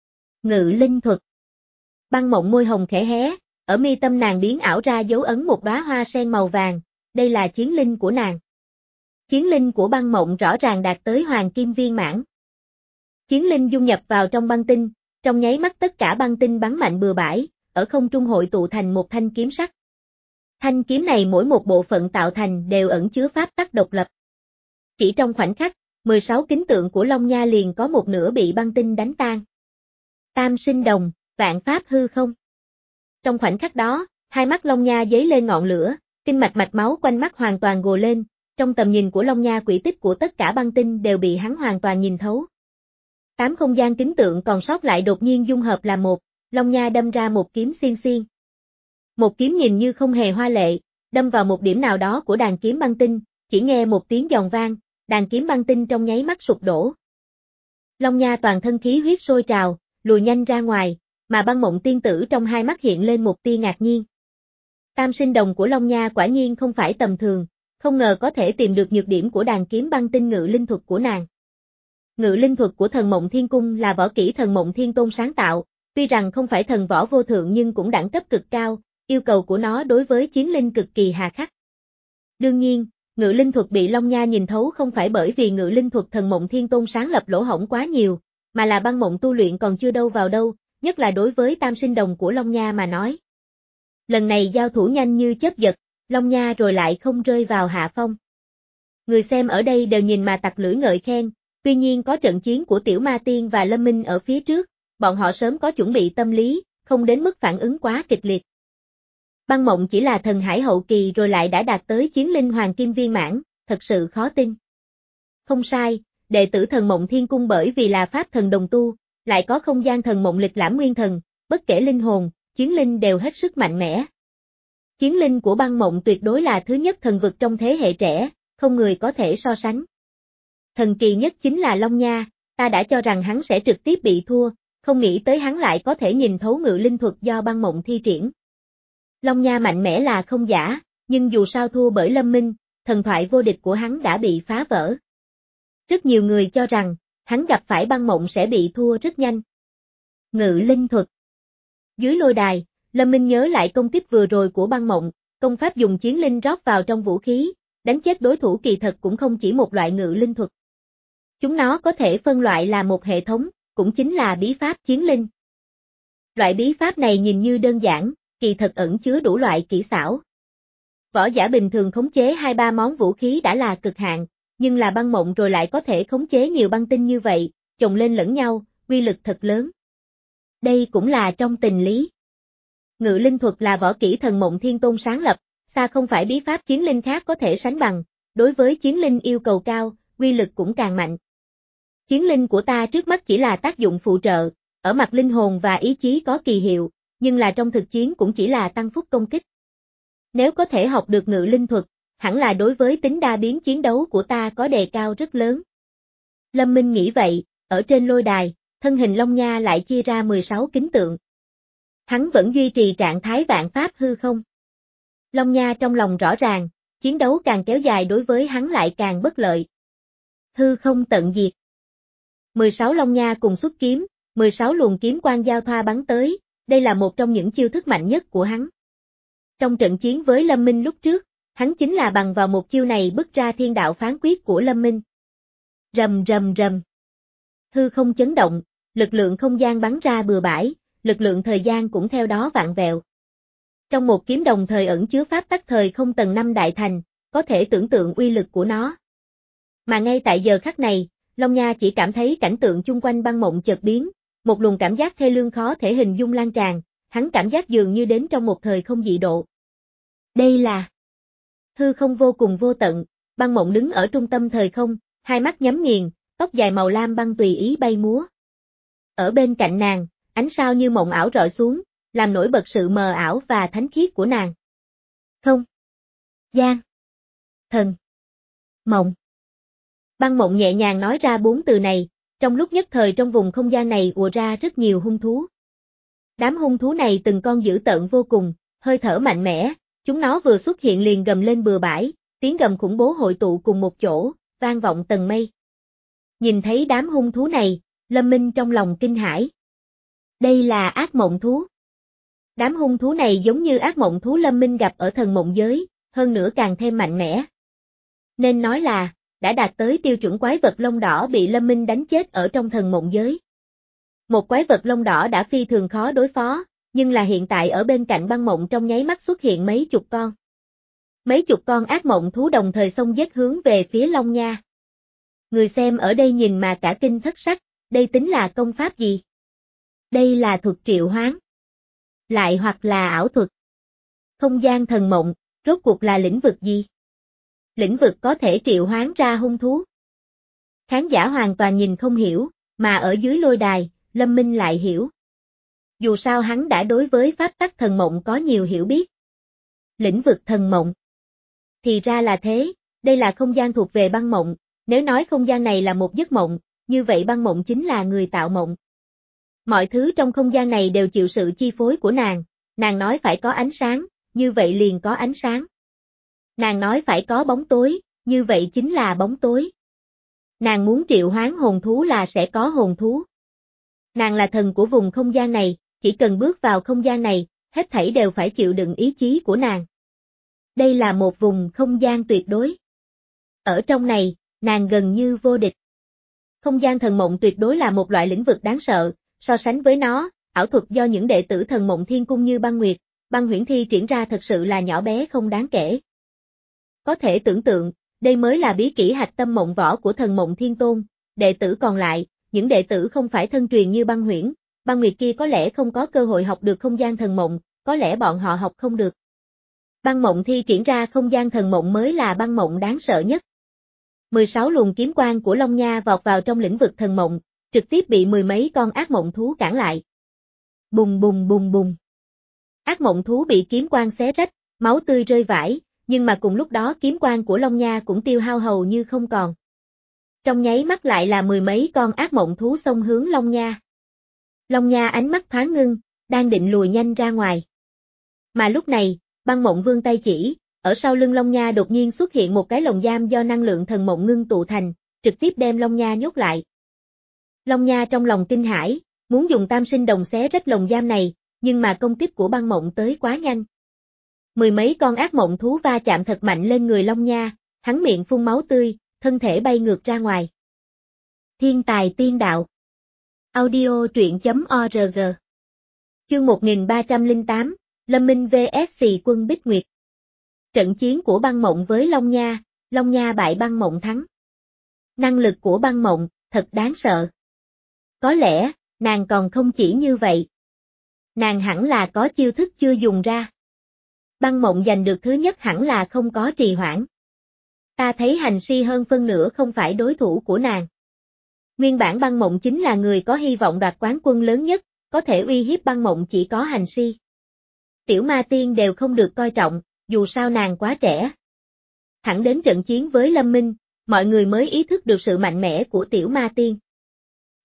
Speaker 1: Ngự linh thuật. Băng Mộng môi hồng khẽ hé, ở mi tâm nàng biến ảo ra dấu ấn một đóa hoa sen màu vàng, đây là chiến linh của nàng. Chiến linh của Băng Mộng rõ ràng đạt tới hoàng kim viên mãn. Chiến linh dung nhập vào trong băng tinh, trong nháy mắt tất cả băng tinh bắn mạnh bừa bãi, ở không trung hội tụ thành một thanh kiếm sắc. Thanh kiếm này mỗi một bộ phận tạo thành đều ẩn chứa pháp tắc độc lập. Chỉ trong khoảnh khắc, mười sáu kính tượng của Long Nha liền có một nửa bị băng tinh đánh tan. Tam Sinh Đồng, vạn pháp hư không. Trong khoảnh khắc đó, hai mắt Long Nha giấy lên ngọn lửa, kinh mạch mạch máu quanh mắt hoàn toàn gồ lên, trong tầm nhìn của Long Nha quỹ tích của tất cả băng tinh đều bị hắn hoàn toàn nhìn thấu. Tám không gian kính tượng còn sót lại đột nhiên dung hợp làm một, Long Nha đâm ra một kiếm xiên xiên. Một kiếm nhìn như không hề hoa lệ, đâm vào một điểm nào đó của đàn kiếm băng tinh, chỉ nghe một tiếng giòn vang, đàn kiếm băng tinh trong nháy mắt sụp đổ. Long Nha toàn thân khí huyết sôi trào, lùi nhanh ra ngoài, mà Băng Mộng tiên tử trong hai mắt hiện lên một tia ngạc nhiên. Tam Sinh Đồng của Long Nha quả nhiên không phải tầm thường, không ngờ có thể tìm được nhược điểm của đàn kiếm băng tinh ngự linh thuật của nàng. Ngự linh thuật của Thần Mộng Thiên Cung là võ kỹ Thần Mộng Thiên Tôn sáng tạo, tuy rằng không phải thần võ vô thượng nhưng cũng đẳng cấp cực cao, yêu cầu của nó đối với chiến linh cực kỳ hà khắc. Đương nhiên, ngự linh thuật bị Long Nha nhìn thấu không phải bởi vì ngự linh thuật Thần Mộng Thiên Tôn sáng lập lỗ hổng quá nhiều, mà là Băng Mộng tu luyện còn chưa đâu vào đâu, nhất là đối với Tam Sinh Đồng của Long Nha mà nói. Lần này giao thủ nhanh như chớp giật, Long Nha rồi lại không rơi vào hạ phong. Người xem ở đây đều nhìn mà tặc lưỡi ngợi khen, tuy nhiên có trận chiến của Tiểu Ma Tiên và Lâm Minh ở phía trước, bọn họ sớm có chuẩn bị tâm lý, không đến mức phản ứng quá kịch liệt. Băng Mộng chỉ là thần hải hậu kỳ rồi lại đã đạt tới chiến linh hoàng kim viên mãn, thật sự khó tin. Không sai, đệ tử Thần Mộng Thiên Cung bởi vì là pháp thần đồng tu, lại có không gian thần mộng lịch lãm nguyên thần, bất kể linh hồn, chiến linh đều hết sức mạnh mẽ. Chiến linh của Băng Mộng tuyệt đối là thứ nhất thần vực trong thế hệ trẻ, không người có thể so sánh. Thần kỳ nhất chính là Long Nha, ta đã cho rằng hắn sẽ trực tiếp bị thua, không nghĩ tới hắn lại có thể nhìn thấu ngự linh thuật do Băng Mộng thi triển. Long Nha mạnh mẽ là không giả, nhưng dù sao thua bởi Lâm Minh, thần thoại vô địch của hắn đã bị phá vỡ. Rất nhiều người cho rằng, hắn gặp phải Băng Mộng sẽ bị thua rất nhanh. Ngự linh thuật. Dưới lôi đài, Lâm Minh nhớ lại công kích vừa rồi của Băng Mộng, công pháp dùng chiến linh rót vào trong vũ khí, đánh chết đối thủ kỳ thật cũng không chỉ một loại ngự linh thuật. Chúng nó có thể phân loại là một hệ thống, cũng chính là bí pháp chiến linh. Loại bí pháp này nhìn như đơn giản, kỳ thật ẩn chứa đủ loại kỹ xảo. Võ giả bình thường khống chế hai ba món vũ khí đã là cực hạn, nhưng là Băng Mộng rồi lại có thể khống chế nhiều băng tinh như vậy, chồng lên lẫn nhau, uy lực thật lớn. Đây cũng là trong tình lý. Ngự linh thuật là võ kỹ Thần Mộng Thiên Tôn sáng lập, xa không phải bí pháp chiến linh khác có thể sánh bằng, đối với chiến linh yêu cầu cao, uy lực cũng càng mạnh. Chiến linh của ta trước mắt chỉ là tác dụng phụ trợ, ở mặt linh hồn và ý chí có kỳ hiệu, nhưng là trong thực chiến cũng chỉ là tăng phúc công kích. Nếu có thể học được ngự linh thuật, hẳn là đối với tính đa biến chiến đấu của ta có đề cao rất lớn. Lâm Minh nghĩ vậy, ở trên lôi đài, thân hình Long Nha lại chia ra mười sáu kính tượng. Hắn vẫn duy trì trạng thái vạn pháp hư không. Long Nha trong lòng rõ ràng, chiến đấu càng kéo dài đối với hắn lại càng bất lợi. Hư không tận diệt. mười sáu Long Nha cùng xuất kiếm, mười sáu luồng kiếm quang giao thoa bắn tới, đây là một trong những chiêu thức mạnh nhất của hắn. Trong trận chiến với Lâm Minh lúc trước, hắn chính là bằng vào một chiêu này bức ra thiên đạo phán quyết của Lâm Minh. Rầm rầm rầm. Hư không chấn động, lực lượng không gian bắn ra bừa bãi, lực lượng thời gian cũng theo đó vạn vẹo. Trong một kiếm đồng thời ẩn chứa pháp tắc thời không tầng năm đại thành, có thể tưởng tượng uy lực của nó. Mà ngay tại giờ khắc này, Long Nha chỉ cảm thấy cảnh tượng chung quanh băng mộng chợt biến, một luồng cảm giác thê lương khó thể hình dung lan tràn, hắn cảm giác dường như đến trong một thời không dị độ. Đây là hư không vô cùng vô tận, băng mộng đứng ở trung tâm thời không, hai mắt nhắm nghiền, tóc dài màu lam băng tùy ý bay múa. Ở bên cạnh nàng, ánh sao như mộng ảo rọi xuống, làm nổi bật sự mờ ảo và thánh khiết của nàng. Không. Gian. Thần. Mộng. Băng mộng nhẹ nhàng nói ra bốn từ này, trong lúc nhất thời trong vùng không gian này ùa ra rất nhiều hung thú. Đám hung thú này từng con dữ tợn vô cùng, hơi thở mạnh mẽ, chúng nó vừa xuất hiện liền gầm lên bừa bãi, tiếng gầm khủng bố hội tụ cùng một chỗ, vang vọng tầng mây. Nhìn thấy đám hung thú này, Lâm Minh trong lòng kinh hãi. Đây là ác mộng thú. Đám hung thú này giống như ác mộng thú Lâm Minh gặp ở thần mộng giới, hơn nữa càng thêm mạnh mẽ. Nên nói là, đã đạt tới tiêu chuẩn quái vật lông đỏ bị Lâm Minh đánh chết ở trong thần mộng giới. Một quái vật lông đỏ đã phi thường khó đối phó, nhưng là hiện tại ở bên cạnh băng mộng trong nháy mắt xuất hiện mấy chục con. Mấy chục con ác mộng thú đồng thời xông giết hướng về phía Long Nha. Người xem ở đây nhìn mà cả kinh thất sắc, đây tính là công pháp gì? Đây là thuật triệu hoán. Lại hoặc là ảo thuật. Không gian thần mộng, rốt cuộc là lĩnh vực gì? Lĩnh vực có thể triệu hoán ra hung thú. Khán giả hoàn toàn nhìn không hiểu, mà ở dưới lôi đài, Lâm Minh lại hiểu. Dù sao hắn đã đối với pháp tắc thần mộng có nhiều hiểu biết. Lĩnh vực thần mộng. Thì ra là thế, đây là không gian thuộc về băng mộng, nếu nói không gian này là một giấc mộng, như vậy băng mộng chính là người tạo mộng. Mọi thứ trong không gian này đều chịu sự chi phối của nàng, nàng nói phải có ánh sáng, như vậy liền có ánh sáng. Nàng nói phải có bóng tối, như vậy chính là bóng tối. Nàng muốn triệu hoán hồn thú là sẽ có hồn thú. Nàng là thần của vùng không gian này, chỉ cần bước vào không gian này, hết thảy đều phải chịu đựng ý chí của nàng. Đây là một vùng không gian tuyệt đối. Ở trong này, nàng gần như vô địch. Không gian thần mộng tuyệt đối là một loại lĩnh vực đáng sợ, so sánh với nó, ảo thuật do những đệ tử thần mộng thiên cung như Băng Nguyệt, Băng Huyễn thi triển ra thật sự là nhỏ bé không đáng kể. Có thể tưởng tượng, đây mới là bí kỹ hạch tâm mộng võ của thần mộng thiên tôn, đệ tử còn lại, những đệ tử không phải thân truyền như Băng Huyễn, Băng Nguyệt kia có lẽ không có cơ hội học được không gian thần mộng, có lẽ bọn họ học không được. Băng mộng thi triển ra không gian thần mộng mới là băng mộng đáng sợ nhất. mười sáu luồng kiếm quang của Long Nha vọt vào trong lĩnh vực thần mộng, trực tiếp bị mười mấy con ác mộng thú cản lại. Bùng bùng bùng bùng. Ác mộng thú bị kiếm quang xé rách, máu tươi rơi vãi, nhưng mà cùng lúc đó kiếm quang của Long Nha cũng tiêu hao hầu như không còn. Trong nháy mắt lại là mười mấy con ác mộng thú xông hướng Long Nha. Long Nha ánh mắt thoáng ngưng, đang định lùi nhanh ra ngoài. Mà lúc này, Băng Mộng vươn tay chỉ, ở sau lưng Long Nha đột nhiên xuất hiện một cái lồng giam do năng lượng thần mộng ngưng tụ thành, trực tiếp đem Long Nha nhốt lại. Long Nha trong lòng kinh hãi, muốn dùng tam sinh đồng xé rách lồng giam này, nhưng mà công kích của Băng Mộng tới quá nhanh. Mười mấy con ác mộng thú va chạm thật mạnh lên người Long Nha, hắn miệng phun máu tươi, thân thể bay ngược ra ngoài. Thiên tài tiên đạo. Audio truyện chấm org. Chương một nghìn ba trăm lẻ tám, Lâm Minh vs Xì quân Bích Nguyệt. Trận chiến của Băng Mộng với Long Nha, Long Nha bại Băng Mộng thắng. Năng lực của Băng Mộng, thật đáng sợ. Có lẽ, nàng còn không chỉ như vậy. Nàng hẳn là có chiêu thức chưa dùng ra. Băng Mộng giành được thứ nhất hẳn là không có trì hoãn. Ta thấy Hành Si hơn phân nửa không phải đối thủ của nàng. Nguyên bản Băng Mộng chính là người có hy vọng đoạt quán quân lớn nhất, có thể uy hiếp Băng Mộng chỉ có Hành Si. Tiểu Ma Tiên đều không được coi trọng, dù sao nàng quá trẻ. Thẳng đến trận chiến với Lâm Minh, mọi người mới ý thức được sự mạnh mẽ của Tiểu Ma Tiên.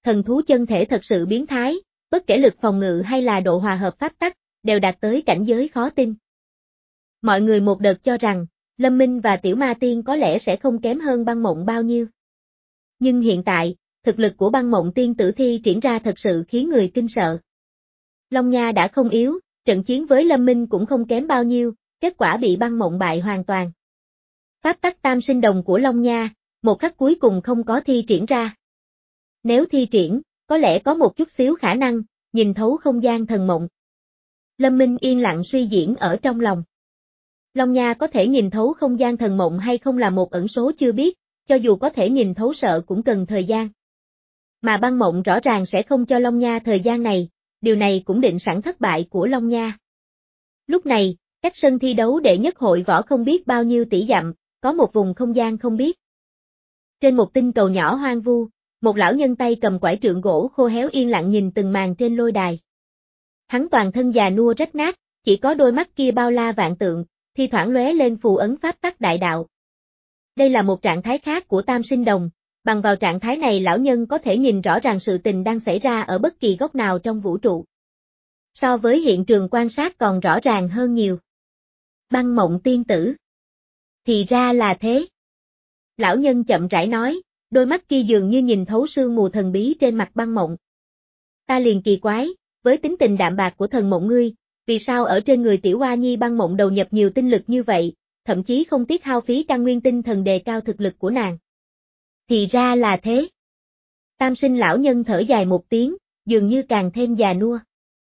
Speaker 1: Thần thú chân thể thật sự biến thái, bất kể lực phòng ngự hay là độ hòa hợp pháp tắc, đều đạt tới cảnh giới khó tin. Mọi người một đợt cho rằng, Lâm Minh và Tiểu Ma Tiên có lẽ sẽ không kém hơn Băng Mộng bao nhiêu. Nhưng hiện tại, thực lực của Băng Mộng tiên tử thi triển ra thật sự khiến người kinh sợ. Long Nha đã không yếu, trận chiến với Lâm Minh cũng không kém bao nhiêu, kết quả bị Băng Mộng bại hoàn toàn. Pháp tắc tam sinh đồng của Long Nha, một khắc cuối cùng không có thi triển ra. Nếu thi triển, có lẽ có một chút xíu khả năng, nhìn thấu không gian thần mộng. Lâm Minh yên lặng suy diễn ở trong lòng. Long Nha có thể nhìn thấu không gian thần mộng hay không là một ẩn số chưa biết, cho dù có thể nhìn thấu sợ cũng cần thời gian. Mà Băng Mộng rõ ràng sẽ không cho Long Nha thời gian này, điều này cũng định sẵn thất bại của Long Nha. Lúc này, cách sân thi đấu đệ nhất hội võ không biết bao nhiêu tỷ dặm, có một vùng không gian không biết. Trên một tinh cầu nhỏ hoang vu, một lão nhân tay cầm quải trượng gỗ khô héo yên lặng nhìn từng màn trên lôi đài. Hắn toàn thân già nua rách nát, chỉ có đôi mắt kia bao la vạn tượng, thi thoảng lóe lên phù ấn pháp tắc đại đạo. Đây là một trạng thái khác của tam sinh đồng, bằng vào trạng thái này lão nhân có thể nhìn rõ ràng sự tình đang xảy ra ở bất kỳ góc nào trong vũ trụ. So với hiện trường quan sát còn rõ ràng hơn nhiều. Băng Mộng tiên tử. Thì ra là thế. Lão nhân chậm rãi nói, đôi mắt kia dường như nhìn thấu sương mù thần bí trên mặt Băng Mộng. Ta liền kỳ quái, với tính tình đạm bạc của thần mộng ngươi, vì sao ở trên người tiểu oa nhi Băng Mộng đầu nhập nhiều tinh lực như vậy, thậm chí không tiếc hao phí căn nguyên tinh thần đề cao thực lực của nàng. Thì ra là thế. Tam sinh lão nhân thở dài một tiếng, dường như càng thêm già nua.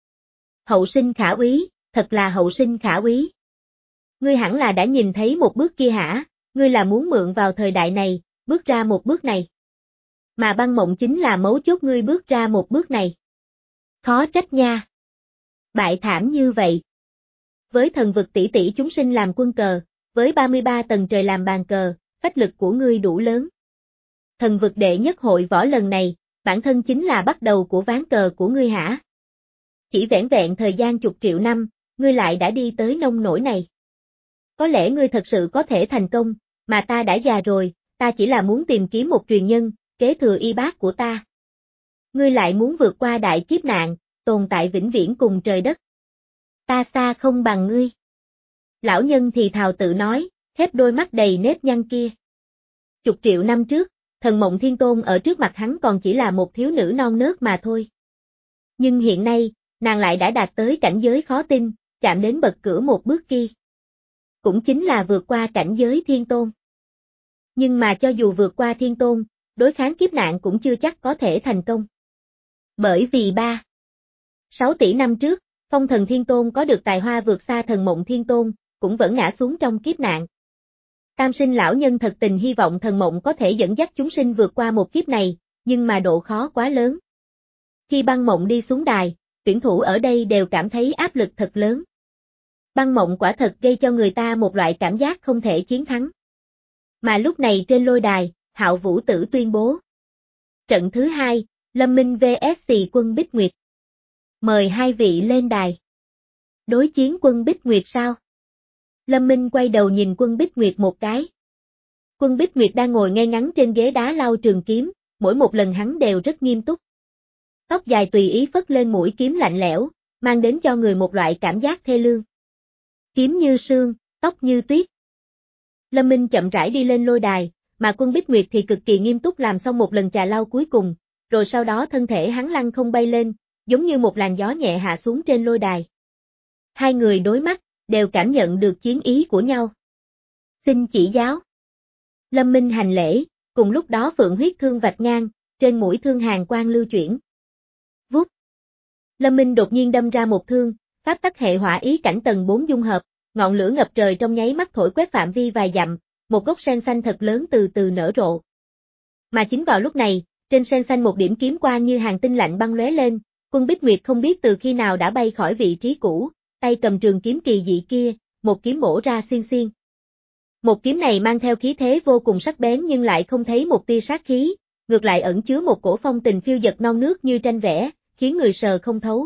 Speaker 1: Hậu sinh khả úy, thật là hậu sinh khả úy. Ngươi hẳn là đã nhìn thấy một bước kia hả, ngươi là muốn mượn vào thời đại này, bước ra một bước này. Mà Băng Mộng chính là mấu chốt ngươi bước ra một bước này. Khó trách nha. Bại thảm như vậy. Với thần vực tỷ tỷ chúng sinh làm quân cờ, với ba mươi ba tầng trời làm bàn cờ, phách lực của ngươi đủ lớn. Thần vực đệ nhất hội võ lần này, bản thân chính là bắt đầu của ván cờ của ngươi hả? Chỉ vẻn vẹn thời gian chục triệu năm, ngươi lại đã đi tới nông nỗi này. Có lẽ ngươi thật sự có thể thành công, mà ta đã già rồi, ta chỉ là muốn tìm kiếm một truyền nhân, kế thừa y bát của ta. Ngươi lại muốn vượt qua đại kiếp nạn, tồn tại vĩnh viễn cùng trời đất. Ta xa không bằng ngươi. Lão nhân thì thào tự nói, khép đôi mắt đầy nếp nhăn kia. Chục triệu năm trước, thần mộng thiên tôn ở trước mặt hắn còn chỉ là một thiếu nữ non nớt mà thôi. Nhưng hiện nay, nàng lại đã đạt tới cảnh giới khó tin, chạm đến bậc cửa một bước kia. Cũng chính là vượt qua cảnh giới thiên tôn. Nhưng mà cho dù vượt qua thiên tôn, đối kháng kiếp nạn cũng chưa chắc có thể thành công. Bởi vì ba, sáu tỷ năm trước, phong thần thiên tôn có được tài hoa vượt xa thần mộng thiên tôn, cũng vẫn ngã xuống trong kiếp nạn. Tam sinh lão nhân thật tình hy vọng thần mộng có thể dẫn dắt chúng sinh vượt qua một kiếp này, nhưng mà độ khó quá lớn. Khi Băng Mộng đi xuống đài, tuyển thủ ở đây đều cảm thấy áp lực thật lớn. Băng Mộng quả thật gây cho người ta một loại cảm giác không thể chiến thắng. Mà lúc này trên lôi đài, Hạo Vũ Tử tuyên bố. Trận thứ hai, Lâm Minh vs Quân Bích Nguyệt. Mời hai vị lên đài. Đối chiến Quân Bích Nguyệt sao? Lâm Minh quay đầu nhìn Quân Bích Nguyệt một cái. Quân Bích Nguyệt đang ngồi ngay ngắn trên ghế đá lau trường kiếm, mỗi một lần hắn đều rất nghiêm túc. Tóc dài tùy ý phất lên mũi kiếm lạnh lẽo, mang đến cho người một loại cảm giác thê lương. Kiếm như sương, tóc như tuyết. Lâm Minh chậm rãi đi lên lôi đài, mà Quân Bích Nguyệt thì cực kỳ nghiêm túc làm xong một lần chà lau cuối cùng, rồi sau đó thân thể hắn lăn không bay lên, giống như một làn gió nhẹ hạ xuống trên lôi đài. Hai người đối mắt, đều cảm nhận được chiến ý của nhau. Xin chỉ giáo. Lâm Minh hành lễ, cùng lúc đó phượng huyết thương vạch ngang, trên mũi thương hàn quang lưu chuyển. Vút. Lâm Minh đột nhiên đâm ra một thương, pháp tắc hệ hỏa ý cảnh tầng bốn dung hợp, ngọn lửa ngập trời trong nháy mắt thổi quét phạm vi vài dặm, một gốc sen xanh thật lớn từ từ nở rộ. Mà chính vào lúc này, trên sen xanh một điểm kiếm quang như hàng tinh lạnh băng lóe lên, Quân Bích Nguyệt không biết từ khi nào đã bay khỏi vị trí cũ, tay cầm trường kiếm kỳ dị kia, một kiếm bổ ra xiên xiên. Một kiếm này mang theo khí thế vô cùng sắc bén nhưng lại không thấy một tia sát khí, ngược lại ẩn chứa một cổ phong tình phiêu dật non nước như tranh vẽ, khiến người sờ không thấu.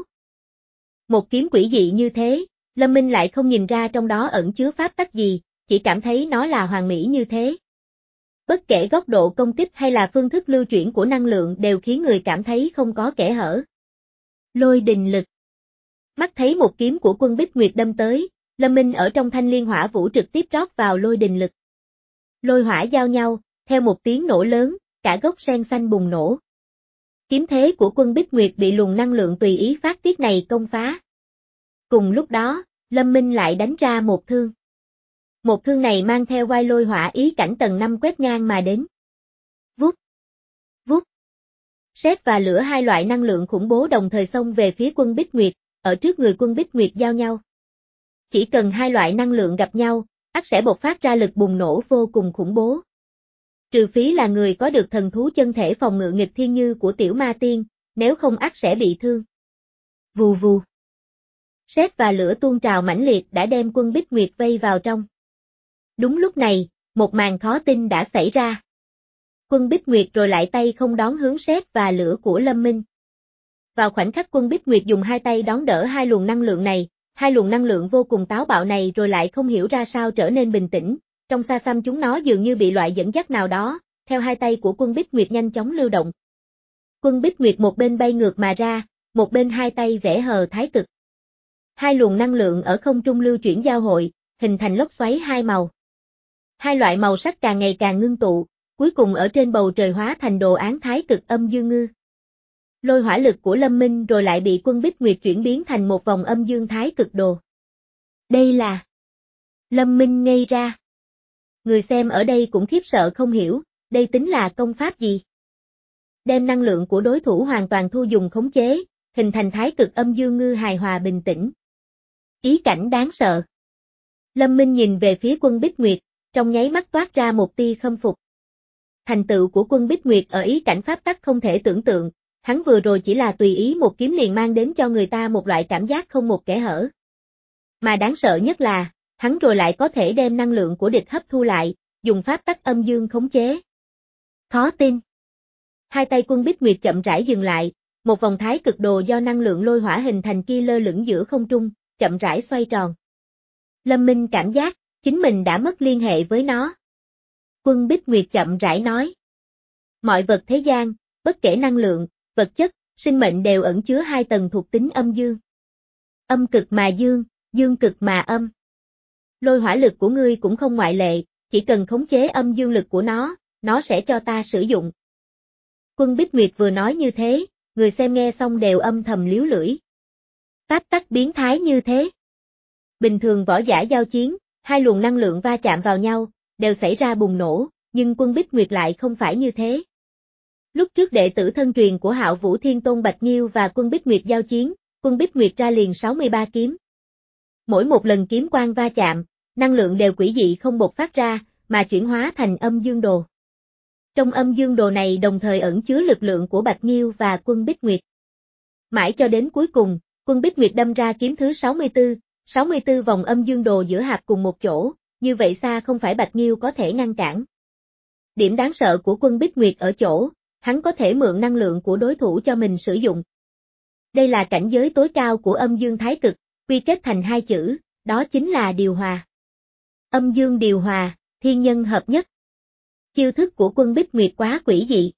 Speaker 1: Một kiếm quỷ dị như thế, Lâm Minh lại không nhìn ra trong đó ẩn chứa pháp tắc gì, chỉ cảm thấy nó là hoàn mỹ như thế. Bất kể góc độ công kích hay là phương thức lưu chuyển của năng lượng đều khiến người cảm thấy không có kẽ hở. Lôi đình lực. Mắt thấy một kiếm của Quân Bích Nguyệt đâm tới, Lâm Minh ở trong thanh liên hỏa vũ trực tiếp rót vào lôi đình lực. Lôi hỏa giao nhau, theo một tiếng nổ lớn, cả gốc sen xanh bùng nổ. Kiếm thế của Quân Bích Nguyệt bị luồng năng lượng tùy ý phát tiết này công phá. Cùng lúc đó, Lâm Minh lại đánh ra một thương. Một thương này mang theo oai lôi hỏa ý cảnh tầng năm quét ngang mà đến. Vút, vút. Sét và lửa hai loại năng lượng khủng bố đồng thời xông về phía Quân Bích Nguyệt, ở trước người Quân Bích Nguyệt giao nhau. Chỉ cần hai loại năng lượng gặp nhau, ắt sẽ bộc phát ra lực bùng nổ vô cùng khủng bố. Trừ phí là người có được thần thú chân thể phòng ngự nghịch thiên như của tiểu ma tiên, nếu không ắt sẽ bị thương. Vù vù. Sét và lửa tuôn trào mãnh liệt đã đem Quân Bích Nguyệt vây vào trong. Đúng lúc này, một màn khó tin đã xảy ra. Quân Bích Nguyệt rồi lại tay không đón hướng sét và lửa của Lâm Minh. Vào khoảnh khắc Quân Bích Nguyệt dùng hai tay đón đỡ hai luồng năng lượng này, hai luồng năng lượng vô cùng táo bạo này rồi lại không hiểu ra sao trở nên bình tĩnh, trong xa xăm chúng nó dường như bị loại dẫn dắt nào đó, theo hai tay của Quân Bích Nguyệt nhanh chóng lưu động. Quân Bích Nguyệt một bên bay ngược mà ra, một bên hai tay vẽ hờ thái cực. Hai luồng năng lượng ở không trung lưu chuyển giao hội, hình thành lốc xoáy hai màu. Hai loại màu sắc càng ngày càng ngưng tụ, cuối cùng ở trên bầu trời hóa thành đồ án thái cực âm dương ngư. Lôi hỏa lực của Lâm Minh rồi lại bị Quân Bích Nguyệt chuyển biến thành một vòng âm dương thái cực đồ. Đây là... Lâm Minh ngây ra. Người xem ở đây cũng khiếp sợ không hiểu, đây tính là công pháp gì? Đem năng lượng của đối thủ hoàn toàn thu dùng khống chế, hình thành thái cực âm dương ngư hài hòa bình tĩnh. Ý cảnh đáng sợ. Lâm Minh nhìn về phía Quân Bích Nguyệt, trong nháy mắt toát ra một tia khâm phục. Thành tựu của Quân Bích Nguyệt ở ý cảnh pháp tắc không thể tưởng tượng, hắn vừa rồi chỉ là tùy ý một kiếm liền mang đến cho người ta một loại cảm giác không một kẽ hở. Mà đáng sợ nhất là, hắn rồi lại có thể đem năng lượng của địch hấp thu lại, dùng pháp tắc âm dương khống chế. Khó tin. Hai tay Quân Bích Nguyệt chậm rãi dừng lại, một vòng thái cực đồ do năng lượng lôi hỏa hình thành kia lơ lửng giữa không trung, chậm rãi xoay tròn. Lâm Minh cảm giác, chính mình đã mất liên hệ với nó. Quân Bích Nguyệt chậm rãi nói. Mọi vật thế gian, bất kể năng lượng, vật chất, sinh mệnh đều ẩn chứa hai tầng thuộc tính âm dương. Âm cực mà dương, dương cực mà âm. Lôi hỏa lực của ngươi cũng không ngoại lệ, chỉ cần khống chế âm dương lực của nó, nó sẽ cho ta sử dụng. Quân Bích Nguyệt vừa nói như thế, người xem nghe xong đều âm thầm liếu lưỡi. Pháp tắc biến thái như thế. Bình thường võ giả giao chiến, hai luồng năng lượng va chạm vào nhau, đều xảy ra bùng nổ, nhưng Quân Bích Nguyệt lại không phải như thế. Lúc trước đệ tử thân truyền của Hạo Vũ Thiên Tôn Bạch Nghiêu và Quân Bích Nguyệt giao chiến, Quân Bích Nguyệt ra liền sáu mươi ba kiếm. Mỗi một lần kiếm quang va chạm, năng lượng đều quỷ dị không bộc phát ra, mà chuyển hóa thành âm dương đồ. Trong âm dương đồ này đồng thời ẩn chứa lực lượng của Bạch Nghiêu và Quân Bích Nguyệt. Mãi cho đến cuối cùng, Quân Bích Nguyệt đâm ra kiếm thứ sáu mươi tư, sáu mươi tư vòng âm dương đồ giữa hạp cùng một chỗ, như vậy xa không phải Bạch Nghiêu có thể ngăn cản. Điểm đáng sợ của Quân Bích Nguyệt ở chỗ, hắn có thể mượn năng lượng của đối thủ cho mình sử dụng. Đây là cảnh giới tối cao của âm dương thái cực, quy kết thành hai chữ, đó chính là điều hòa. Âm dương điều hòa, thiên nhân hợp nhất. Chiêu thức của Quân Bích Nguyệt quá quỷ dị.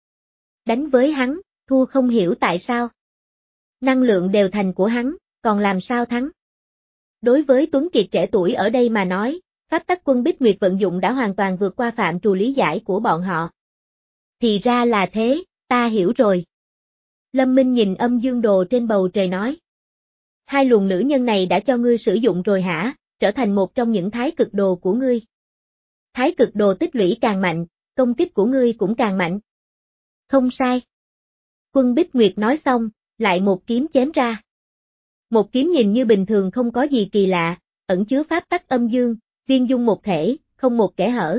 Speaker 1: Đánh với hắn, thua không hiểu tại sao. Năng lượng đều thành của hắn, còn làm sao thắng? Đối với Tuấn Kiệt trẻ tuổi ở đây mà nói, pháp tắc Quân Bích Nguyệt vận dụng đã hoàn toàn vượt qua phạm trù lý giải của bọn họ. Thì ra là thế, ta hiểu rồi. Lâm Minh nhìn âm dương đồ trên bầu trời nói. Hai luồng nữ nhân này đã cho ngươi sử dụng rồi hả, trở thành một trong những thái cực đồ của ngươi. Thái cực đồ tích lũy càng mạnh, công kích của ngươi cũng càng mạnh. Không sai. Quân Bích Nguyệt nói xong, lại một kiếm chém ra. Một kiếm nhìn như bình thường không có gì kỳ lạ, ẩn chứa pháp tắc âm dương, viên dung một thể, không một kẽ hở.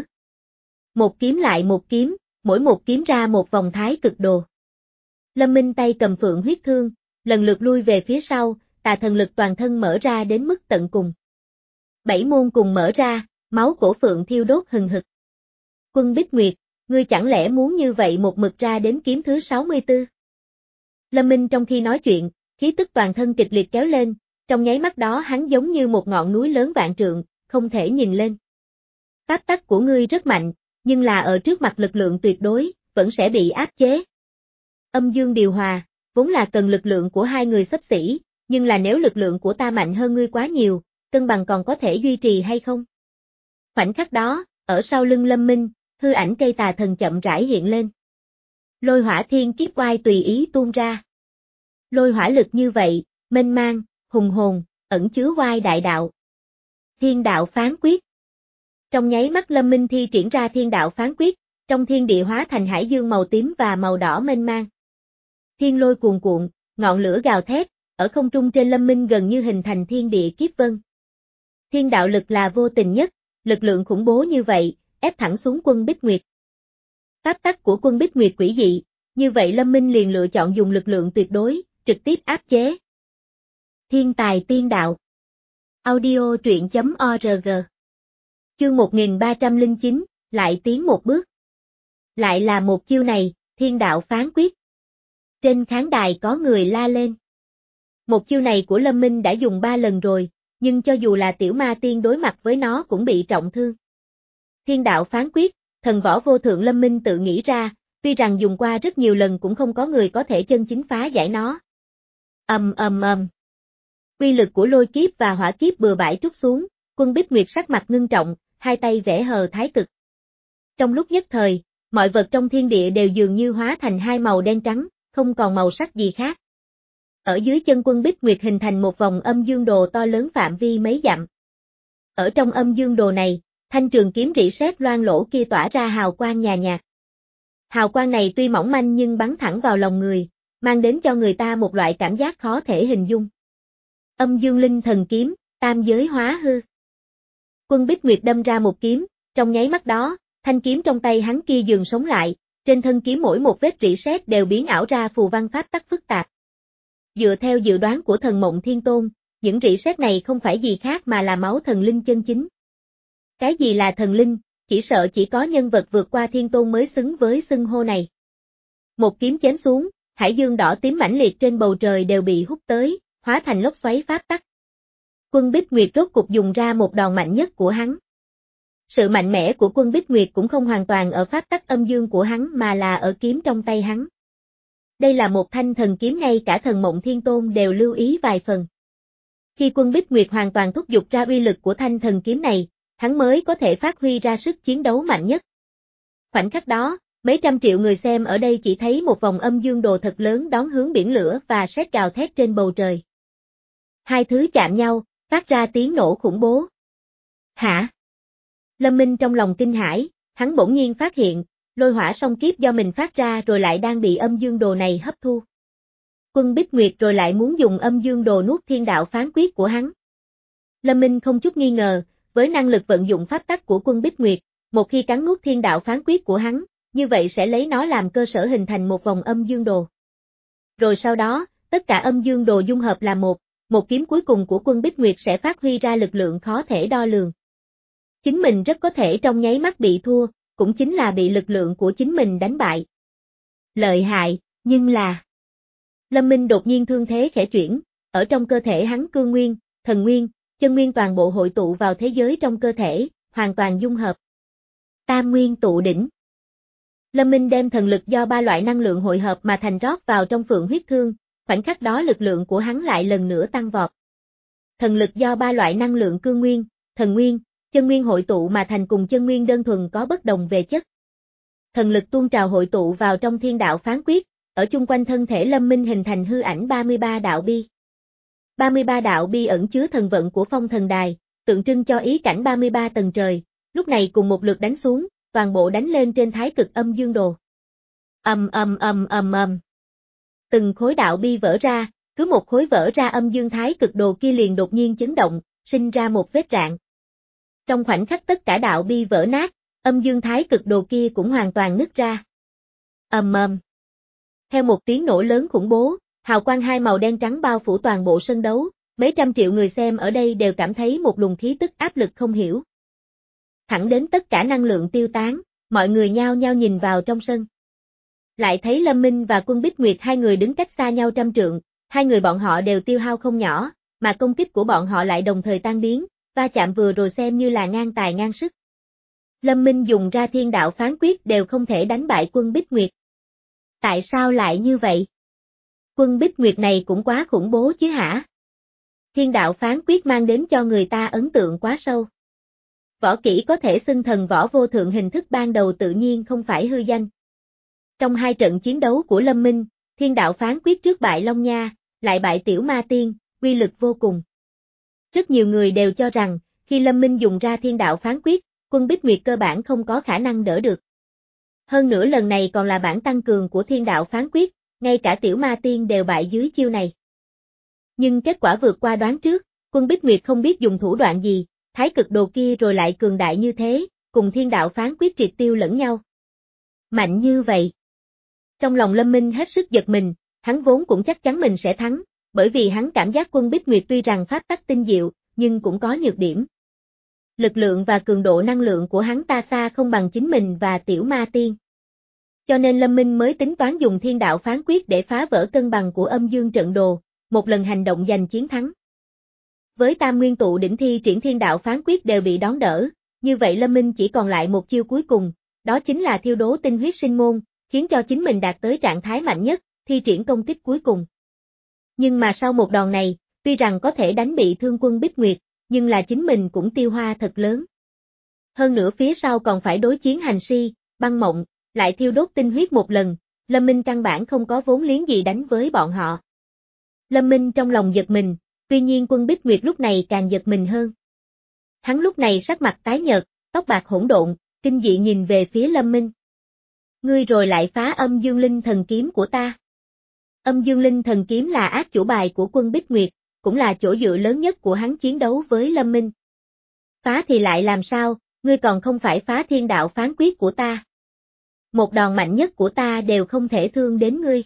Speaker 1: Một kiếm lại một kiếm, mỗi một kiếm ra một vòng thái cực đồ. Lâm Minh tay cầm phượng huyết thương, lần lượt lui về phía sau, tà thần lực toàn thân mở ra đến mức tận cùng. Bảy môn cùng mở ra, máu cổ phượng thiêu đốt hừng hực. Quân Bích Nguyệt, ngươi chẳng lẽ muốn như vậy một mực ra đến kiếm thứ sáu mươi tư? Lâm Minh trong khi nói chuyện, khí tức toàn thân kịch liệt kéo lên, trong nháy mắt đó hắn giống như một ngọn núi lớn vạn trượng, không thể nhìn lên. Pháp tắc của ngươi rất mạnh, nhưng là ở trước mặt lực lượng tuyệt đối, vẫn sẽ bị áp chế. Âm dương điều hòa, vốn là cần lực lượng của hai người xấp xỉ, nhưng là nếu lực lượng của ta mạnh hơn ngươi quá nhiều, cân bằng còn có thể duy trì hay không? Khoảnh khắc đó, ở sau lưng Lâm Minh, hư ảnh cây tà thần chậm rãi hiện lên. Lôi hỏa thiên kiếp oai tùy ý tuôn ra. Lôi hỏa lực như vậy, mênh mang, hùng hồn, ẩn chứa oai đại đạo. Thiên đạo phán quyết. Trong nháy mắt Lâm Minh thi triển ra thiên đạo phán quyết, trong thiên địa hóa thành hải dương màu tím và màu đỏ mênh mang. Thiên lôi cuồn cuộn, ngọn lửa gào thét, ở không trung trên Lâm Minh gần như hình thành thiên địa kiếp vân. Thiên đạo lực là vô tình nhất, lực lượng khủng bố như vậy, ép thẳng xuống Quân Bích Nguyệt. Pháp tắc của Quân Bích Nguyệt quỷ dị, như vậy Lâm Minh liền lựa chọn dùng lực lượng tuyệt đối, trực tiếp áp chế. Thiên tài tiên đạo. Audio truyện chấm org. Chương một nghìn ba trăm lẻ chín, lại tiến một bước. Lại là một chiêu này, thiên đạo phán quyết. Trên khán đài có người la lên. Một chiêu này của Lâm Minh đã dùng ba lần rồi, nhưng cho dù là tiểu ma tiên đối mặt với nó cũng bị trọng thương. Thiên đạo phán quyết, thần võ vô thượng Lâm Minh tự nghĩ ra, tuy rằng dùng qua rất nhiều lần cũng không có người có thể chân chính phá giải nó. Ầm ầm ầm. Quy lực của lôi kiếp và hỏa kiếp bừa bãi trút xuống, Quân Bích Nguyệt sắc mặt ngưng trọng, hai tay vẽ hờ thái cực. Trong lúc nhất thời, mọi vật trong thiên địa đều dường như hóa thành hai màu đen trắng, không còn màu sắc gì khác. Ở dưới chân Quân Bích Nguyệt hình thành một vòng âm dương đồ to lớn phạm vi mấy dặm. Ở trong âm dương đồ này, thanh trường kiếm rỉ sét loang lỗ kia tỏa ra hào quang nhà nhạt. Hào quang này tuy mỏng manh nhưng bắn thẳng vào lòng người, mang đến cho người ta một loại cảm giác khó thể hình dung. Âm dương linh thần kiếm, tam giới hóa hư. Quân Bích Nguyệt đâm ra một kiếm, trong nháy mắt đó, thanh kiếm trong tay hắn kia dường sống lại, trên thân kiếm mỗi một vết rỉ sét đều biến ảo ra phù văn pháp tắc phức tạp. Dựa theo dự đoán của thần Mộng Thiên Tôn, những rỉ sét này không phải gì khác mà là máu thần linh chân chính. Cái gì là thần linh, chỉ sợ chỉ có nhân vật vượt qua thiên tôn mới xứng với xưng hô này. Một kiếm chém xuống, hải dương đỏ tím mãnh liệt trên bầu trời đều bị hút tới, hóa thành lốc xoáy pháp tắc. Quân Bích Nguyệt rốt cục dùng ra một đòn mạnh nhất của hắn. Sự mạnh mẽ của Quân Bích Nguyệt cũng không hoàn toàn ở pháp tắc âm dương của hắn mà là ở kiếm trong tay hắn. Đây là một thanh thần kiếm ngay cả thần Mộng Thiên Tôn đều lưu ý vài phần. Khi Quân Bích Nguyệt hoàn toàn thúc giục ra uy lực của thanh thần kiếm này, hắn mới có thể phát huy ra sức chiến đấu mạnh nhất. Khoảnh khắc đó, mấy trăm triệu người xem ở đây chỉ thấy một vòng âm dương đồ thật lớn đón hướng biển lửa và sét gào thét trên bầu trời. Hai thứ chạm nhau, phát ra tiếng nổ khủng bố. Hả? Lâm Minh trong lòng kinh hãi, hắn bỗng nhiên phát hiện, lôi hỏa song kiếp do mình phát ra rồi lại đang bị âm dương đồ này hấp thu. Quân Bích Nguyệt rồi lại muốn dùng âm dương đồ nuốt thiên đạo phán quyết của hắn. Lâm Minh không chút nghi ngờ, với năng lực vận dụng pháp tắc của Quân Bích Nguyệt, một khi cắn nuốt thiên đạo phán quyết của hắn, như vậy sẽ lấy nó làm cơ sở hình thành một vòng âm dương đồ. Rồi sau đó, tất cả âm dương đồ dung hợp là một, một kiếm cuối cùng của Quân Bích Nguyệt sẽ phát huy ra lực lượng khó thể đo lường. Chính mình rất có thể trong nháy mắt bị thua, cũng chính là bị lực lượng của chính mình đánh bại. Lợi hại, nhưng là... Lâm Minh đột nhiên thương thế khẽ chuyển, ở trong cơ thể hắn cương nguyên, thần nguyên, chân nguyên toàn bộ hội tụ vào thế giới trong cơ thể, hoàn toàn dung hợp. Tam nguyên tụ đỉnh. Lâm Minh đem thần lực do ba loại năng lượng hội hợp mà thành rót vào trong Phượng huyết thương, khoảnh khắc đó lực lượng của hắn lại lần nữa tăng vọt. Thần lực do ba loại năng lượng cương nguyên, thần nguyên, chân nguyên hội tụ mà thành cùng chân nguyên đơn thuần có bất đồng về chất. Thần lực tuôn trào hội tụ vào trong thiên đạo phán quyết, ở chung quanh thân thể Lâm Minh hình thành hư ảnh ba mươi ba đạo bi. ba mươi ba đạo bi ẩn chứa thần vận của Phong Thần Đài, tượng trưng cho ý cảnh ba mươi ba tầng trời, lúc này cùng một lượt đánh xuống, toàn bộ đánh lên trên thái cực âm dương đồ. Ầm ầm ầm ầm ầm. Từng khối đạo bi vỡ ra, cứ một khối vỡ ra âm dương thái cực đồ kia liền đột nhiên chấn động, sinh ra một vết rạn. Trong khoảnh khắc tất cả đạo bi vỡ nát, âm dương thái cực đồ kia cũng hoàn toàn nứt ra. Ầm ầm. Theo một tiếng nổ lớn khủng bố, hào quang hai màu đen trắng bao phủ toàn bộ sân đấu, mấy trăm triệu người xem ở đây đều cảm thấy một luồng khí tức áp lực không hiểu. Thẳng đến tất cả năng lượng tiêu tán, mọi người nhao nhao nhìn vào trong sân. Lại thấy Lâm Minh và Quân Bích Nguyệt hai người đứng cách xa nhau trăm trượng, hai người bọn họ đều tiêu hao không nhỏ, mà công kích của bọn họ lại đồng thời tan biến, va chạm vừa rồi xem như là ngang tài ngang sức. Lâm Minh dùng ra thiên đạo phán quyết đều không thể đánh bại Quân Bích Nguyệt. Tại sao lại như vậy? Quân Bích Nguyệt này cũng quá khủng bố chứ hả? Thiên đạo phán quyết mang đến cho người ta ấn tượng quá sâu. Võ kỹ có thể xưng thần võ vô thượng hình thức ban đầu tự nhiên không phải hư danh. Trong hai trận chiến đấu của Lâm Minh, thiên đạo phán quyết trước bại Long Nha, lại bại Tiểu Ma Tiên, uy lực vô cùng. Rất nhiều người đều cho rằng, khi Lâm Minh dùng ra thiên đạo phán quyết, Quân Bích Nguyệt cơ bản không có khả năng đỡ được. Hơn nữa lần này còn là bản tăng cường của thiên đạo phán quyết, ngay cả Tiểu Ma Tiên đều bại dưới chiêu này. Nhưng kết quả vượt qua đoán trước, Quân Bích Nguyệt không biết dùng thủ đoạn gì, thái cực đồ kia rồi lại cường đại như thế, cùng thiên đạo phán quyết triệt tiêu lẫn nhau. Mạnh như vậy. Trong lòng Lâm Minh hết sức giật mình, hắn vốn cũng chắc chắn mình sẽ thắng, bởi vì hắn cảm giác Quân Bích Nguyệt tuy rằng pháp tắc tinh diệu, nhưng cũng có nhược điểm. Lực lượng và cường độ năng lượng của hắn ta xa không bằng chính mình và Tiểu Ma Tiên. Cho nên Lâm Minh mới tính toán dùng thiên đạo phán quyết để phá vỡ cân bằng của âm dương trận đồ, một lần hành động giành chiến thắng. Với tam nguyên tụ đỉnh thi triển thiên đạo phán quyết đều bị đón đỡ, như vậy Lâm Minh chỉ còn lại một chiêu cuối cùng, đó chính là thiêu đố tinh huyết sinh môn, khiến cho chính mình đạt tới trạng thái mạnh nhất, thi triển công kích cuối cùng. Nhưng mà sau một đòn này, tuy rằng có thể đánh bị thương Quân Bích Nguyệt, nhưng là chính mình cũng tiêu hoa thật lớn. Hơn nữa phía sau còn phải đối chiến Hành Si, Băng Mộng, lại thiêu đốt tinh huyết một lần, Lâm Minh căn bản không có vốn liếng gì đánh với bọn họ. Lâm Minh trong lòng giật mình, tuy nhiên Quân Bích Nguyệt lúc này càng giật mình hơn. Hắn lúc này sắc mặt tái nhợt, tóc bạc hỗn độn, kinh dị nhìn về phía Lâm Minh. Ngươi rồi lại phá âm dương linh thần kiếm của ta. Âm dương linh thần kiếm là ác chủ bài của Quân Bích Nguyệt, cũng là chỗ dựa lớn nhất của hắn chiến đấu với Lâm Minh. Phá thì lại làm sao, ngươi còn không phải phá thiên đạo phán quyết của ta. Một đòn mạnh nhất của ta đều không thể thương đến ngươi.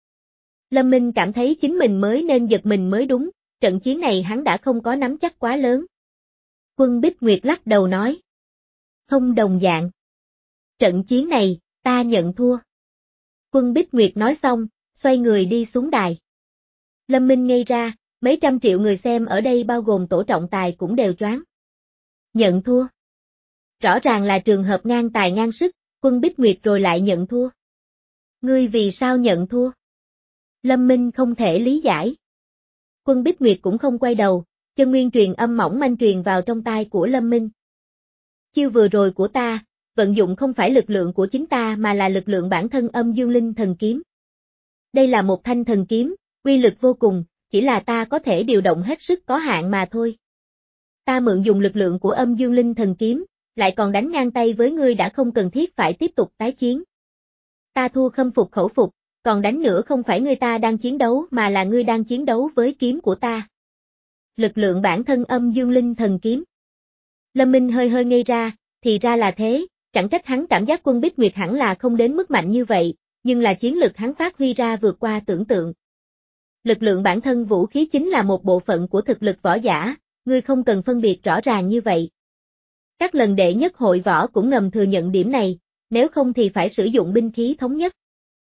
Speaker 1: Lâm Minh cảm thấy chính mình mới nên giật mình mới đúng, trận chiến này hắn đã không có nắm chắc quá lớn. Quân Bích Nguyệt lắc đầu nói. Không đồng dạng. Trận chiến này, ta nhận thua. Quân Bích Nguyệt nói xong, xoay người đi xuống đài. Lâm Minh ngây ra, mấy trăm triệu người xem ở đây bao gồm tổ trọng tài cũng đều choáng. Nhận thua. Rõ ràng là trường hợp ngang tài ngang sức, Quân Bích Nguyệt rồi lại nhận thua. Ngươi vì sao nhận thua? Lâm Minh không thể lý giải. Quân Bích Nguyệt cũng không quay đầu, chân nguyên truyền âm mỏng manh truyền vào trong tai của Lâm Minh. Chiêu vừa rồi của ta, vận dụng không phải lực lượng của chính ta mà là lực lượng bản thân âm dương linh thần kiếm. Đây là một thanh thần kiếm, uy lực vô cùng, chỉ là ta có thể điều động hết sức có hạn mà thôi. Ta mượn dùng lực lượng của âm dương linh thần kiếm, lại còn đánh ngang tay với ngươi đã không cần thiết phải tiếp tục tái chiến. Ta thua khâm phục khẩu phục, còn đánh nữa không phải ngươi ta đang chiến đấu mà là ngươi đang chiến đấu với kiếm của ta. Lực lượng bản thân âm dương linh thần kiếm. Lâm Minh hơi hơi ngây ra, thì ra là thế, chẳng trách hắn cảm giác Quân Bích Nguyệt hẳn là không đến mức mạnh như vậy, nhưng là chiến lực hắn phát huy ra vượt qua tưởng tượng. Lực lượng bản thân vũ khí chính là một bộ phận của thực lực võ giả, ngươi không cần phân biệt rõ ràng như vậy. Các lần đệ nhất hội võ cũng ngầm thừa nhận điểm này, nếu không thì phải sử dụng binh khí thống nhất.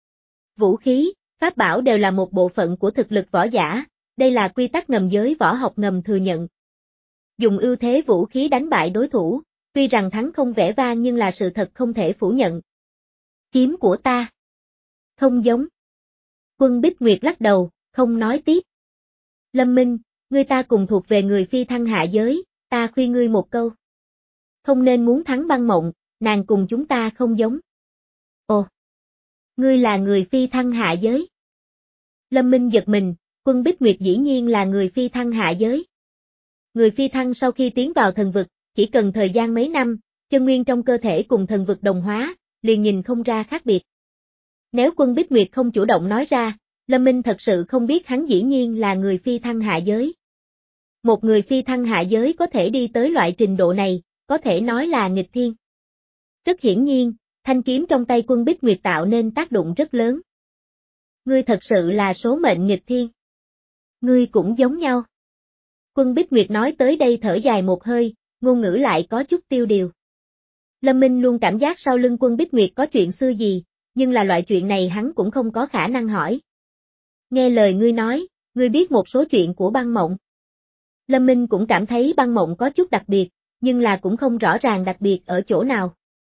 Speaker 1: Vũ khí, pháp bảo đều là một bộ phận của thực lực võ giả, đây là quy tắc ngầm giới võ học ngầm thừa nhận. Dùng ưu thế vũ khí đánh bại đối thủ, tuy rằng thắng không vẻ vang nhưng là sự thật không thể phủ nhận. Kiếm của ta. Không giống. Quân Bích Nguyệt lắc đầu, không nói tiếp. Lâm Minh, ngươi ta cùng thuộc về người phi thăng hạ giới, ta khuyên ngươi một câu. Không nên muốn thắng Băng Mộng, nàng cùng chúng ta không giống. Ồ, ngươi là người phi thăng hạ giới. Lâm Minh giật mình, Quân Bích Nguyệt dĩ nhiên là người phi thăng hạ giới. Người phi thăng sau khi tiến vào thần vực, chỉ cần thời gian mấy năm, chân nguyên trong cơ thể cùng thần vực đồng hóa, liền nhìn không ra khác biệt. Nếu Quân Bích Nguyệt không chủ động nói ra, Lâm Minh thật sự không biết hắn dĩ nhiên là người phi thăng hạ giới. Một người phi thăng hạ giới có thể đi tới loại trình độ này, có thể nói là nghịch thiên. Rất hiển nhiên, thanh kiếm trong tay Quân Bích Nguyệt tạo nên tác động rất lớn. Ngươi thật sự là số mệnh nghịch thiên. Ngươi cũng giống nhau. Quân Bích Nguyệt nói tới đây thở dài một hơi, ngôn ngữ lại có chút tiêu điều. Lâm Minh luôn cảm giác sau lưng Quân Bích Nguyệt có chuyện xưa gì, nhưng là loại chuyện này hắn cũng không có khả năng hỏi. Nghe lời ngươi nói, ngươi biết một số chuyện của Băng Mộng. Lâm Minh cũng cảm thấy Băng Mộng có chút đặc biệt, nhưng là cũng không rõ ràng đặc biệt ở chỗ nào.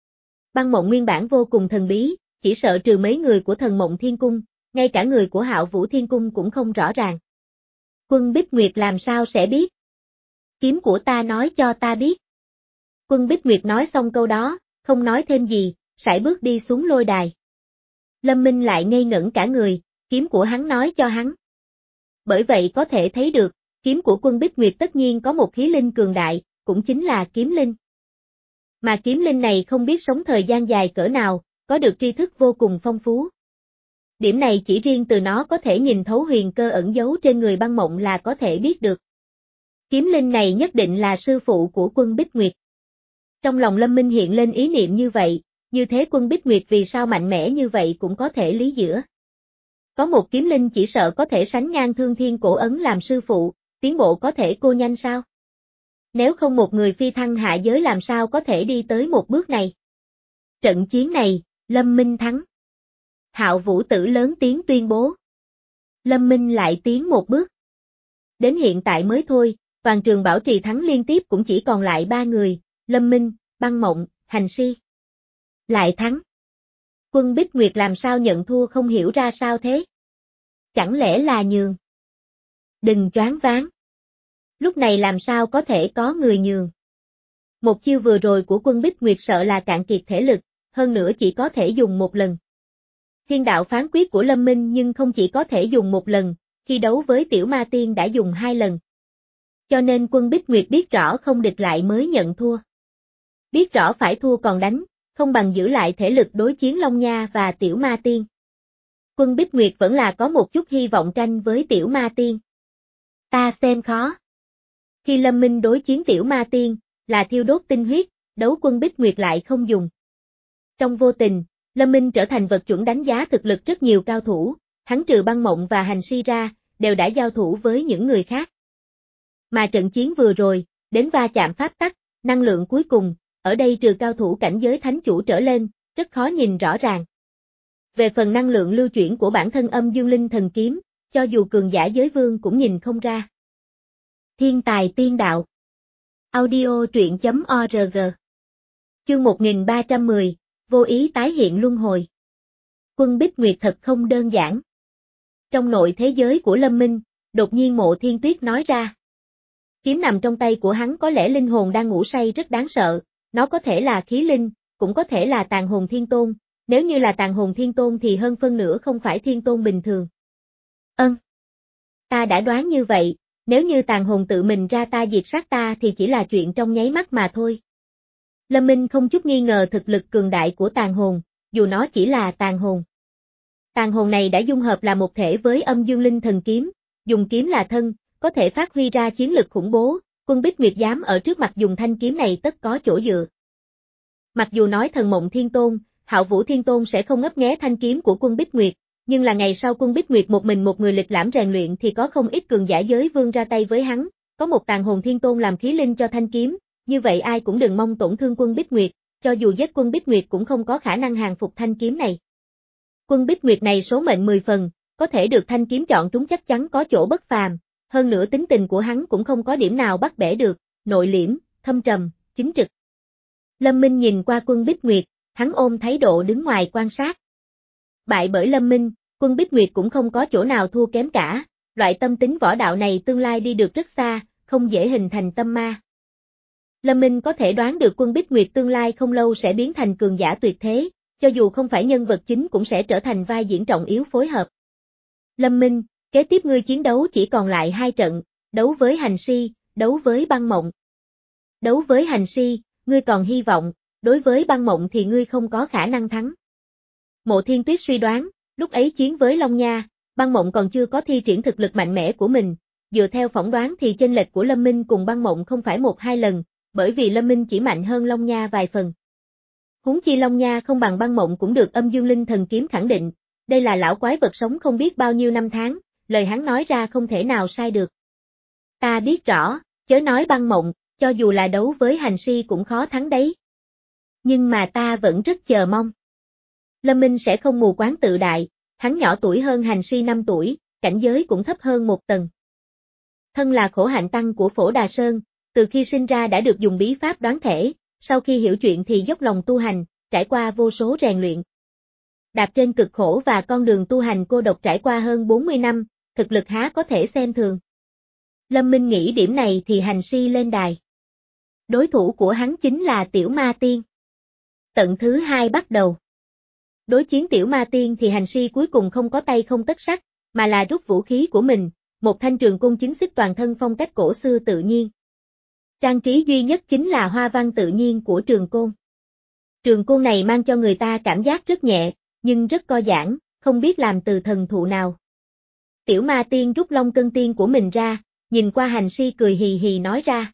Speaker 1: Băng mộng nguyên bản vô cùng thần bí, chỉ sợ trừ mấy người của thần mộng thiên cung, ngay cả người của Hạo Vũ thiên cung cũng không rõ ràng. Quân Bích Nguyệt làm sao sẽ biết? Kiếm của ta nói cho ta biết. Quân Bích Nguyệt nói xong câu đó, không nói thêm gì, sải bước đi xuống lôi đài. Lâm Minh lại ngây ngẩn cả người, kiếm của hắn nói cho hắn. Bởi vậy có thể thấy được, kiếm của Quân Bích Nguyệt tất nhiên có một khí linh cường đại, cũng chính là kiếm linh. Mà kiếm linh này không biết sống thời gian dài cỡ nào, có được tri thức vô cùng phong phú. Điểm này chỉ riêng từ nó có thể nhìn thấu huyền cơ ẩn giấu trên người băng mộng là có thể biết được. Kiếm linh này nhất định là sư phụ của Quân Bích Nguyệt. Trong lòng Lâm Minh hiện lên ý niệm như vậy, như thế Quân Bích Nguyệt vì sao mạnh mẽ như vậy cũng có thể lý giữa. Có một kiếm linh chỉ sợ có thể sánh ngang Thương Thiên Cổ Ấn làm sư phụ, tiến bộ có thể cô nhanh sao? Nếu không một người phi thăng hạ giới làm sao có thể đi tới một bước này? Trận chiến này, Lâm Minh thắng. Hạo Vũ Tử lớn tiếng tuyên bố. Lâm Minh lại tiến một bước. Đến hiện tại mới thôi, toàn trường bảo trì thắng liên tiếp cũng chỉ còn lại ba người, Lâm Minh, Băng Mộng, Hành Si. Lại thắng. Quân Bích Nguyệt làm sao nhận thua không hiểu ra sao thế? Chẳng lẽ là nhường? Đừng choáng váng. Lúc này làm sao có thể có người nhường? Một chiêu vừa rồi của Quân Bích Nguyệt sợ là cạn kiệt thể lực, hơn nữa chỉ có thể dùng một lần. Thiên đạo phán quyết của Lâm Minh nhưng không chỉ có thể dùng một lần, khi đấu với Tiểu Ma Tiên đã dùng hai lần. Cho nên Quân Bích Nguyệt biết rõ không địch lại mới nhận thua. Biết rõ phải thua còn đánh, không bằng giữ lại thể lực đối chiến Long Nha và Tiểu Ma Tiên. Quân Bích Nguyệt vẫn là có một chút hy vọng tranh với Tiểu Ma Tiên. Ta xem khó. Khi Lâm Minh đối chiến Tiểu Ma Tiên, là thiêu đốt tinh huyết, đấu Quân Bích Nguyệt lại không dùng. Trong vô tình, Lâm Minh trở thành vật chuẩn đánh giá thực lực rất nhiều cao thủ, hắn trừ Băng Mộng và Hành Si ra, đều đã giao thủ với những người khác. Mà trận chiến vừa rồi, đến va chạm pháp tắc, năng lượng cuối cùng, ở đây trừ cao thủ cảnh giới thánh chủ trở lên, rất khó nhìn rõ ràng. Về phần năng lượng lưu chuyển của bản thân Âm Dương Linh Thần Kiếm, cho dù cường giả giới vương cũng nhìn không ra. Thiên tài tiên đạo. Audio truyện chấm org. Chương một nghìn ba trăm mười, vô ý tái hiện luân hồi. Quân Bích Nguyệt thật không đơn giản. Trong nội thế giới của Lâm Minh, đột nhiên Mộ Thiên Tuyết nói ra. Kiếm nằm trong tay của hắn có lẽ linh hồn đang ngủ say rất đáng sợ, nó có thể là khí linh, cũng có thể là tàn hồn thiên tôn, nếu như là tàn hồn thiên tôn thì hơn phân nửa không phải thiên tôn bình thường. Ân. Ta đã đoán như vậy, nếu như tàn hồn tự mình ra ta diệt sát ta thì chỉ là chuyện trong nháy mắt mà thôi. Lâm Minh không chút nghi ngờ thực lực cường đại của tàn hồn, dù nó chỉ là tàn hồn. Tàn hồn này đã dung hợp là một thể với Âm Dương Linh Thần Kiếm, dùng kiếm là thân, có thể phát huy ra chiến lực khủng bố, Quân Bích Nguyệt dám ở trước mặt dùng thanh kiếm này tất có chỗ dựa. Mặc dù nói Thần Mộng Thiên Tôn, Hạo Vũ Thiên Tôn sẽ không ngấp nghé thanh kiếm của Quân Bích Nguyệt, nhưng là ngày sau Quân Bích Nguyệt một mình một người lịch lãm rèn luyện thì có không ít cường giả giới vương ra tay với hắn, có một tàn hồn thiên tôn làm khí linh cho thanh kiếm, như vậy ai cũng đừng mong tổn thương Quân Bích Nguyệt, cho dù giết Quân Bích Nguyệt cũng không có khả năng hàng phục thanh kiếm này. Quân Bích Nguyệt này số mệnh mười phần, có thể được thanh kiếm chọn trúng chắc chắn có chỗ bất phàm, hơn nữa tính tình của hắn cũng không có điểm nào bắt bẻ được, nội liễm, thâm trầm, chính trực. Lâm Minh nhìn qua Quân Bích Nguyệt, hắn ôm thái độ đứng ngoài quan sát. Bại bởi Lâm Minh, Quân Bích Nguyệt cũng không có chỗ nào thua kém cả, loại tâm tính võ đạo này tương lai đi được rất xa, không dễ hình thành tâm ma. Lâm Minh có thể đoán được Quân Bích Nguyệt tương lai không lâu sẽ biến thành cường giả tuyệt thế, cho dù không phải nhân vật chính cũng sẽ trở thành vai diễn trọng yếu phối hợp. Lâm Minh, kế tiếp ngươi chiến đấu chỉ còn lại hai trận, đấu với Hành Si, đấu với Băng Mộng. Đấu với Hành Si, ngươi còn hy vọng, đối với Băng Mộng thì ngươi không có khả năng thắng. Mộ Thiên Tuyết suy đoán, lúc ấy chiến với Long Nha, Băng Mộng còn chưa có thi triển thực lực mạnh mẽ của mình, dựa theo phỏng đoán thì chênh lệch của Lâm Minh cùng Băng Mộng không phải một hai lần, bởi vì Lâm Minh chỉ mạnh hơn Long Nha vài phần. Huống chi Long Nha không bằng Băng Mộng cũng được Âm Dương Linh Thần Kiếm khẳng định, đây là lão quái vật sống không biết bao nhiêu năm tháng, lời hắn nói ra không thể nào sai được. Ta biết rõ, chớ nói Băng Mộng, cho dù là đấu với Hành Si cũng khó thắng đấy. Nhưng mà ta vẫn rất chờ mong. Lâm Minh sẽ không mù quáng tự đại, hắn nhỏ tuổi hơn Hành Si năm tuổi, cảnh giới cũng thấp hơn một tầng. Thân là khổ hạnh tăng của Phổ Đà Sơn, từ khi sinh ra đã được dùng bí pháp đoán thể, sau khi hiểu chuyện thì dốc lòng tu hành, trải qua vô số rèn luyện. Đạp trên cực khổ và con đường tu hành cô độc trải qua hơn bốn mươi năm, thực lực há có thể xem thường. Lâm Minh nghĩ điểm này thì hành si lên đài. Đối thủ của hắn chính là Tiểu Ma Tiên. Tận thứ hai bắt đầu. Đối chiến Tiểu Ma Tiên thì hành si cuối cùng không có tay không tất sắt, mà là rút vũ khí của mình, một thanh trường côn chính xích toàn thân phong cách cổ xưa tự nhiên. Trang trí duy nhất chính là hoa văn tự nhiên của trường côn. Trường côn này mang cho người ta cảm giác rất nhẹ, nhưng rất co giãn, không biết làm từ thần thụ nào. Tiểu Ma Tiên rút long cân tiên của mình ra, nhìn qua hành si cười hì hì nói ra.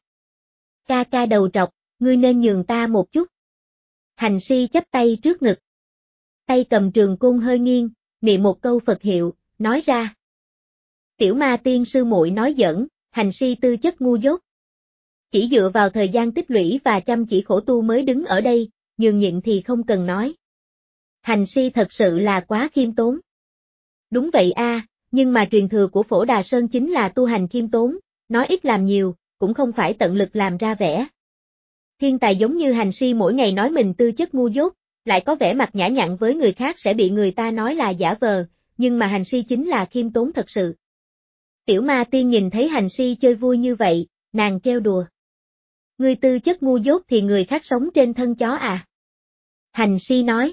Speaker 1: Ca ca đầu trọc, ngươi nên nhường ta một chút. Hành si chắp tay trước ngực. Tay cầm trường côn hơi nghiêng, niệm một câu Phật hiệu, nói ra. Tiểu Ma Tiên sư muội nói giỡn, hành si tư chất ngu dốt. Chỉ dựa vào thời gian tích lũy và chăm chỉ khổ tu mới đứng ở đây, nhường nhịn thì không cần nói. Hành si thật sự là quá khiêm tốn. Đúng vậy a, nhưng mà truyền thừa của Phổ Đà Sơn chính là tu hành khiêm tốn, nói ít làm nhiều, cũng không phải tận lực làm ra vẻ. Thiên tài giống như hành si mỗi ngày nói mình tư chất ngu dốt, lại có vẻ mặt nhã nhặn với người khác sẽ bị người ta nói là giả vờ, nhưng mà hành si chính là khiêm tốn thật sự. Tiểu Ma Tiên nhìn thấy hành si chơi vui như vậy, nàng trêu đùa. Ngươi tư chất ngu dốt thì người khác sống trên thân chó à? Hành si nói.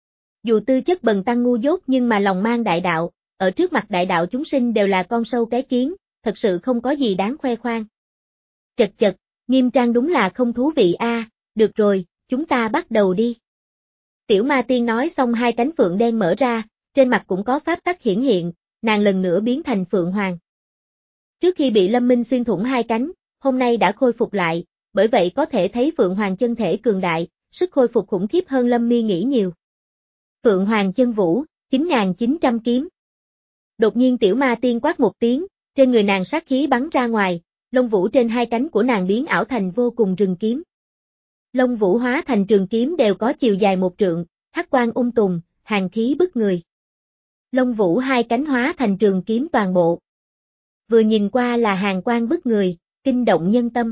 Speaker 1: Dù tư chất bần tăng ngu dốt nhưng mà lòng mang đại đạo, ở trước mặt đại đạo chúng sinh đều là con sâu cái kiến, thật sự không có gì đáng khoe khoang. Chật chật, Nghiêm Trang đúng là không thú vị a, à, được rồi, chúng ta bắt đầu đi. Tiểu Ma Tiên nói xong hai cánh phượng đen mở ra, trên mặt cũng có pháp tắc hiển hiện, nàng lần nữa biến thành phượng hoàng. Trước khi bị Lâm Minh xuyên thủng hai cánh, hôm nay đã khôi phục lại, bởi vậy có thể thấy phượng hoàng chân thể cường đại, sức khôi phục khủng khiếp hơn Lâm Mi nghĩ nhiều. Phượng hoàng chân vũ, chín nghìn chín trăm kiếm. Đột nhiên Tiểu Ma Tiên quát một tiếng, trên người nàng sát khí bắn ra ngoài, lông vũ trên hai cánh của nàng biến ảo thành vô cùng rừng kiếm. Lông vũ hóa thành trường kiếm đều có chiều dài một trượng, hắc quang ung tùm, hàn khí bức người. Lông vũ hai cánh hóa thành trường kiếm toàn bộ. Vừa nhìn qua là hàn quang bức người, kinh động nhân tâm.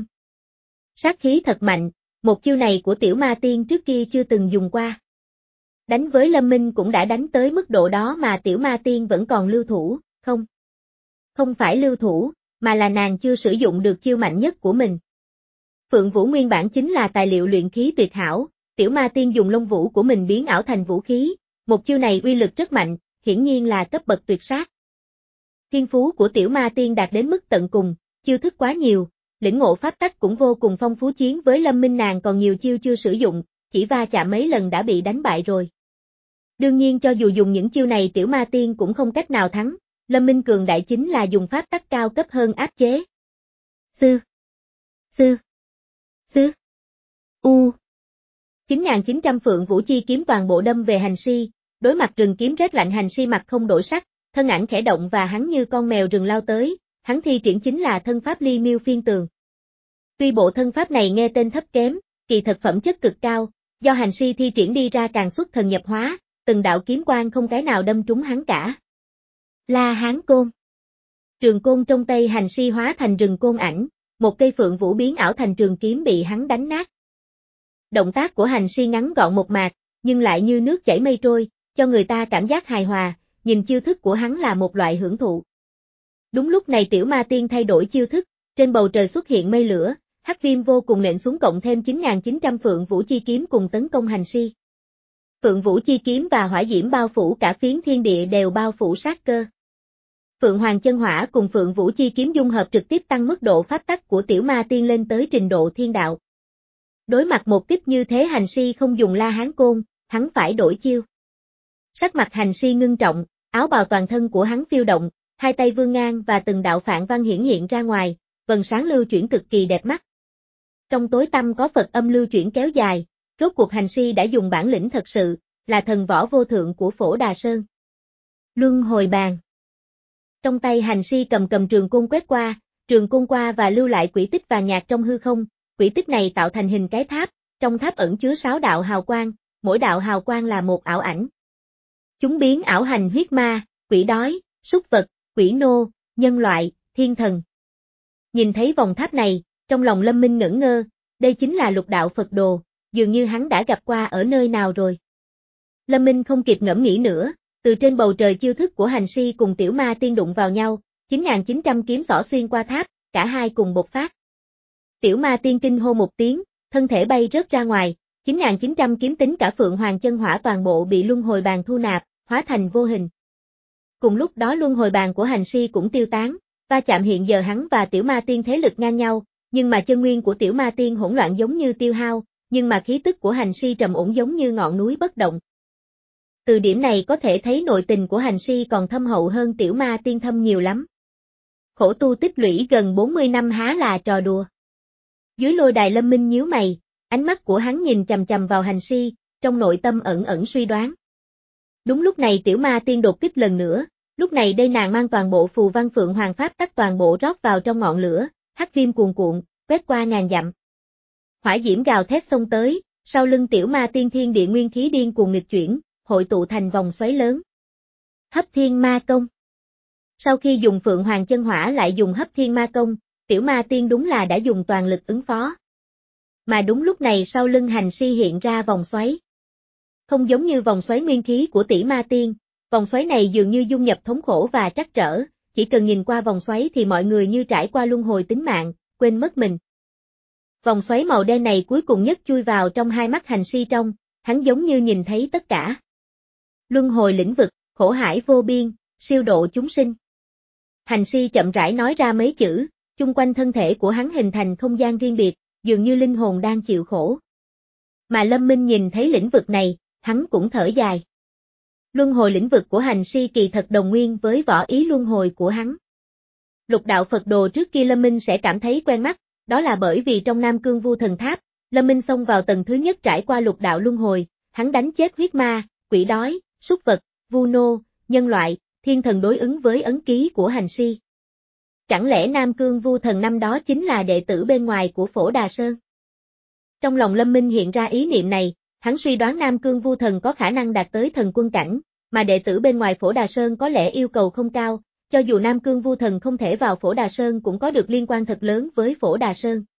Speaker 1: Sát khí thật mạnh, một chiêu này của Tiểu Ma Tiên trước kia chưa từng dùng qua. Đánh với Lâm Minh cũng đã đánh tới mức độ đó mà Tiểu Ma Tiên vẫn còn lưu thủ, không? Không phải lưu thủ, mà là nàng chưa sử dụng được chiêu mạnh nhất của mình. Phượng Vũ nguyên bản chính là tài liệu luyện khí tuyệt hảo, Tiểu Ma Tiên dùng lông vũ của mình biến ảo thành vũ khí, một chiêu này uy lực rất mạnh, hiển nhiên là cấp bậc tuyệt sát. Thiên phú của Tiểu Ma Tiên đạt đến mức tận cùng, chiêu thức quá nhiều, lĩnh ngộ pháp tắc cũng vô cùng phong phú, chiến với Lâm Minh nàng còn nhiều chiêu chưa sử dụng, chỉ va chạm mấy lần đã bị đánh bại rồi. Đương nhiên cho dù dùng những chiêu này Tiểu Ma Tiên cũng không cách nào thắng, Lâm Minh cường đại chính là dùng pháp tắc cao cấp hơn áp chế. Sư. Sư. Sư. U. chín nghìn chín trăm Phượng Vũ chi kiếm toàn bộ đâm về hành si, đối mặt rừng kiếm rét lạnh hành si mặt không đổi sắc, thân ảnh khẽ động và hắn như con mèo rừng lao tới, hắn thi triển chính là thân pháp Ly Miêu Phiên Tường. Tuy bộ thân pháp này nghe tên thấp kém, kỳ thật phẩm chất cực cao, do hành si thi triển đi ra càng xuất thần nhập hóa, từng đạo kiếm quang không cái nào đâm trúng hắn cả. La Hán Côn. Trường côn trong tay hành si hóa thành rừng côn ảnh, một cây phượng vũ biến ảo thành trường kiếm bị hắn đánh nát. Động tác của hành si ngắn gọn một mạc, nhưng lại như nước chảy mây trôi, cho người ta cảm giác hài hòa, nhìn chiêu thức của hắn là một loại hưởng thụ. Đúng lúc này Tiểu Ma Tiên thay đổi chiêu thức, trên bầu trời xuất hiện mây lửa, hắc viêm vô cùng nện xuống cộng thêm chín nghìn chín trăm Phượng Vũ chi kiếm cùng tấn công hành si. Phượng Vũ chi kiếm và hỏa diễm bao phủ cả phiến thiên địa đều bao phủ sát cơ. Phượng Hoàng chân hỏa cùng Phượng Vũ chi kiếm dung hợp trực tiếp tăng mức độ pháp tắc của Tiểu Ma Tiên lên tới trình độ thiên đạo. Đối mặt một kích như thế hành si không dùng La Hán Côn, hắn phải đổi chiêu. Sắc mặt hành si ngưng trọng, áo bào toàn thân của hắn phiêu động, hai tay vươn ngang và từng đạo phạn văn hiển hiện ra ngoài, vầng sáng lưu chuyển cực kỳ đẹp mắt. Trong tối tăm có Phật âm lưu chuyển kéo dài, rốt cuộc hành si đã dùng bản lĩnh thật sự, là thần võ vô thượng của Phổ Đà Sơn. Luân hồi bàn. Trong tay hành si cầm cầm trường côn quét qua, trường côn qua và lưu lại quỹ tích vàng nhạt trong hư không, quỹ tích này tạo thành hình cái tháp, trong tháp ẩn chứa sáu đạo hào quang, mỗi đạo hào quang là một ảo ảnh. Chúng biến ảo hành huyết ma, quỷ đói, súc vật, quỷ nô, nhân loại, thiên thần. Nhìn thấy vòng tháp này, trong lòng Lâm Minh ngẩn ngơ, đây chính là lục đạo Phật đồ, dường như hắn đã gặp qua ở nơi nào rồi. Lâm Minh không kịp ngẫm nghĩ nữa, từ trên bầu trời chiêu thức của hành si cùng tiểu ma tiên đụng vào nhau, chín nghìn chín trăm kiếm xỏ xuyên qua tháp, cả hai cùng bộc phát. Tiểu ma tiên kinh hô một tiếng, thân thể bay rớt ra ngoài, chín nghìn chín trăm kiếm tính cả Phượng Hoàng chân hỏa toàn bộ bị luân hồi bàn thu nạp, hóa thành vô hình. Cùng lúc đó luân hồi bàn của hành si cũng tiêu tán, va chạm hiện giờ hắn và tiểu ma tiên thế lực ngang nhau, nhưng mà chân nguyên của tiểu ma tiên hỗn loạn giống như tiêu hao, nhưng mà khí tức của hành si trầm ổn giống như ngọn núi bất động. Từ điểm này có thể thấy nội tình của hành si còn thâm hậu hơn tiểu ma tiên thâm nhiều lắm. Khổ tu tích lũy gần bốn mươi năm há là trò đùa. Dưới lôi đài Lâm Minh nhíu mày, ánh mắt của hắn nhìn chằm chằm vào hành si, trong nội tâm ẩn ẩn suy đoán. Đúng lúc này tiểu ma tiên đột kích lần nữa, lúc này đây nàng mang toàn bộ phù văn Phượng Hoàng Pháp tắc toàn bộ rót vào trong ngọn lửa, hắc viêm cuồn cuộn, quét qua ngàn dặm. Hỏa diễm gào thét xông tới, sau lưng tiểu ma tiên thiên địa nguyên khí điên cuồng nghịch chuyển, hội tụ thành vòng xoáy lớn. Hấp thiên ma công. Sau khi dùng Phượng Hoàng chân hỏa lại dùng hấp thiên ma công, tiểu ma tiên đúng là đã dùng toàn lực ứng phó. Mà đúng lúc này sau lưng hành si hiện ra vòng xoáy. Không giống như vòng xoáy nguyên khí của tỷ ma tiên, vòng xoáy này dường như dung nhập thống khổ và trắc trở, chỉ cần nhìn qua vòng xoáy thì mọi người như trải qua luân hồi tính mạng, quên mất mình. Vòng xoáy màu đen này cuối cùng nhất chui vào trong hai mắt hành si trong, hắn giống như nhìn thấy tất cả. Luân hồi lĩnh vực, khổ hải vô biên, siêu độ chúng sinh. Hành si chậm rãi nói ra mấy chữ, chung quanh thân thể của hắn hình thành không gian riêng biệt, dường như linh hồn đang chịu khổ. Mà Lâm Minh nhìn thấy lĩnh vực này, hắn cũng thở dài. Luân hồi lĩnh vực của hành si kỳ thật đồng nguyên với võ ý luân hồi của hắn. Lục đạo Phật đồ trước kia Lâm Minh sẽ cảm thấy quen mắt, đó là bởi vì trong Nam Cương Vu Thần Tháp, Lâm Minh xông vào tầng thứ nhất trải qua lục đạo luân hồi, hắn đánh chết huyết ma, quỷ đói, súc vật, vu nô, nhân loại, thiên thần đối ứng với ấn ký của hành si. Chẳng lẽ Nam Cương Vu Thần năm đó chính là đệ tử bên ngoài của Phổ Đà Sơn? Trong lòng Lâm Minh hiện ra ý niệm này, hắn suy đoán Nam Cương Vu Thần có khả năng đạt tới thần quân cảnh, mà đệ tử bên ngoài Phổ Đà Sơn có lẽ yêu cầu không cao, cho dù Nam Cương Vu Thần không thể vào Phổ Đà Sơn cũng có được liên quan thật lớn với Phổ Đà Sơn.